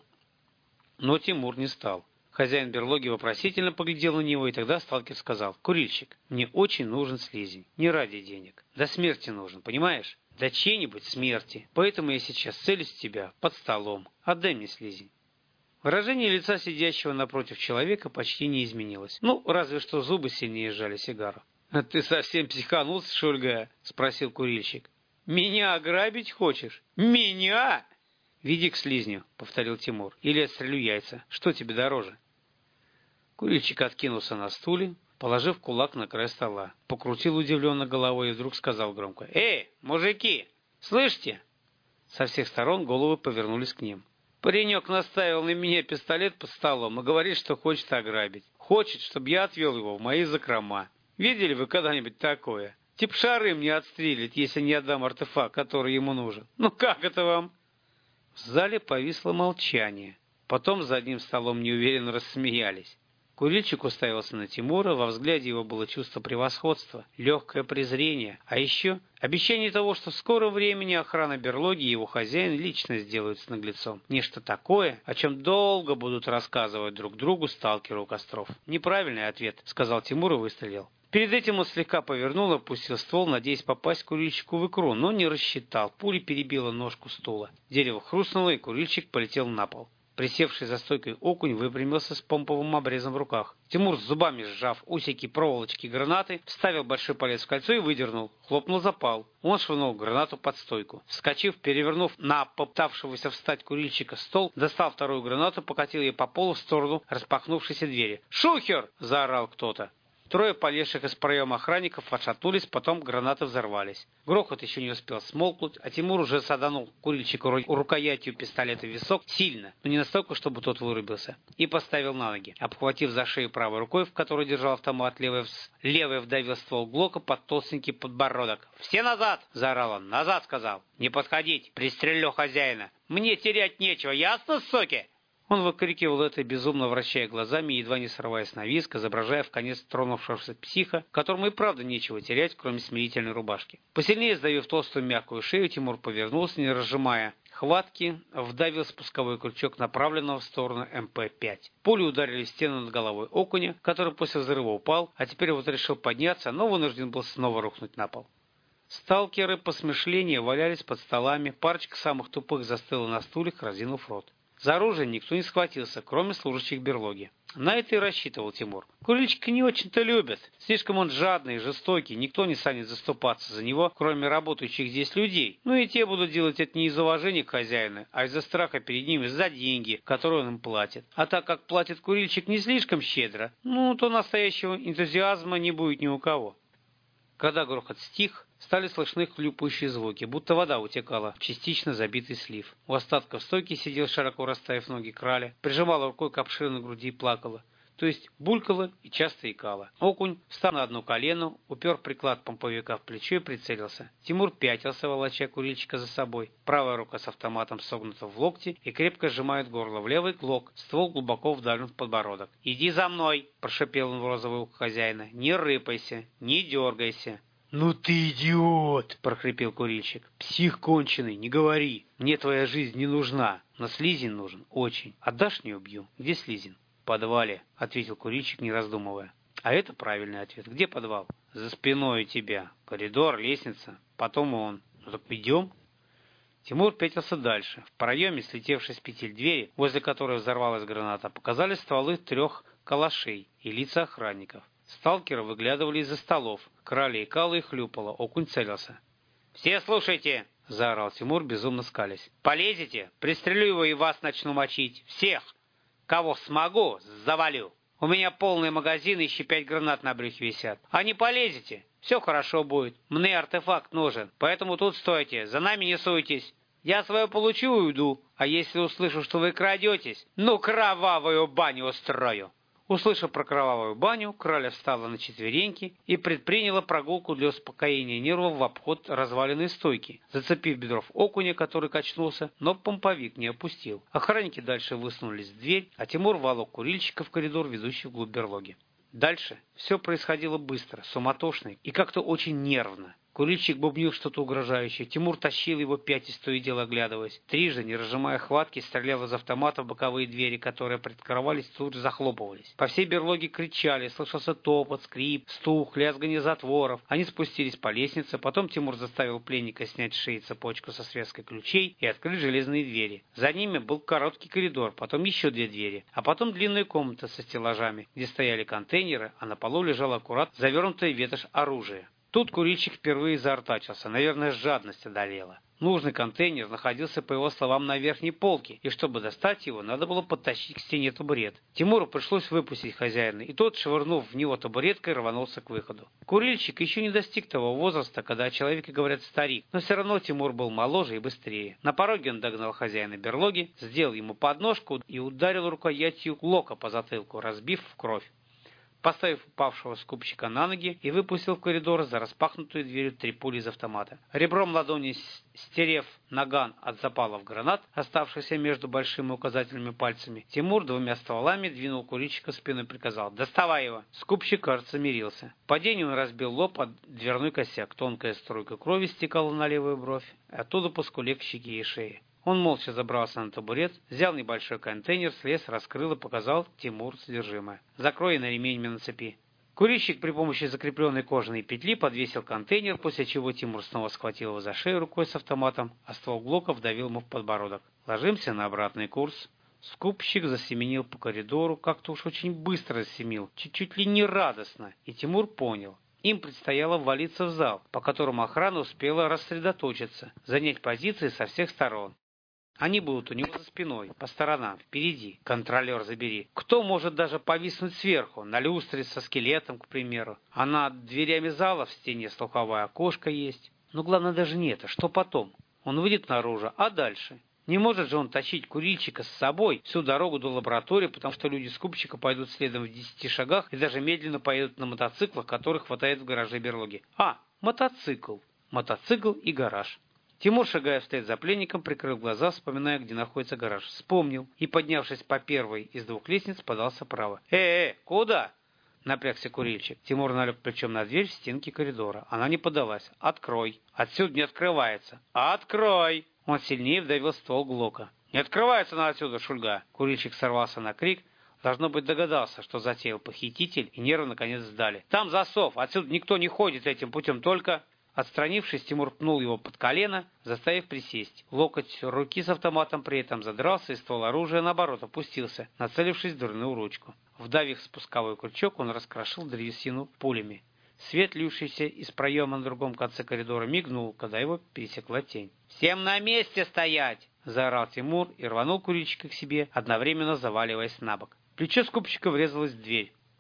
Но Тимур не стал. Хозяин берлоги вопросительно поглядел на него, и тогда сталкер сказал: «Курильщик, мне очень нужен слизень, не ради денег. До смерти нужен, понимаешь? До чьей-нибудь смерти. Поэтому я сейчас целюсь в тебя под столом. Отдай мне слизень». Выражение лица сидящего напротив человека почти не изменилось. Ну, разве что зубы сильнее сжали сигару. «А ты совсем психанул, Шульга?» — спросил курильщик. «Меня ограбить хочешь? Меня?» «Веди к слизню», — повторил Тимур. «Или отстрелю яйца. Что тебе дороже?» Курильщик откинулся на стуле, положив кулак на край стола, покрутил удивленно головой и вдруг сказал громко: «Эй, мужики, слышите?» Со всех сторон головы повернулись к ним. «Паренек наставил на меня пистолет под столом и говорит, что хочет ограбить. Хочет, чтобы я отвел его в мои закрома. Видели вы когда-нибудь такое? Тип шары мне отстрелит, если не отдам артефакт, который ему нужен. Ну как это вам?» В зале повисло молчание. Потом за одним столом неуверенно рассмеялись. Курильщик уставился на Тимура, во взгляде его было чувство превосходства, легкое презрение, а еще обещание того, что в скором времени охрана берлоги и его хозяин лично сделают с наглецом. Нечто такое, о чем долго будут рассказывать друг другу сталкеру у костров. «Неправильный ответ», — сказал Тимур и выстрелил. Перед этим он слегка повернул и опустил ствол, надеясь попасть курильщику в икру, но не рассчитал. Пуля перебила ножку стула. Дерево хрустнуло, и курильщик полетел на пол. Присевший за стойкой окунь выпрямился с помповым обрезом в руках. Тимур, с зубами сжав усики проволочки гранаты, вставил большой палец в кольцо и выдернул. Хлопнул запал. Он швырнул гранату под стойку. Вскочив, перевернув на попытавшегося встать курильщика стол, достал вторую гранату, покатил ее по полу в сторону распахнувшейся двери. «Шухер!» — заорал кто-то. Трое полезших из проема охранников отшатнулись, потом гранаты взорвались. Грохот еще не успел смолкнуть, а Тимур уже саданул курильщику рукоятью пистолета в висок сильно, но не настолько, чтобы тот вырубился, и поставил на ноги, обхватив за шею правой рукой, в которой держал автомат, левой, левой вдавил ствол Глока под толстенький подбородок. «Все назад!» — заорал он. «Назад!» — сказал. «Не подходить! Пристрелю хозяина! Мне терять нечего, ясно, соки?» Он выкрикивал это, безумно вращая глазами, едва не срываясь на визг, изображая в конец тронувшегося психа, которому и правда нечего терять, кроме смирительной рубашки. Посильнее сдавив толстую мягкую шею, Тимур повернулся, не разжимая хватки, вдавил спусковой крючок направленного в сторону эм пэ пять. Пули ударили в стену над головой окуня, который после взрыва упал, а теперь вот решил подняться, но вынужден был снова рухнуть на пол. Сталкеры посмышленнее валялись под столами, парочка самых тупых застыла на стульях, разинув рот. За оружие никто не схватился, кроме служащих берлоги. На это и рассчитывал Тимур. Курильщика не очень-то любят. Слишком он жадный и жестокий, никто не станет заступаться за него, кроме работающих здесь людей. Ну и те будут делать это не из уважения к хозяину, а из-за страха перед ним, из-за деньги, которые он им платит. А так как платит курильщик не слишком щедро, ну то настоящего энтузиазма не будет ни у кого. Когда грохот стих, стали слышны хлюпающие звуки, будто вода утекала в частично забитый слив. У остатков стойки сидел, широко расставив ноги, Краля, прижимала рукой к обширной груди и плакала. То есть булькала и часто икала. Окунь встал на одно колено, упер приклад помповика в плечо и прицелился. Тимур пятился, волоча курильщика за собой. Правая рука с автоматом согнута в локте и крепко сжимает горло. В левый клок, ствол глубоко вдавлен в подбородок. «Иди за мной!» – прошипел он в розовое ухо хозяина. «Не рыпайся, не дергайся!» «Ну ты идиот!» – прохрипел курильщик. «Псих конченый, не говори! Мне твоя жизнь не нужна, но Слизин нужен очень. Отдашь – не убью. Где Слизин?» «В подвале», — ответил курильщик, не раздумывая. «А это правильный ответ. Где подвал?» «За спиной у тебя. Коридор, лестница. Потом он. Ну так идем». Тимур пятился дальше. В проеме, слетевшей с петель двери, возле которой взорвалась граната, показались стволы трех калашей и лица охранников. Сталкеры выглядывали из-за столов. Крали икало и хлюпало. Окунь целился. «Все слушайте!» — заорал Тимур, безумно скалясь. «Полезете? Пристрелю его и вас начну мочить. Всех! Кого смогу, завалю. У меня полный магазин, еще пять гранат на брюхе висят. А не полезете? Все хорошо будет. Мне артефакт нужен, поэтому тут стойте, за нами не суйтесь. Я свое получу и уйду, а если услышу, что вы крадетесь, ну кровавую баню устрою». Услышав про кровавую баню, Краля встала на четвереньки и предприняла прогулку для успокоения нервов в обход разваленной стойки, зацепив бедров окуня, который качнулся, но помповик не опустил. Охранники дальше высунулись в дверь, а Тимур волок курильщика в коридор, ведущий вглубь берлоги. Дальше все происходило быстро, суматошно и как-то очень нервно. Курильщик бубнил что-то угрожающее. Тимур тащил его пятясь, то и дело оглядываясь. Трижды, не разжимая хватки, стрелял из автомата в боковые двери, которые предкрывались, тут же захлопывались. По всей берлоге кричали, слышался топот, скрип, стук, лязганье затворов. Они спустились по лестнице, потом Тимур заставил пленника снять с шеи цепочку со связкой ключей и открыть железные двери. За ними был короткий коридор, потом еще две двери, а потом длинная комната со стеллажами, где стояли контейнеры, а на полу лежал аккурат завернутое в ветошь оружие. Тут курильщик впервые заортачился, наверное, жадность одолела. Нужный контейнер находился, по его словам, на верхней полке, и чтобы достать его, надо было подтащить к стене табурет. Тимуру пришлось выпустить хозяина, и тот, швырнув в него табуреткой, рванулся к выходу. Курильщик еще не достиг того возраста, когда о человеке говорят старик, но все равно Тимур был моложе и быстрее. На пороге он догнал хозяина берлоги, сделал ему подножку и ударил рукоятью лока по затылку, разбив в кровь. Поставив упавшего скупщика на ноги и выпустил в коридор за распахнутую дверью три пули из автомата. Ребром ладони стерев наган от запалов гранат, оставшихся между большими и указательными пальцами, Тимур двумя стволами двинул курильщика в спину и приказал: «Доставай его!» Скупщик, кажется, мирился. В падении он разбил лоб от дверной косяк. Тонкая струйка крови стекала на левую бровь, оттуда по скуле к щеке и шее. Он молча забрался на табурет, взял небольшой контейнер, слез, раскрыл и показал Тимур содержимое. «Закрой на ремень на цепи». Курильщик при помощи закрепленной кожаной петли подвесил контейнер, после чего Тимур снова схватил его за шею рукой с автоматом, а ствол Глока вдавил ему в подбородок. «Ложимся на обратный курс». Скупщик засеменил по коридору, как-то уж очень быстро засеменил, чуть-чуть ли не радостно, и Тимур понял. Им предстояло ввалиться в зал, по которому охрана успела рассредоточиться, занять позиции со всех сторон. Они будут у него за спиной, по сторонам, впереди. Контролер забери. Кто может даже повиснуть сверху, на люстре со скелетом, к примеру. А над дверями зала в стене слуховое окошко есть. Но главное даже не это. Что потом? Он выйдет наружу, а дальше? Не может же он тащить курильщика с собой всю дорогу до лаборатории, потому что люди скупщика пойдут следом в десяти шагах и даже медленно поедут на мотоциклах, которых хватает в гараже берлоги. А, мотоцикл. Мотоцикл и гараж. Тимур, шагая вслед за пленником, прикрыл глаза, вспоминая, где находится гараж. Вспомнил и, поднявшись по первой из двух лестниц, подался вправо. «Э-э, куда?» — напрягся курильщик. Тимур налег плечом на дверь в стенке коридора. Она не подалась. «Открой!» «Отсюда не открывается!» «Открой!» Он сильнее вдавил ствол Глока. «Не открывается она отсюда, шульга!» Курильщик сорвался на крик. Должно быть, догадался, что затеял похититель, и нервы наконец сдали. «Там засов! Отсюда никто не ходит этим путем, только...» Отстранившись, Тимур пнул его под колено, заставив присесть. Локоть руки с автоматом при этом задрался, и ствол оружия, наоборот, опустился, нацелившись в дверную ручку. Вдавив спусковой крючок, он раскрошил древесину пулями. Свет, лившийся из проема на другом конце коридора, мигнул, когда его пересекла тень. «Всем на месте стоять!» — заорал Тимур и рванул курильщика к себе, одновременно заваливаясь на бок. Плечо скупщика врезалось в дверь.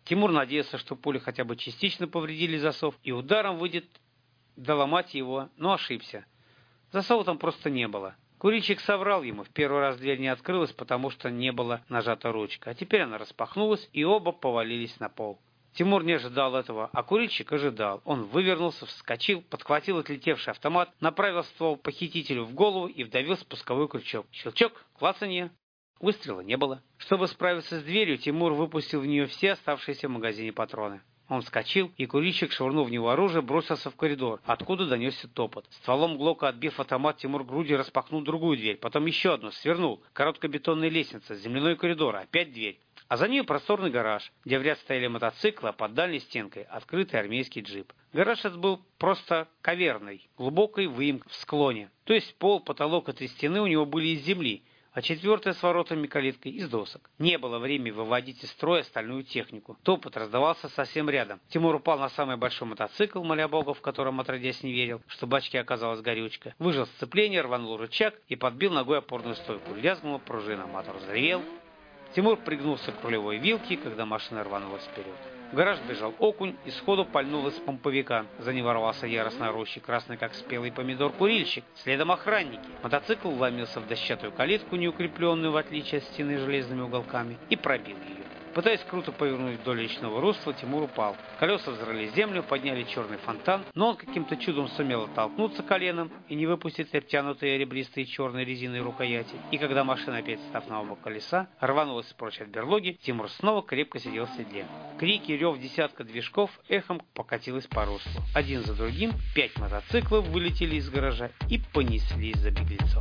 Тимур надеялся, что пули хотя бы частично повредили засов, и ударом выйдет доломать его, но ошибся. Засова там просто не было. Курильщик соврал ему, в первый раз дверь не открылась, потому что не была нажата ручка, а теперь она распахнулась, и оба повалились на пол. Тимур не ожидал этого, а курильщик ожидал. Он вывернулся, вскочил, подхватил отлетевший автомат, направил ствол похитителю в голову и вдавил спусковой крючок. Щелчок, клацанье. Выстрела не было. Чтобы справиться с дверью, Тимур выпустил в нее все оставшиеся в магазине патроны. Он вскочил, и курильщик, швырнув в него оружие, бросился в коридор, откуда донесся топот. Стволом Глока, отбив автомат, Тимур грудью распахнул другую дверь, потом еще одну, свернул. Короткая бетонная лестница, земляной коридор, опять дверь. А за ней просторный гараж, где в ряд стояли мотоциклы, а под дальней стенкой открытый армейский джип. Гараж этот был просто каверной, глубокой выемкой в склоне. То есть пол, потолок и три стены у него были из земли, а четвертая с воротами калиткой из досок. Не было времени выводить из строя остальную технику. Топот раздавался совсем рядом. Тимур упал на самый большой мотоцикл, моля Бога, в котором отродясь не верил, что бачке оказалась горючка. Выжал сцепление, рванул рычаг и подбил ногой опорную стойку. Лязгнула пружина, мотор заревел. Тимур пригнулся к рулевой вилке, когда машина рванулась вперед. В гараж бежал окунь и сходу пальнул из помповика. За ним ворвался яростно орущий, красный как спелый помидор, курильщик. Следом охранники. Мотоцикл вломился в дощатую калитку, неукрепленную в отличие от стены железными уголками, и пробил ее. Пытаясь круто повернуть вдоль речного русла, Тимур упал. Колеса взрыли землю, подняли черный фонтан, но он каким-то чудом сумел оттолкнуться коленом и не выпустить обтянутые ребристые черной резиной рукояти. И когда машина, опять став на оба колеса, рванулась прочь от берлоги, Тимур снова крепко сидел в седле. Крики и рев десятка движков эхом покатилось по руслу. Один за другим пять мотоциклов вылетели из гаража и понеслись за беглецом.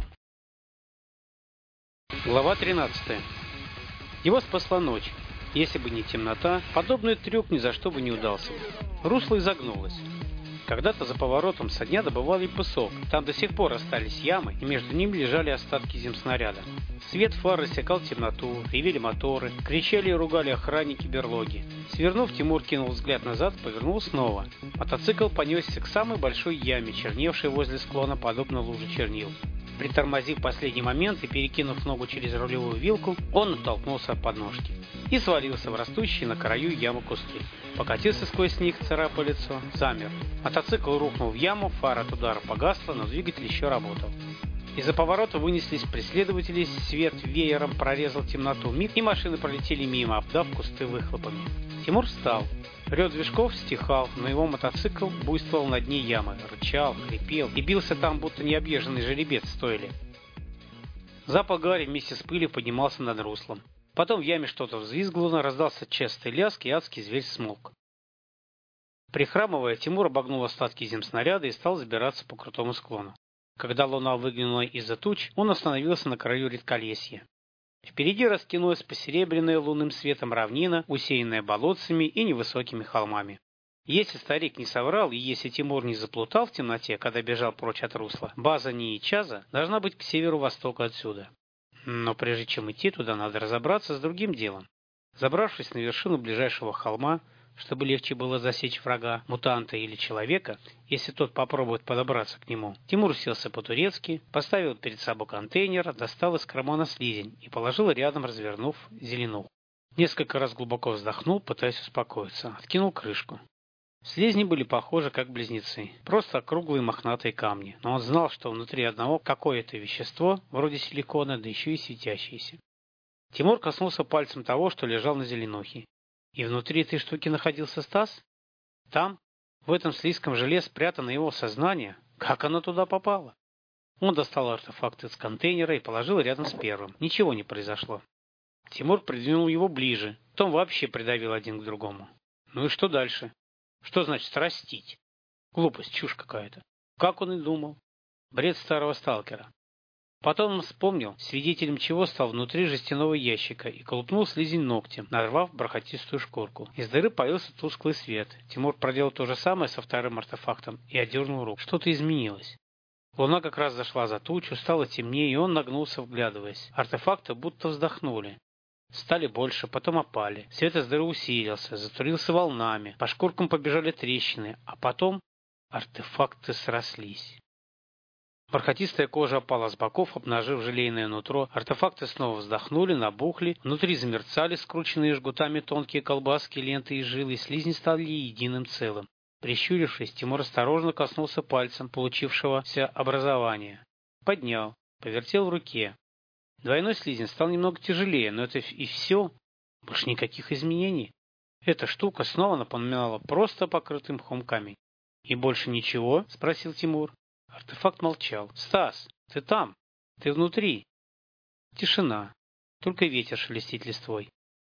Глава тринадцатая. Его спасла ночь. Если бы не темнота, подобный трюк ни за что бы не удался. Русло изогнулось. Когда-то за поворотом со дня добывали песок. Там до сих пор остались ямы, и между ними лежали остатки земснаряда. Свет фар рассекал темноту, ревели моторы, кричали и ругали охранники берлоги. Свернув, Тимур кинул взгляд назад, повернул снова. Мотоцикл понесся к самой большой яме, черневшей возле склона, подобно луже чернил. Притормозив в последний момент и перекинув ногу через рулевую вилку, он оттолкнулся от подножки и свалился в растущие на краю ямы куски. Покатился сквозь них, царапая лицо, замер. Мотоцикл рухнул в яму, фара от удара погасла, но двигатель еще работал. Из-за поворота вынеслись преследователи, свет веером прорезал темноту, миг, и машины пролетели мимо, обдав кусты выхлопами. Тимур встал. Рев движков стихал, но его мотоцикл буйствовал на дне ямы, рычал, хрипел и бился там, будто необъезженный жеребец в стойле. Запах гари вместе с пылью поднимался над руслом. Потом в яме что-то взвизгнуло, раздался частый лязг, и адский зверь смолк. Прихрамывая, Тимур обогнул остатки земснаряда и стал забираться по крутому склону. Когда луна выглянула из-за туч, он остановился на краю редколесья. Впереди растянулась посеребренная лунным светом равнина, усеянная болотцами и невысокими холмами. Если старик не соврал, и если Тимур не заплутал в темноте, когда бежал прочь от русла, база Ниичаза должна быть к северу-востоку отсюда. Но прежде чем идти туда, надо разобраться с другим делом. Забравшись на вершину ближайшего холма, чтобы легче было засечь врага, мутанта или человека, если тот попробует подобраться к нему, Тимур уселся по-турецки, поставил перед собой контейнер, достал из кармана слизень и положил рядом, развернув зеленуху. Несколько раз глубоко вздохнул, пытаясь успокоиться, откинул крышку. Слизни были похожи как близнецы, просто округлые мохнатые камни, но он знал, что внутри одного какое-то вещество, вроде силикона, да еще и светящееся. Тимур коснулся пальцем того, что лежал на зеленухе. И внутри этой штуки находился Стас? Там, в этом слизком желе, спрятано его сознание. Как оно туда попало? Он достал артефакт из контейнера и положил рядом с первым. Ничего не произошло. Тимур придвинул его ближе, потом вообще придавил один к другому. Ну и что дальше? Что значит растить? Глупость, чушь какая-то. Как он и думал. Бред старого сталкера. Потом он вспомнил, свидетелем чего стал внутри жестяного ящика, и колупнул слизень ногтем, нарвав бархатистую шкурку. Из дыры появился тусклый свет. Тимур проделал то же самое со вторым артефактом и отдернул руку. Что-то изменилось. Луна как раз зашла за тучу, стало темнее, и он нагнулся, вглядываясь. Артефакты будто вздохнули. Стали больше, потом опали. Свет из дыры усилился, затурился волнами, по шкуркам побежали трещины, а потом артефакты срослись. Бархатистая кожа опала с боков, обнажив желейное нутро. Артефакты снова вздохнули, набухли. Внутри замерцали скрученные жгутами тонкие колбаски, ленты и жилы. Слизни стали единым целым. Прищурившись, Тимур осторожно коснулся пальцем получившегося образования. Поднял, повертел в руке. Двойной слизень стал немного тяжелее, но это и все. Больше никаких изменений. Эта штука снова напоминала просто покрытый мхом камень. «И больше ничего?» — спросил Тимур. Артефакт молчал. «Стас, ты там? Ты внутри?» Тишина. Только ветер шелестит листвой.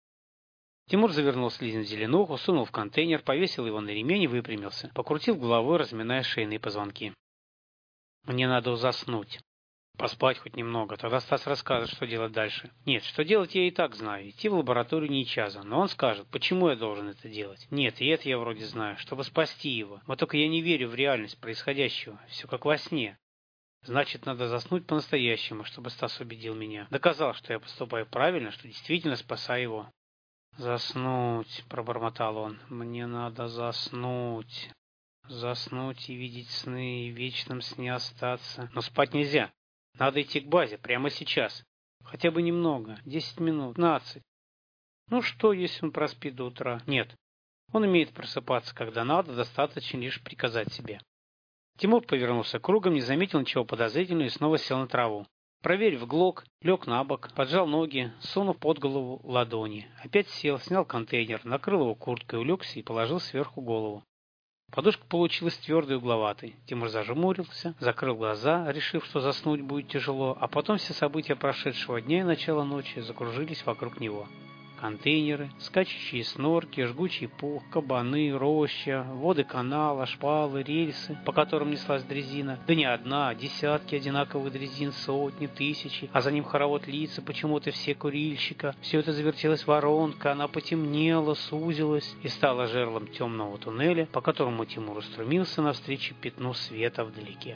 Тимур завернул слизень в зеленуху, сунул в контейнер, повесил его на ремень и выпрямился. Покрутил головой, разминая шейные позвонки. «Мне надо заснуть. Поспать хоть немного, тогда Стас расскажет, что делать дальше. Нет, что делать я и так знаю. Идти в лабораторию не часа, но он скажет, почему я должен это делать. Нет, и это я вроде знаю, чтобы спасти его. Вот только я не верю в реальность происходящего. Все как во сне. Значит, надо заснуть по-настоящему, чтобы Стас убедил меня. Доказал, что я поступаю правильно, что действительно спасаю его». «Заснуть», — пробормотал он. «Мне надо заснуть. Заснуть и видеть сны, и в вечном сне остаться. Но спать нельзя. Надо идти к базе прямо сейчас. Хотя бы немного. Десять минут. Пятнадцать. Ну что, если он проспит до утра? Нет. Он умеет просыпаться, когда надо, достаточно лишь приказать себе». Тимур повернулся кругом, не заметил ничего подозрительного и снова сел на траву. Проверив глок, лег на бок, поджал ноги, сунув под голову ладони. Опять сел, снял контейнер, накрыл его курткой, улегся и положил сверху голову. Подушка получилась твердой и угловатой. Тимур зажмурился, закрыл глаза, решив, что заснуть будет тяжело, а потом все события прошедшего дня и начала ночи закружились вокруг него. Контейнеры, скачущие снорки, жгучий пух, кабаны, роща, воды канала, шпалы, рельсы, по которым неслась дрезина. Да не одна, а десятки одинаковых дрезин, сотни, тысячи, а за ним хоровод лица, почему-то все курильщика. Все это завертелась воронка, она потемнела, сузилась и стала жерлом темного туннеля, по которому Тимур устремился навстречу пятну света вдалеке.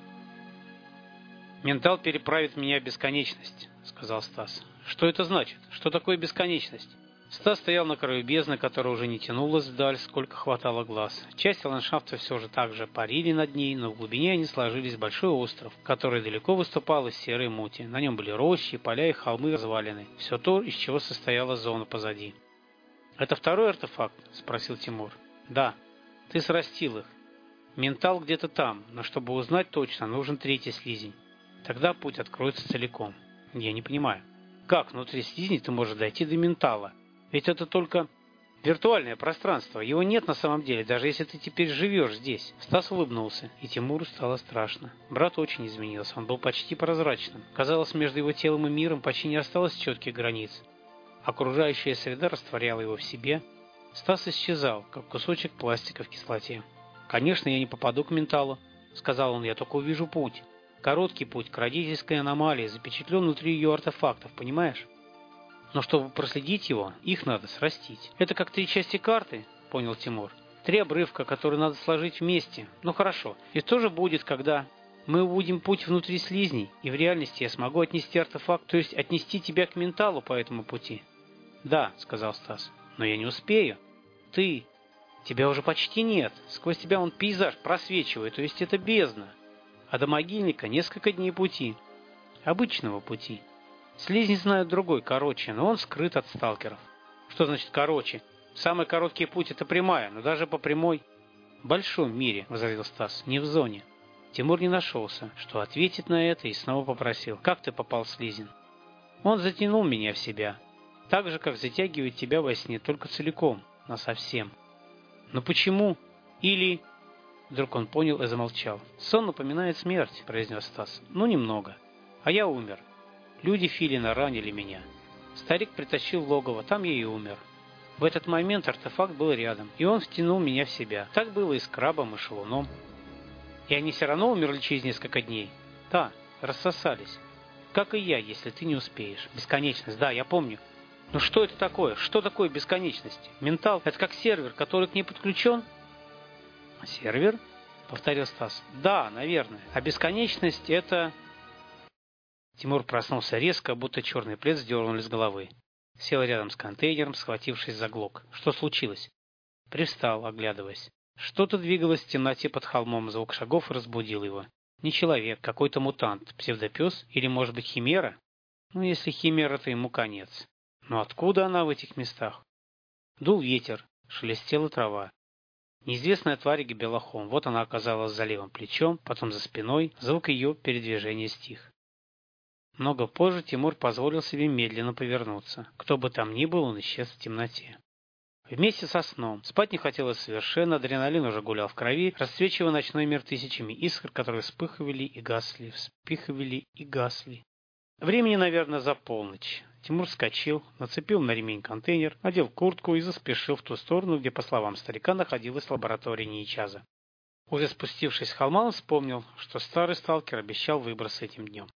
«Ментал переправит меня в бесконечность», — сказал Стас. «Что это значит? Что такое бесконечность?» Стас стоял на краю бездны, которая уже не тянулась вдаль, сколько хватало глаз. Части ландшафта все же так же парили над ней, но в глубине они сложились в большой остров, который далеко выступал из серой мути. На нем были рощи, поля и холмы развалины. Все то, из чего состояла зона позади. «Это второй артефакт?» — спросил Тимур. «Да. Ты срастил их. Ментал где-то там, но чтобы узнать точно, нужен третий слизень. Тогда путь откроется целиком». «Я не понимаю. Как внутри слизней ты можешь дойти до ментала? Ведь это только виртуальное пространство. Его нет на самом деле, даже если ты теперь живешь здесь». Стас улыбнулся, и Тимуру стало страшно. Брат очень изменился, он был почти прозрачным. Казалось, между его телом и миром почти не осталось четких границ. Окружающая среда растворяла его в себе. Стас исчезал, как кусочек пластика в кислоте. «Конечно, я не попаду к менталу», — сказал он, — «я только увижу путь. Короткий путь к родительской аномалии запечатлен внутри ее артефактов, понимаешь? Но чтобы проследить его, их надо срастить. Это как три части карты, понял Тимур. Три обрывка, которые надо сложить вместе. Ну хорошо. И что же будет, когда мы увидим путь внутри слизней, и в реальности я смогу отнести артефакт, то есть отнести тебя к менталу по этому пути?» «Да», — сказал Стас, — «но я не успею. Ты... Тебя уже почти нет. Сквозь тебя он пейзаж просвечивает, то есть это бездна. А до могильника несколько дней пути. Обычного пути. Слизни знают другой, короче, но он скрыт от сталкеров». «Что значит короче? Самый короткий путь — это прямая, но даже по прямой...» «В большом мире», — возразил Стас, — «не в зоне». Тимур не нашелся, что ответить на это, и снова попросил: «Как ты попал в слизень?» «Он затянул меня в себя. Так же, как затягивает тебя во сне, только целиком, насовсем». «Но почему? Или...» Вдруг он понял и замолчал. «Сон напоминает смерть», — произнес Стас. «Ну, немного. А я умер. Люди Филина ранили меня. Старик притащил в логово, там я и умер. В этот момент артефакт был рядом, и он втянул меня в себя. Так было и с крабом, и шалуном. И они все равно умерли через несколько дней. Да, рассосались. Как и я, если ты не успеешь. Бесконечность, да, я помню. Но что это такое? Что такое бесконечность? Ментал — это как сервер, который к ней подключен?» «Сервер?» — повторил Стас. «Да, наверное. А бесконечность — это...» Тимур проснулся резко, будто черный плед сдернули с головы. Сел рядом с контейнером, схватившись за глок. Что случилось? Привстал, оглядываясь. Что-то двигалось в темноте под холмом, звук шагов разбудил его. Не человек, какой-то мутант, псевдопес или, может быть, химера? Ну, если химера, то ему конец. Но откуда она в этих местах? Дул ветер, шелестела трава. Неизвестная тварь гибела хом. Вот она оказалась за левым плечом, потом за спиной. Звук ее передвижения стих. Много позже Тимур позволил себе медленно повернуться. Кто бы там ни был, он исчез в темноте. Вместе со сном. Спать не хотелось совершенно, адреналин уже гулял в крови, расцвечивая ночной мир тысячами искр, которые вспыхивали и гасли, вспыхивали и гасли. Времени, наверное, за полночь. Тимур вскочил, нацепил на ремень контейнер, надел куртку и заспешил в ту сторону, где, по словам старика, находилась лаборатория Нейчаза. Уже спустившись с холма, он вспомнил, что старый сталкер обещал выброс этим днем.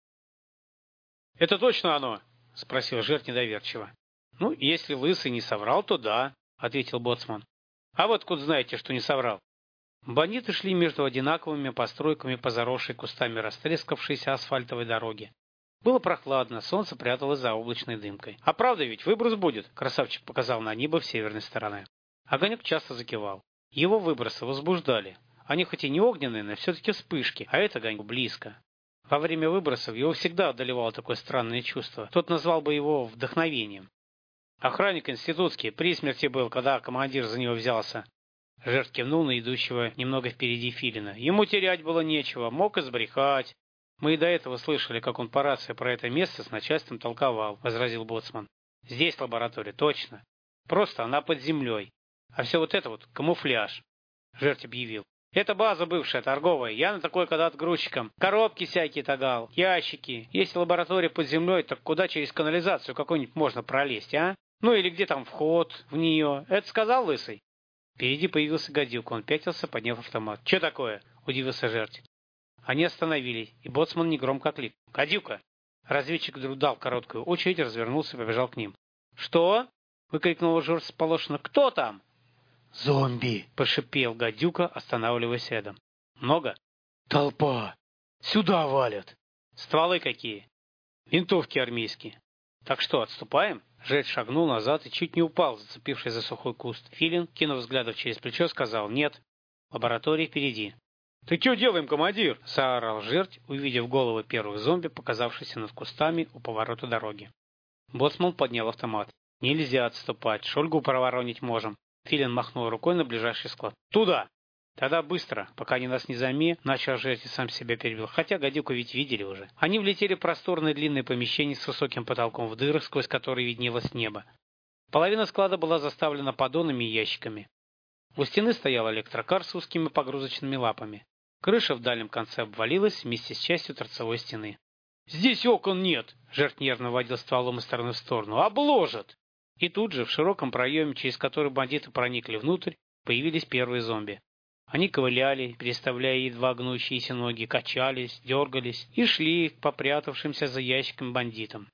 «Это точно оно?» — спросил жертв недоверчиво. «Ну, если Лысый не соврал, то да», — ответил боцман. «А вы откуда знаете, что не соврал?» Бандиты шли между одинаковыми постройками по заросшей кустами растрескавшейся асфальтовой дороге. Было прохладно, солнце пряталось за облачной дымкой. «А правда ведь, выброс будет?» — красавчик показал на небо с северной стороны. Огонек часто закивал. Его выбросы возбуждали. Они хоть и не огненные, но все-таки вспышки, а это огоньку близко. Во время выбросов его всегда одолевало такое странное чувство. Тот назвал бы его вдохновением. Охранник институтский при смерти был, когда командир за него взялся. Жертв кивнул на идущего немного впереди Филина. Ему терять было нечего, мог и сбрехать. Мы и до этого слышали, как он по рации про это место с начальством толковал, возразил боцман. Здесь лаборатория, точно. Просто она под землей. А все вот это вот камуфляж. Жертв объявил. Это база бывшая, торговая. Я на такой когда-то грузчиком. Коробки всякие тагал, ящики. Если лаборатория под землей, так куда через канализацию какую-нибудь можно пролезть, а? Ну или где там вход в нее? Это сказал Лысый? Впереди появился гадюк. Он пятился, подняв автомат. Че такое? Удивился жертв. Они остановились, и боцман негромко кликнул. «Гадюка!» Разведчик вдруг дал короткую очередь, развернулся и побежал к ним. «Что?» — выкрикнул жертв сполошенно. «Кто там?» «Зомби!» — прошипел гадюка, останавливаясь рядом. «Много?» «Толпа! Сюда валят!» «Стволы какие?» «Винтовки армейские». «Так что, отступаем?» Жертв шагнул назад и чуть не упал, зацепившись за сухой куст. Филин, кинув взглядов через плечо, сказал «Нет, лаборатория впереди». «Ты что делаем, командир?» — заорал жертв, увидев головы первых зомби, показавшихся над кустами у поворота дороги. Боцман поднял автомат. «Нельзя отступать, Шольгу проворонить можем». Филин махнул рукой на ближайший склад. «Туда!» «Тогда быстро, пока они нас не заме», — начал жертв и сам себя перебил. Хотя гадюку ведь видели уже. Они влетели в просторное длинное помещение с высоким потолком в дырах, сквозь которые виднелось небо. Половина склада была заставлена поддонами и ящиками. У стены стоял электрокар с узкими погрузочными лапами. Крыша в дальнем конце обвалилась вместе с частью торцевой стены. «Здесь окон нет!» — жертв нервно водил стволом из стороны в сторону. «Обложат!» И тут же, в широком проеме, через который бандиты проникли внутрь, появились первые зомби. Они ковыляли, переставляя едва гнущиеся ноги, качались, дергались и шли к попрятавшимся за ящиком бандитам.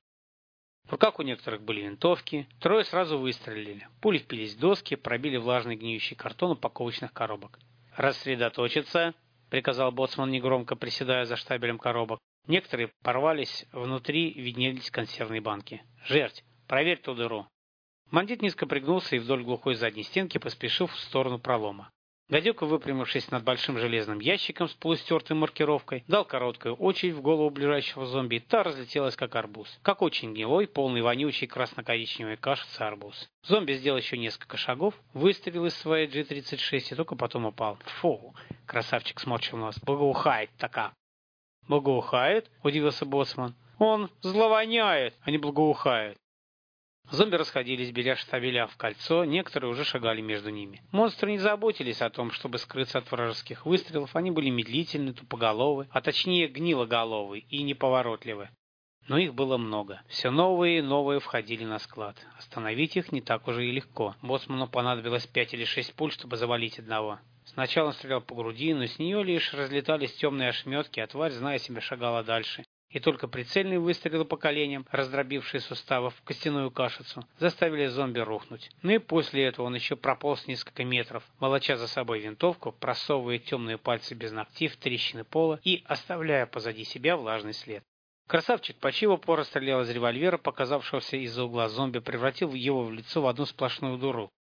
В руках у некоторых были винтовки. Трое сразу выстрелили. Пули впились в доски, пробили влажный гниющий картон упаковочных коробок. «Рассредоточиться!» — приказал боцман, негромко приседая за штабелем коробок. Некоторые порвались, внутри виднелись консервные банки. «Жерть, проверь ту дыру!» Бандит низко пригнулся и вдоль глухой задней стенки поспешил в сторону пролома. Гадюка, выпрямившись над большим железным ящиком с полустертой маркировкой, дал короткую очередь в голову ближайшего зомби, и та разлетелась как арбуз. Как очень гнилой, полный вонючий красно-коричневой кашицы арбуз. Зомби сделал еще несколько шагов, выстрелил из своей джи тридцать шесть и только потом упал. «Фу!» — красавчик сморщил нос. «Благоухает така!» «Благоухает?» — удивился боцман. «Он зловоняет, а не благоухает!» Зомби расходились, беря штабеля в кольцо, некоторые уже шагали между ними. Монстры не заботились о том, чтобы скрыться от вражеских выстрелов, они были медлительны, тупоголовы, а точнее гнилоголовы и неповоротливы. Но их было много. Все новые и новые входили на склад. Остановить их не так уже и легко. Боцману понадобилось пять или шесть пуль, чтобы завалить одного. Сначала он стрелял по груди, но с нее лишь разлетались темные ошметки, а тварь, зная себя, шагала дальше. И только прицельные выстрелы по коленям, раздробившие суставов в костяную кашицу, заставили зомби рухнуть. Ну и после этого он еще прополз несколько метров, волоча за собой винтовку, просовывая темные пальцы без ногтей в трещины пола и оставляя позади себя влажный след. Красавчик почти в упор стрелял из револьвера, показавшегося из-за угла зомби, превратил его в лицо в одну сплошную дыру.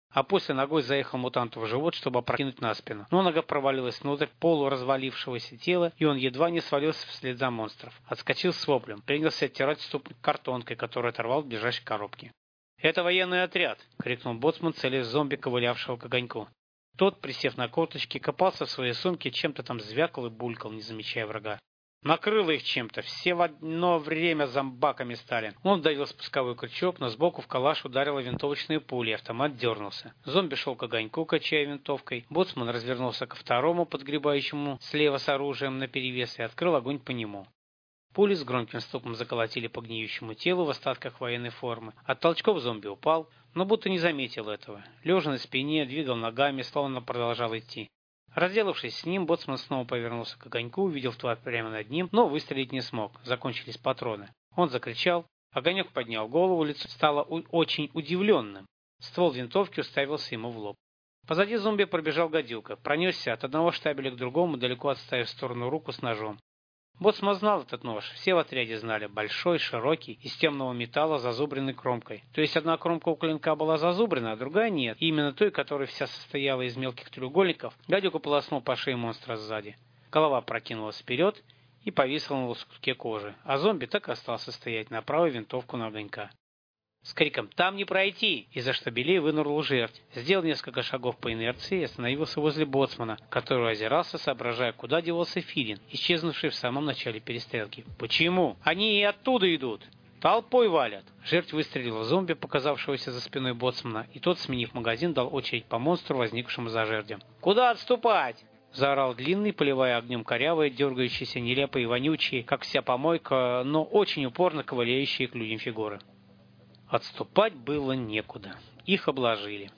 а после ногой заехал мутанту в живот, чтобы опрокинуть на спину. Но нога провалилась внутрь полуразвалившегося тела, и он едва не свалился вслед за монстров. Отскочил с воплем, принялся оттирать ступню картонкой, которую оторвал в ближайшей коробке. «Это военный отряд!» — крикнул боцман, целясь в зомби, ковылявшего к огоньку. Тот, присев на корточки, копался в своей сумке, чем-то там звякал и булькал, не замечая врага. Накрыло их чем-то, все в одно время зомбаками стали. Он вдавил спусковой крючок, но сбоку в калаш ударила винтовочная пуля, и автомат дернулся. Зомби шел к огоньку, качая винтовкой. Боцман развернулся ко второму, подгребающему слева с оружием наперевес, и открыл огонь по нему. Пули с громким стуком заколотили по гниющему телу в остатках военной формы. От толчков зомби упал, но будто не заметил этого. Лежа на спине, двигал ногами, словно продолжал идти. Разделавшись с ним, боцман снова повернулся к огоньку, увидел тварь прямо над ним, но выстрелить не смог, закончились патроны. Он закричал, огонек поднял голову, лицо стало очень удивленным. Ствол винтовки уставился ему в лоб. Позади зомби пробежал гадюка, пронесся от одного штабеля к другому, далеко отставив в сторону руку с ножом. Боцман знал этот нож, все в отряде знали, большой, широкий, из темного металла, зазубренной кромкой. То есть одна кромка у клинка была зазубрена, а другая нет. И именно той, которая вся состояла из мелких треугольников, гадюка полоснул по шее монстра сзади. Голова прокинулась вперед и повисла на лоскутке кожи, а зомби так и остался стоять, направив винтовку на огонька. С криком «Там не пройти!» из-за штабелей вынырнул жертв, сделал несколько шагов по инерции и остановился возле боцмана, который озирался, соображая, куда девался Филин, исчезнувший в самом начале перестрелки. «Почему? Они и оттуда идут! Толпой валят!» Жертв выстрелил в зомби, показавшегося за спиной боцмана, и тот, сменив магазин, дал очередь по монстру, возникшему за жердем. «Куда отступать?» — заорал длинный, поливая огнем корявые, дергающиеся, нелепые и вонючие, как вся помойка, но очень упорно ковыляющие к людям фигуры. Отступать было некуда. Их обложили.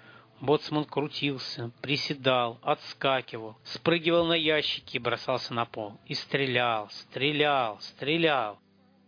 Боцман крутился, приседал, отскакивал, спрыгивал на ящики и бросался на пол. И стрелял, стрелял, стрелял.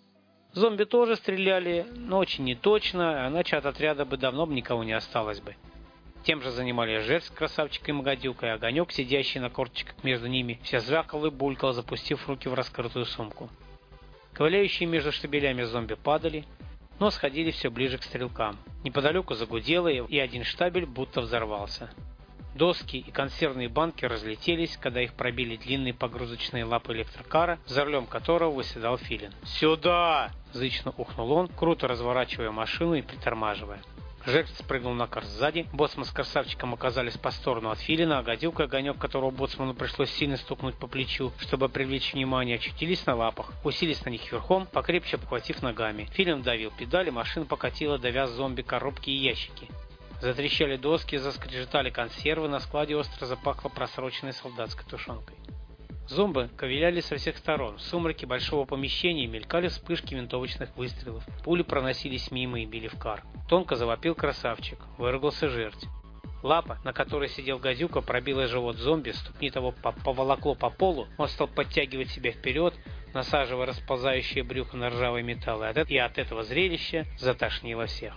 Зомби тоже стреляли, но очень неточно, иначе от отряда бы давно бы никого не осталось бы. Тем же занимались жертв с красавчиком и гадюкой, а огонек, сидящий на корточках между ними, все звякал и булькал, запустив руки в раскрытую сумку. Ковыляющие между штабелями зомби падали, но сходили все ближе к стрелкам. Неподалеку загудело, и один штабель будто взорвался. Доски и консервные банки разлетелись, когда их пробили длинные погрузочные лапы электрокара, за рулем которого восседал Филин. «Сюда!» – зычно ухнул он, круто разворачивая машину и притормаживая. Жертв спрыгнул на кар сзади, боцман с красавчиком оказались по сторону от Филина, а гадюка и огонек, которого боцману пришлось сильно стукнуть по плечу, чтобы привлечь внимание, очутились на лапах, уселись на них верхом, покрепче обхватив ногами. Филин давил педали, машина покатила, давя зомби коробки и ящики. Затрещали доски, заскрежетали консервы, на складе остро запахло просроченной солдатской тушенкой. Зомби ковыляли со всех сторон. В сумраке большого помещения мелькали вспышки винтовочных выстрелов. Пули проносились мимо и били в кар. Тонко завопил красавчик. Выругался жертв. Лапа, на которой сидел гадюка, пробила живот зомби, ступни того поволокло по полу. Он стал подтягивать себя вперед, насаживая расползающее брюхо на ржавый металл, и от этого зрелища затошнило всех.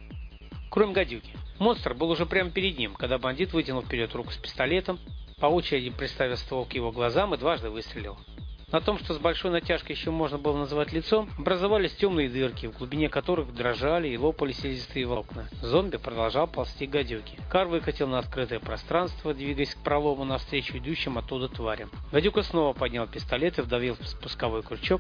Кроме гадюки. Монстр был уже прямо перед ним, когда бандит вытянул вперед руку с пистолетом, по очереди приставив ствол к его глазам и дважды выстрелил. На том, что с большой натяжкой еще можно было называть лицом, образовались темные дырки, в глубине которых дрожали и лопались слизистые волокна. Зомби продолжал ползти к гадюке. Кар выкатил на открытое пространство, двигаясь к пролому навстречу идущим оттуда тварям. Гадюка снова поднял пистолет и вдавил в спусковой крючок,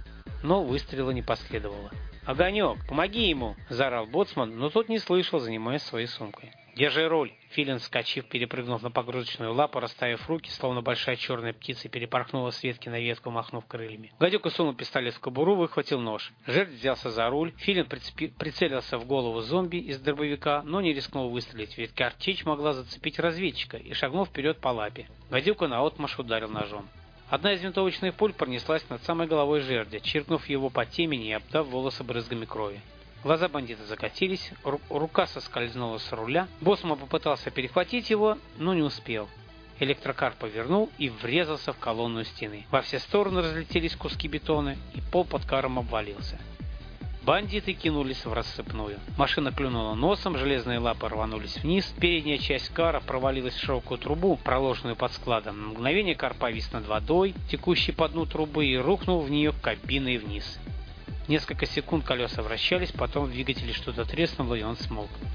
но выстрела не последовало. «Огонек, помоги ему!» – заорал боцман, но тот не слышал, занимаясь своей сумкой. «Держи руль!» Филин, вскочив, перепрыгнув на погрузочную лапу, расставив руки, словно большая черная птица, перепорхнула с ветки на ветку, махнув крыльями. Гадюка сунул пистолет в кобуру, выхватил нож. Жертв взялся за руль. Филин прицепи... прицелился в голову зомби из дробовика, но не рискнул выстрелить, ведь картечь могла зацепить разведчика, и шагнул вперед по лапе. Гадюка наотмашь ударил ножом. Одна из винтовочных пуль пронеслась над самой головой жердя, чиркнув его по темени и обдав волосы брызгами крови. Глаза бандита закатились, ру- рука соскользнула с руля. Боцман попытался перехватить его, но не успел. Электрокар повернул и врезался в колонну стены. Во все стороны разлетелись куски бетона, и пол под каром обвалился. Бандиты кинулись в рассыпную. Машина клюнула носом, железные лапы рванулись вниз, передняя часть кара провалилась в широкую трубу, проложенную под складом. На мгновение кар повис над водой, текущей по дну трубы, и рухнул в нее кабиной вниз. Несколько секунд колеса вращались, потом в двигателе что-то треснуло, и он смолк.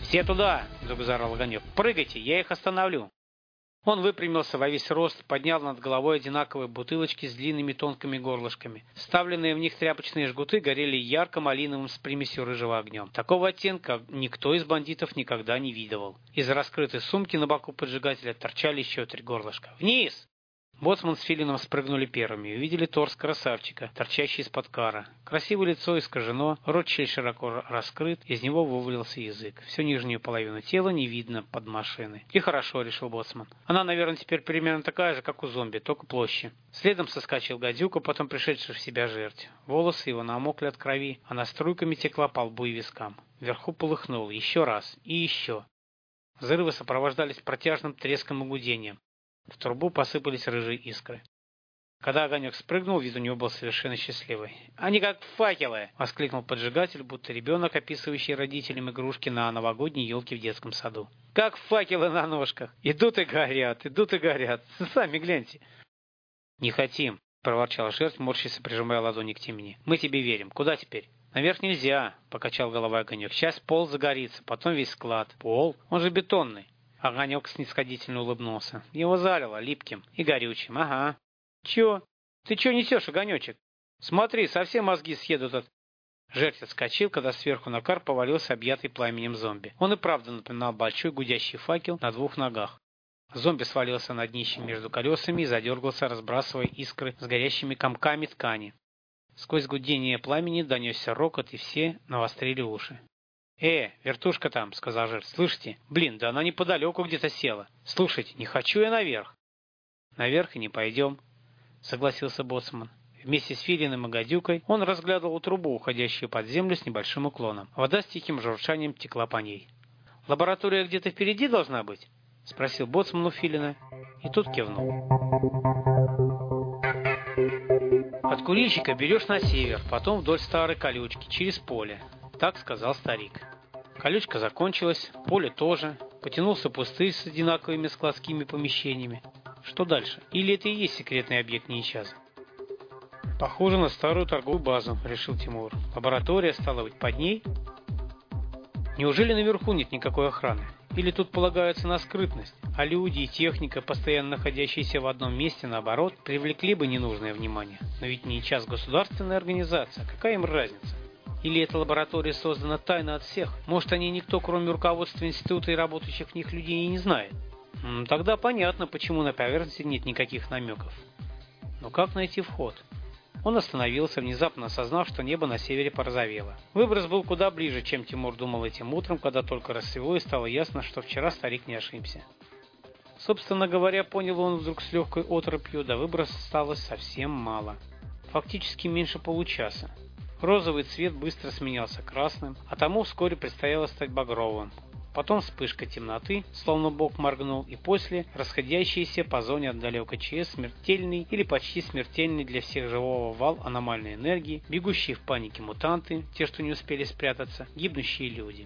«Все туда!» — вдруг заорал Огонек. «Прыгайте, я их остановлю!» Он выпрямился во весь рост, поднял над головой одинаковые бутылочки с длинными тонкими горлышками. Вставленные в них тряпочные жгуты горели ярко-малиновым с примесью рыжего огнем. Такого оттенка никто из бандитов никогда не видывал. Из раскрытой сумки на боку поджигателя торчали еще три горлышка. «Вниз!» Боцман с Филином спрыгнули первыми и увидели торс красавчика, торчащий из-под кара. Красивое лицо искажено, рот щель широко раскрыт, из него вывалился язык. Всю нижнюю половину тела не видно под машиной. И хорошо, решил Боцман. Она, наверное, теперь примерно такая же, как у зомби, только площе. Следом соскочил гадюка, потом пришедший в себя жертв. Волосы его намокли от крови, она струйками текла по лбу и вискам. Вверху полыхнул, еще раз и еще. Взрывы сопровождались протяжным треском и гудением. В трубу посыпались рыжие искры. Когда Огонек спрыгнул, вид у него был совершенно счастливый. «Они как факелы!» — воскликнул поджигатель, будто ребенок, описывающий родителям игрушки на новогодней елке в детском саду. «Как факелы на ножках! Идут и горят, идут и горят! Сами гляньте!» «Не хотим!» — проворчал жертв, морщись, прижимая ладони к темени. «Мы тебе верим. Куда теперь?» «Наверх нельзя!» — покачал головой Огонек. «Сейчас пол загорится, потом весь склад». «Пол? Он же бетонный!» Огонек снисходительно улыбнулся. Его залило липким и горючим. Ага. Чё? Ты чё несешь, Огонечек? Смотри, совсем мозги съедут от... Жертв отскочил, когда сверху на кар повалился объятый пламенем зомби. Он и правда напоминал большой гудящий факел на двух ногах. Зомби свалился на днище между колесами и задергался, разбрасывая искры с горящими комками ткани. Сквозь гудение пламени донесся рокот, и все навострили уши. «Э, вертушка там», — сказал жертв. «Слышите? Блин, да она неподалеку где-то села. Слушайте, не хочу я наверх». «Наверх и не пойдем», — согласился Боцман. Вместе с Филиным и гадюкой он разглядывал трубу, уходящую под землю с небольшим уклоном. Вода с тихим журчанием текла по ней. «Лаборатория где-то впереди должна быть?» — спросил Боцман у Филина, и тот кивнул. «От курильщика берешь на север, потом вдоль старой колючки, через поле», — так сказал старик. Колючка закончилась, поле тоже, потянулся пустырь с одинаковыми складскими помещениями. Что дальше? Или это и есть секретный объект Нейчаза? «Похоже на старую торговую базу», — решил Тимур. «Лаборатория, стала быть, под ней? Неужели наверху нет никакой охраны? Или тут полагаются на скрытность, а люди и техника, постоянно находящиеся в одном месте, наоборот, привлекли бы ненужное внимание? Но ведь Нейчас — государственная организация, какая им разница? Или эта лаборатория создана тайно от всех? Может, о ней никто, кроме руководства института и работающих в них людей, и не знает? Тогда понятно, почему на поверхности нет никаких намеков. Но как найти вход?» Он остановился, внезапно осознав, что небо на севере порозовело. Выброс был куда ближе, чем Тимур думал этим утром, когда только рассвело и стало ясно, что вчера старик не ошибся. Собственно говоря, понял он вдруг с легкой оторопью, до выброса осталось совсем мало. Фактически меньше получаса. Розовый цвет быстро сменялся красным, а тому вскоре предстояло стать багровым. Потом вспышка темноты, словно Бог моргнул, и после расходящийся по зоне от далекой ЧС смертельный или почти смертельный для всех живого вал аномальной энергии, бегущие в панике мутанты, те, что не успели спрятаться, гибнущие люди.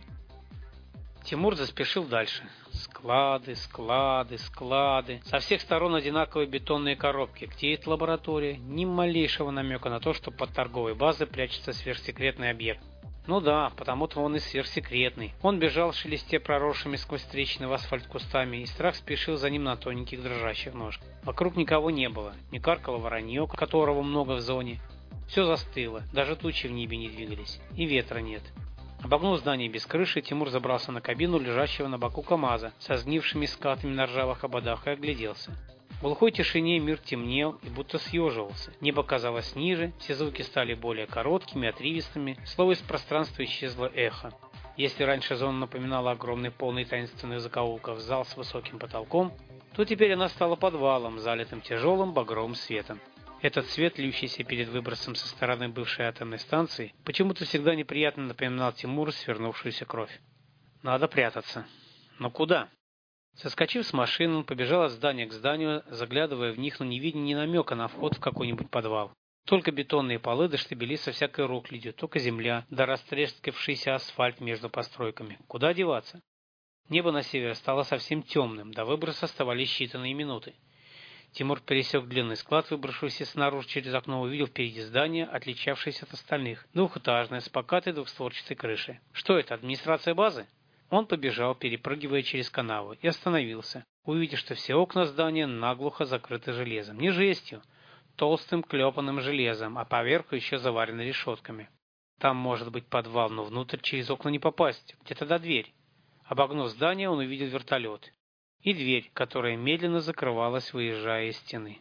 Тимур заспешил дальше. Склады, склады, склады. Со всех сторон одинаковые бетонные коробки. Где эта лаборатория? Ни малейшего намека на то, что под торговой базой прячется сверхсекретный объект. Ну да, потому-то он и сверхсекретный. Он бежал, шелесте проросшими сквозь трещины в асфальт кустами, и страх спешил за ним на тоненьких дрожащих ножках. Вокруг никого не было, не каркало воронье, которого много в зоне. Все застыло, даже тучи в небе не двигались, и ветра нет. Обогнув здание без крыши, Тимур забрался на кабину лежащего на боку КамАЗа со сгнившими скатами на ржавых ободах и огляделся. В глухой тишине мир темнел и будто съеживался. Небо казалось ниже, все звуки стали более короткими, отрывистыми, словно из пространства исчезло эхо. Если раньше зона напоминала огромный полный таинственных закоулков зал с высоким потолком, то теперь она стала подвалом, залитым тяжелым багровым светом. Этот свет, льющийся перед выбросом со стороны бывшей атомной станции, почему-то всегда неприятно напоминал Тимуру свернувшуюся кровь. Надо прятаться. Но куда? Соскочив с машины, он побежал от здания к зданию, заглядывая в них, но не видя ни намека на вход в какой-нибудь подвал. Только бетонные полы до штабелей со всякой рухлядью, только земля, да растрескавшийся асфальт между постройками. Куда деваться? Небо на севере стало совсем темным, до выброса оставались считанные минуты. Тимур пересек длинный склад, выбравшийся снаружи через окно, увидел впереди здание, отличавшееся от остальных, двухэтажное, с покатой двухстворчатой крышей. Что это, администрация базы? Он побежал, перепрыгивая через канаву, и остановился, увидев, что все окна здания наглухо закрыты железом. Не жестью, толстым клепанным железом, а поверху еще заварены решетками. Там может быть подвал, но внутрь через окна не попасть. Где тогда дверь? Обогнув здание, он увидел вертолет. И дверь, которая медленно закрывалась, выезжая из стены.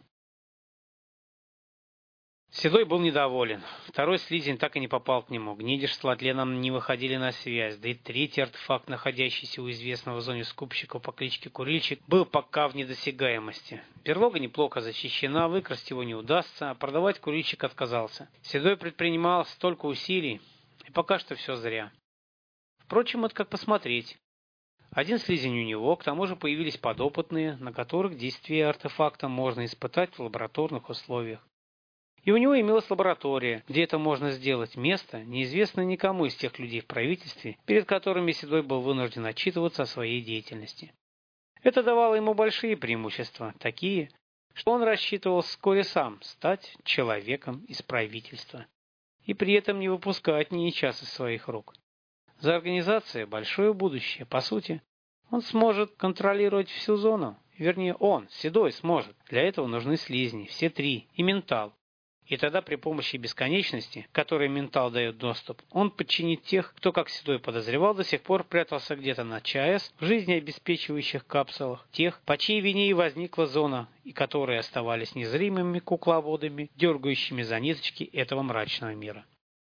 Седой был недоволен. Второй слизень так и не попал к нему. Гнидиш с Латленом не выходили на связь. Да и третий артефакт, находящийся у известного в зоне скупщика по кличке Курильщик, был пока в недосягаемости. Берлога неплохо защищена, выкрасть его не удастся, а продавать Курильщик отказался. Седой предпринимал столько усилий, и пока что все зря. Впрочем, это как посмотреть. Один слизень у него, к тому же появились подопытные, на которых действие артефакта можно испытать в лабораторных условиях. И у него имелась лаборатория, где это можно сделать, место, неизвестное никому из тех людей в правительстве, перед которыми Седой был вынужден отчитываться о своей деятельности. Это давало ему большие преимущества, такие, что он рассчитывал вскоре сам стать человеком из правительства и при этом не выпускать ни час из своих рук. За организацией большое будущее. По сути, он сможет контролировать всю зону. Вернее, он, Седой, сможет. Для этого нужны слизни, все три, и ментал. И тогда при помощи бесконечности, которой ментал дает доступ, он подчинит тех, кто, как Седой подозревал, до сих пор прятался где-то на ЧАЭС в жизнеобеспечивающих капсулах, тех, по чьей вине и возникла зона, и которые оставались незримыми кукловодами, дергающими за ниточки этого мрачного мира.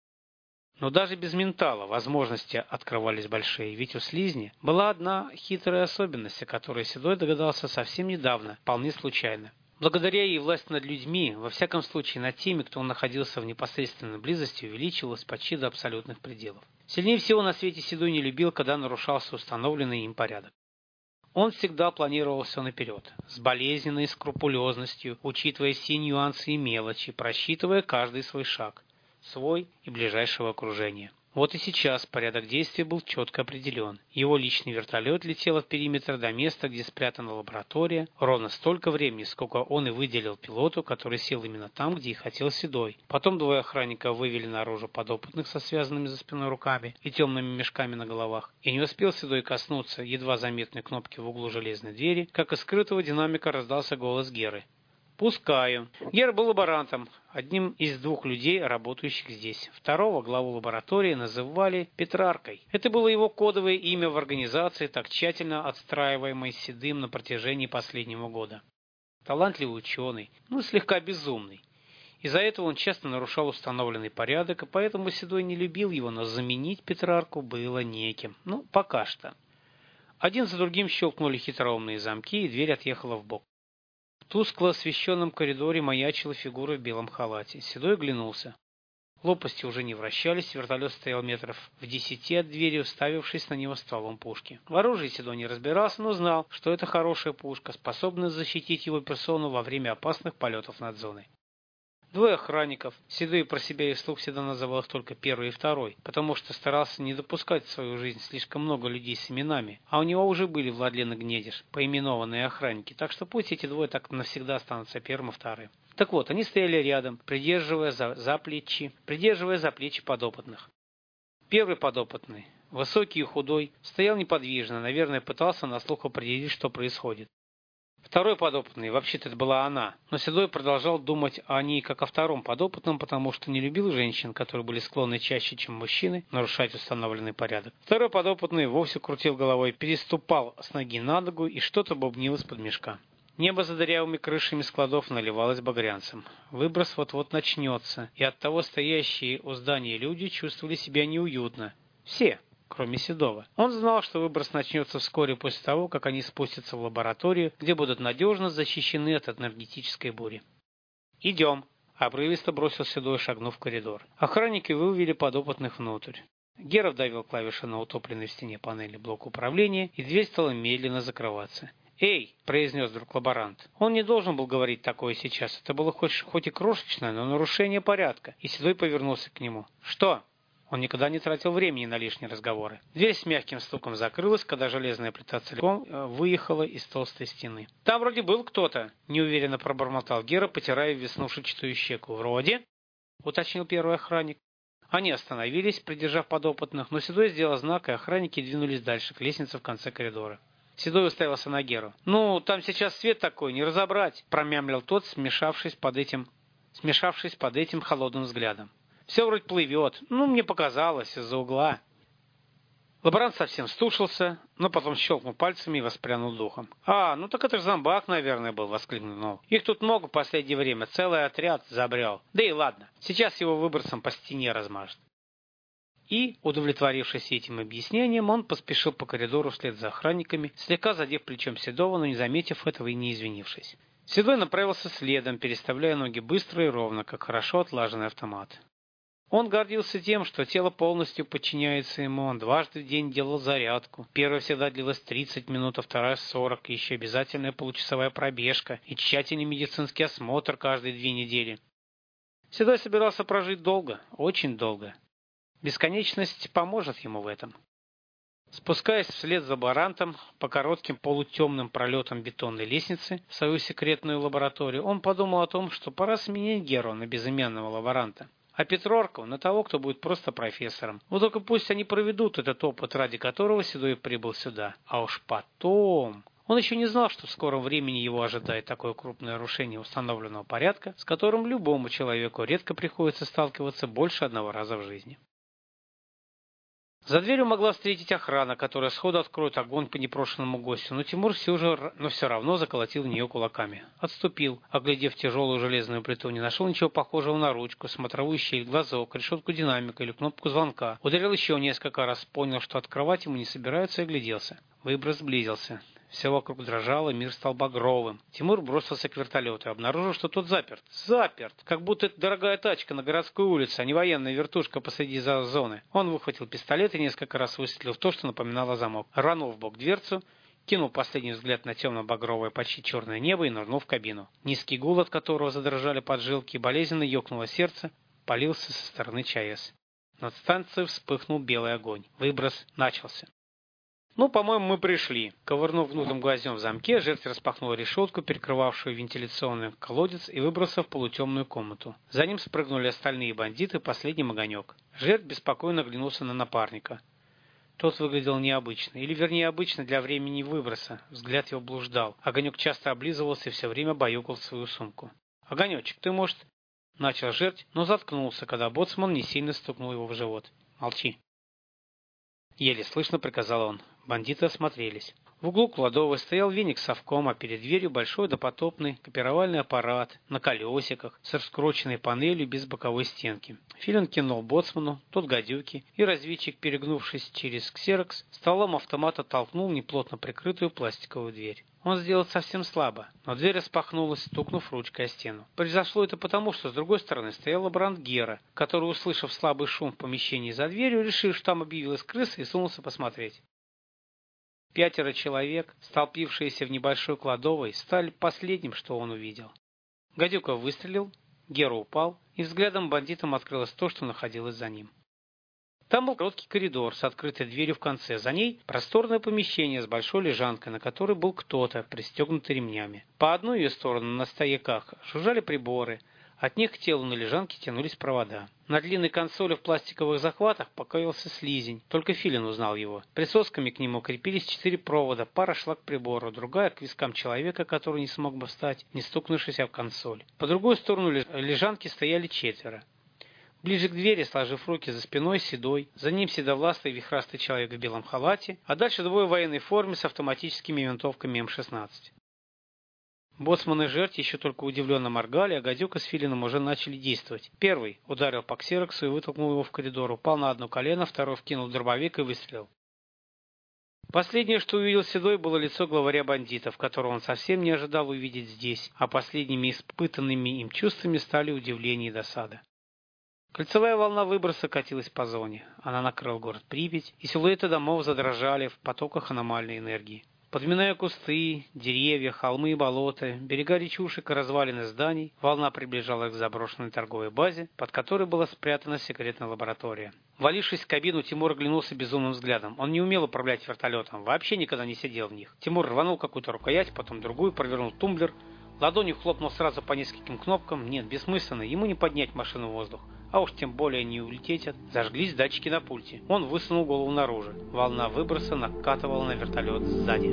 Но даже без ментала возможности открывались большие, ведь у слизни была одна хитрая особенность, о которой Седой догадался совсем недавно, вполне случайно. Благодаря ей власть над людьми, во всяком случае над теми, кто находился в непосредственной близости, увеличивалась почти до абсолютных пределов. Сильнее всего на свете Седой не любил, когда нарушался установленный им порядок. Он всегда планировал все наперед, с болезненной скрупулезностью, учитывая все нюансы и мелочи, просчитывая каждый свой шаг, свой и ближайшего окружения. Вот и сейчас порядок действий был четко определен. Его личный вертолет летел от периметра до места, где спрятана лаборатория, ровно столько времени, сколько он и выделил пилоту, который сел именно там, где и хотел Седой. Потом двое охранников вывели наружу подопытных со связанными за спиной руками и темными мешками на головах. И не успел Седой коснуться едва заметной кнопки в углу железной двери, как из скрытого динамика раздался голос Геры. «Пускаю». Гера был лаборантом, одним из двух людей, работающих здесь. Второго, главу лаборатории, называли Петраркой. Это было его кодовое имя в организации, так тщательно отстраиваемой Седым на протяжении последнего года. Талантливый ученый, ну слегка безумный. Из-за этого он часто нарушал установленный порядок, и поэтому Седой не любил его, но заменить Петрарку было неким. Ну, пока что. Один за другим щелкнули хитроумные замки, и дверь отъехала вбок. В тускло освещенном коридоре маячила фигура в белом халате. Седой оглянулся. Лопасти уже не вращались, вертолет стоял метров в десяти от двери, уставившись на него стволом пушки. В оружии Седой не разбирался, но знал, что это хорошая пушка, способная защитить его персону во время опасных полетов над зоной. Двое охранников. Седой про себя и вслух всегда называл их только первый и второй, потому что старался не допускать в свою жизнь слишком много людей с именами, а у него уже были Владлен и Гнедиш, поименованные охранники, так что пусть эти двое так навсегда останутся первым и вторым. Так вот, они стояли рядом, придерживая за, за плечи, придерживая за плечи подопытных. Первый подопытный, высокий и худой, стоял неподвижно, наверное, пытался на слух определить, что происходит. Второй подопытный, вообще-то это была она, но Седой продолжал думать о ней как о втором подопытном, потому что не любил женщин, которые были склонны чаще, чем мужчины, нарушать установленный порядок. Второй подопытный вовсе крутил головой, переступал с ноги на ногу и что-то бубнил из-под мешка. Небо за дырявыми крышами складов наливалось багрянцем. Выброс вот-вот начнется, и оттого стоящие у здания люди чувствовали себя неуютно. Все. Кроме Седова. Он знал, что выброс начнется вскоре после того, как они спустятся в лабораторию, где будут надежно защищены от энергетической бури. «Идем», — обрывисто бросил Седой, шагнув в коридор. Охранники вывели подопытных внутрь. Гера вдавил клавиши на утопленной в стене панели блок управления, и дверь стала медленно закрываться. «Эй!» — произнес вдруг лаборант. Он не должен был говорить такое сейчас. Это было хоть, хоть и крошечное, но нарушение порядка. И Седой повернулся к нему. «Что?» Он никогда не тратил времени на лишние разговоры. Дверь с мягким стуком закрылась, когда железная плита целиком выехала из толстой стены. «Там вроде был кто-то», — неуверенно пробормотал Гера, потирая веснушечатую щеку. «Вроде?» — уточнил первый охранник. Они остановились, придержав подопытных, но Седой сделал знак, и охранники двинулись дальше, к лестнице в конце коридора. Седой уставился на Геру. «Ну, там сейчас свет такой, не разобрать», — промямлил тот, смешавшись под этим, смешавшись под этим холодным взглядом. «Все вроде плывет. Ну, мне показалось, из-за угла». Лаборант совсем стушился, но потом щелкнул пальцами и воспрянул духом. «А, ну так это же зомбак, наверное, был», — воскликнул. «Их тут много в последнее время, целый отряд забрел. Да и ладно, сейчас его выбросом по стене размажет». И, удовлетворившись этим объяснением, он поспешил по коридору вслед за охранниками, слегка задев плечом Седого, но не заметив этого и не извинившись. Седой направился следом, переставляя ноги быстро и ровно, как хорошо отлаженный автомат. Он гордился тем, что тело полностью подчиняется ему, он дважды в день делал зарядку. Первая всегда длилась тридцать минут, а вторая сорок, еще обязательная получасовая пробежка и тщательный медицинский осмотр каждые две недели. Седой собирался прожить долго, очень долго. Бесконечность поможет ему в этом. Спускаясь вслед за лаборантом по коротким полутемным пролетам бетонной лестницы в свою секретную лабораторию, он подумал о том, что пора сменить Геру на безымянного лаборанта. А Петрорку на того, кто будет просто профессором. Вот только пусть они проведут этот опыт, ради которого Седой прибыл сюда. А уж потом... Он еще не знал, что в скором времени его ожидает такое крупное нарушение установленного порядка, с которым любому человеку редко приходится сталкиваться больше одного раза в жизни. За дверью могла встретить охрана, которая сходу откроет огонь по непрошенному гостю, но Тимур все же, но все равно заколотил в нее кулаками. Отступил, оглядев тяжелую железную плиту, не нашел ничего похожего на ручку, смотровую щель, глазок, решетку динамика или кнопку звонка. Ударил еще несколько раз, понял, что открывать ему не собираются, и огляделся. Выброс сблизился. Все вокруг дрожало, мир стал багровым. Тимур бросился к вертолету и обнаружил, что тот заперт. Заперт! Как будто это дорогая тачка на городской улице, а не военная вертушка посреди зоны. Он выхватил пистолет и несколько раз выстрелил в то, что напоминало замок. Рванул в бок дверцу, кинул последний взгляд на темно-багровое, почти черное небо и нырнул в кабину. Низкий гул, от которого задрожали поджилки, болезненно ёкнуло сердце, полился со стороны ЧАЭС. Над станцией вспыхнул белый огонь. Выброс начался. «Ну, по-моему, мы пришли». Ковырнув гнутым гвоздем в замке, жертва распахнула решетку, перекрывавшую вентиляционный колодец, и выбросила в полутемную комнату. За ним спрыгнули остальные бандиты, последний огонек. Жертв беспокойно оглянулся на напарника. Тот выглядел необычно, или вернее обычно для времени выброса. Взгляд его блуждал. Огонек часто облизывался и все время баюкал свою сумку. «Огонечек, ты, может...» Начал жертв, но заткнулся, когда боцман не сильно стукнул его в живот. «Молчи». Еле слышно приказал он. Бандиты осмотрелись. В углу кладовой стоял веник с совком, а перед дверью большой допотопный копировальный аппарат на колесиках с раскрученной панелью без боковой стенки. Филин кинул боцману, тот гадюки, и разведчик, перегнувшись через ксерокс, стволом автомата толкнул неплотно прикрытую пластиковую дверь. Он сделал совсем слабо, но дверь распахнулась, стукнув ручкой о стену. Произошло это потому, что с другой стороны стоял лаборант Гера, который, услышав слабый шум в помещении за дверью, решил, что там объявилась крыса, и сунулся посмотреть. Пятеро человек, столпившиеся в небольшой кладовой, стали последним, что он увидел. Гадюка выстрелил, Гера упал, и взглядом бандитам открылось то, что находилось за ним. Там был короткий коридор с открытой дверью в конце. За ней просторное помещение с большой лежанкой, на которой был кто-то, пристегнутый ремнями. По одну ее сторону на стояках жужжали приборы. От них к телу на лежанке тянулись провода. На длинной консоли в пластиковых захватах покоился слизень. Только Филин узнал его. Присосками к нему крепились четыре провода. Пара шла к прибору, другая к вискам человека, который не смог бы встать, не стукнувшись об консоль. По другую сторону лежанки стояли четверо. Ближе к двери, сложив руки за спиной, Седой, за ним седовластый вихрастый человек в белом халате, а дальше двое в военной форме с автоматическими винтовками эм шестнадцать. Боцман и жертв еще только удивленно моргали, а Гадюка с Филином уже начали действовать. Первый ударил по ксероксу и вытолкнул его в коридор, упал на одно колено, второй вкинул дробовик и выстрелил. Последнее, что увидел Седой, было лицо главаря бандитов, которого он совсем не ожидал увидеть здесь, а последними испытанными им чувствами стали удивление и досада. Кольцевая волна выброса катилась по зоне. Она накрыла город Припять, и силуэты домов задрожали в потоках аномальной энергии. Подминая кусты, деревья, холмы и болота, берега речушек и развалины зданий, волна приближалась к заброшенной торговой базе, под которой была спрятана секретная лаборатория. Валившись в кабину, Тимур оглянулся безумным взглядом. Он не умел управлять вертолетом, вообще никогда не сидел в них. Тимур рванул какую-то рукоять, потом другую, провернул тумблер, ладонью хлопнул сразу по нескольким кнопкам. Нет, бессмысленно, ему не поднять машину в воздух. а уж тем более не улететь от... Зажглись датчики на пульте. Он высунул голову наружу. Волна выброса накатывала на вертолет сзади.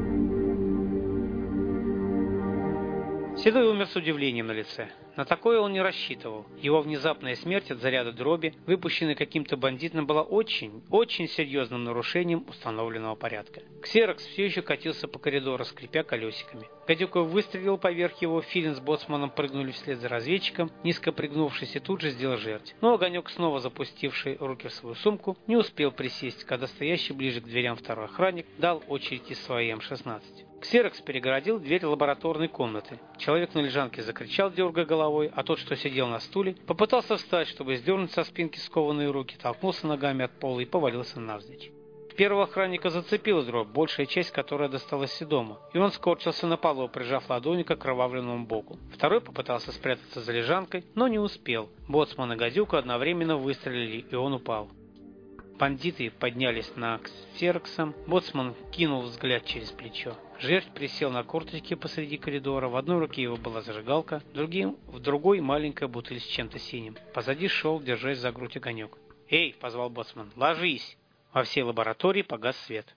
Седой умер с удивлением на лице. На такое он не рассчитывал. Его внезапная смерть от заряда дроби, выпущенной каким-то бандитом, была очень, очень серьезным нарушением установленного порядка. Ксерокс все еще катился по коридору, скрипя колесиками. Гадюка выстрелил поверх его, Филин с боцманом прыгнули вслед за разведчиком, низко пригнувшись, и тут же сделал жертв. Но Огонек, снова запустивший руки в свою сумку, не успел присесть, когда стоящий ближе к дверям второй охранник дал очередь из своей эм шестнадцать. Ксерокс перегородил дверь лабораторной комнаты. Человек на лежанке закричал, дергая головой, а тот, что сидел на стуле, попытался встать, чтобы сдернуть со спинки скованные руки, толкнулся ногами от пола и повалился навзничь. Первого охранника зацепила дробь, большая часть которой досталась Седому, и он скорчился на полу, прижав ладонью к окровавленному боку. Второй попытался спрятаться за лежанкой, но не успел. Боцман и Гадюка одновременно выстрелили, и он упал. Бандиты поднялись на Ксерокса. Боцман кинул взгляд через плечо. Жертв присел на корточки посреди коридора. В одной руке его была зажигалка, другим, в другой маленькая бутыль с чем-то синим. Позади шел, держась за грудь Огонек. «Эй!» — позвал Боцман. «Ложись!» Во всей лаборатории погас свет.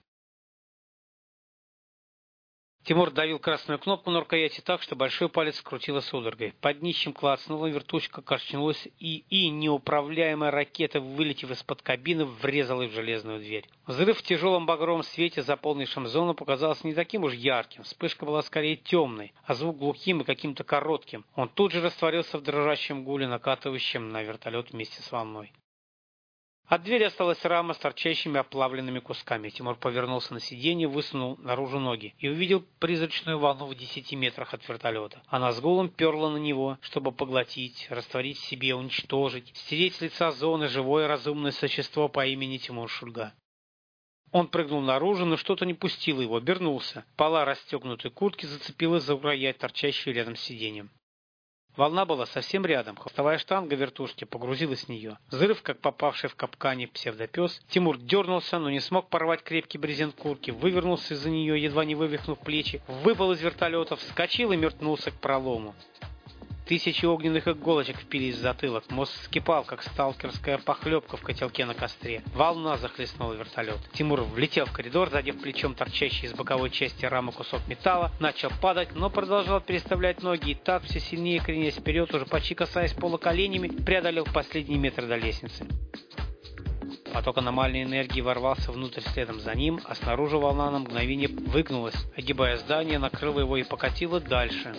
Тимур давил красную кнопку на рукояти так, что большой палец скрутило судорогой. Под днищем клацнула, вертушка качнулась, и, и неуправляемая ракета, вылетев из-под кабины, врезалась в железную дверь. Взрыв в тяжелом багровом свете, заполнившем зону, показался не таким уж ярким. Вспышка была скорее темной, а звук глухим и каким-то коротким. Он тут же растворился в дрожащем гуле, накатывающем на вертолет вместе с волной. От двери осталась рама с торчащими оплавленными кусками. Тимур повернулся на сиденье, высунул наружу ноги и увидел призрачную волну в десяти метрах от вертолета. Она с гулом перла на него, чтобы поглотить, растворить в себе, уничтожить, стереть с лица зоны живое разумное существо по имени Тимур Шульга. Он прыгнул наружу, но что-то не пустило его, обернулся. Пола расстегнутой куртки зацепилась за рукоять, торчащую рядом с сиденьем. Волна была совсем рядом. Хвостовая штанга вертушки погрузилась в нее. Взрыв, как попавший в капкане псевдопес. Тимур дернулся, но не смог порвать крепкий брезент куртки. Вывернулся из-за нее, едва не вывихнув плечи. Выпал из вертолета, вскочил и метнулся к пролому. Тысячи огненных иголочек впились в затылок. Мозг вскипал, как сталкерская похлебка в котелке на костре. Волна захлестнула вертолет. Тимур влетел в коридор, задев плечом торчащий из боковой части рамы кусок металла. Начал падать, но продолжал переставлять ноги. И так, все сильнее кренясь вперед, уже почти касаясь пола коленями, преодолел последний метр до лестницы. Поток аномальной энергии ворвался внутрь следом за ним, а снаружи волна на мгновение выгнулась, огибая здание, накрыла его и покатила дальше.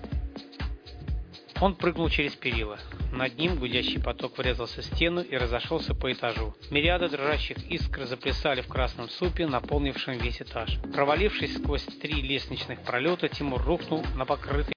Он прыгнул через перила. Над ним гудящий поток врезался в стену и разошелся по этажу. Мириады дрожащих искр заплясали в красном супе, наполнившем весь этаж. Провалившись сквозь три лестничных пролета, Тимур рухнул на покрытый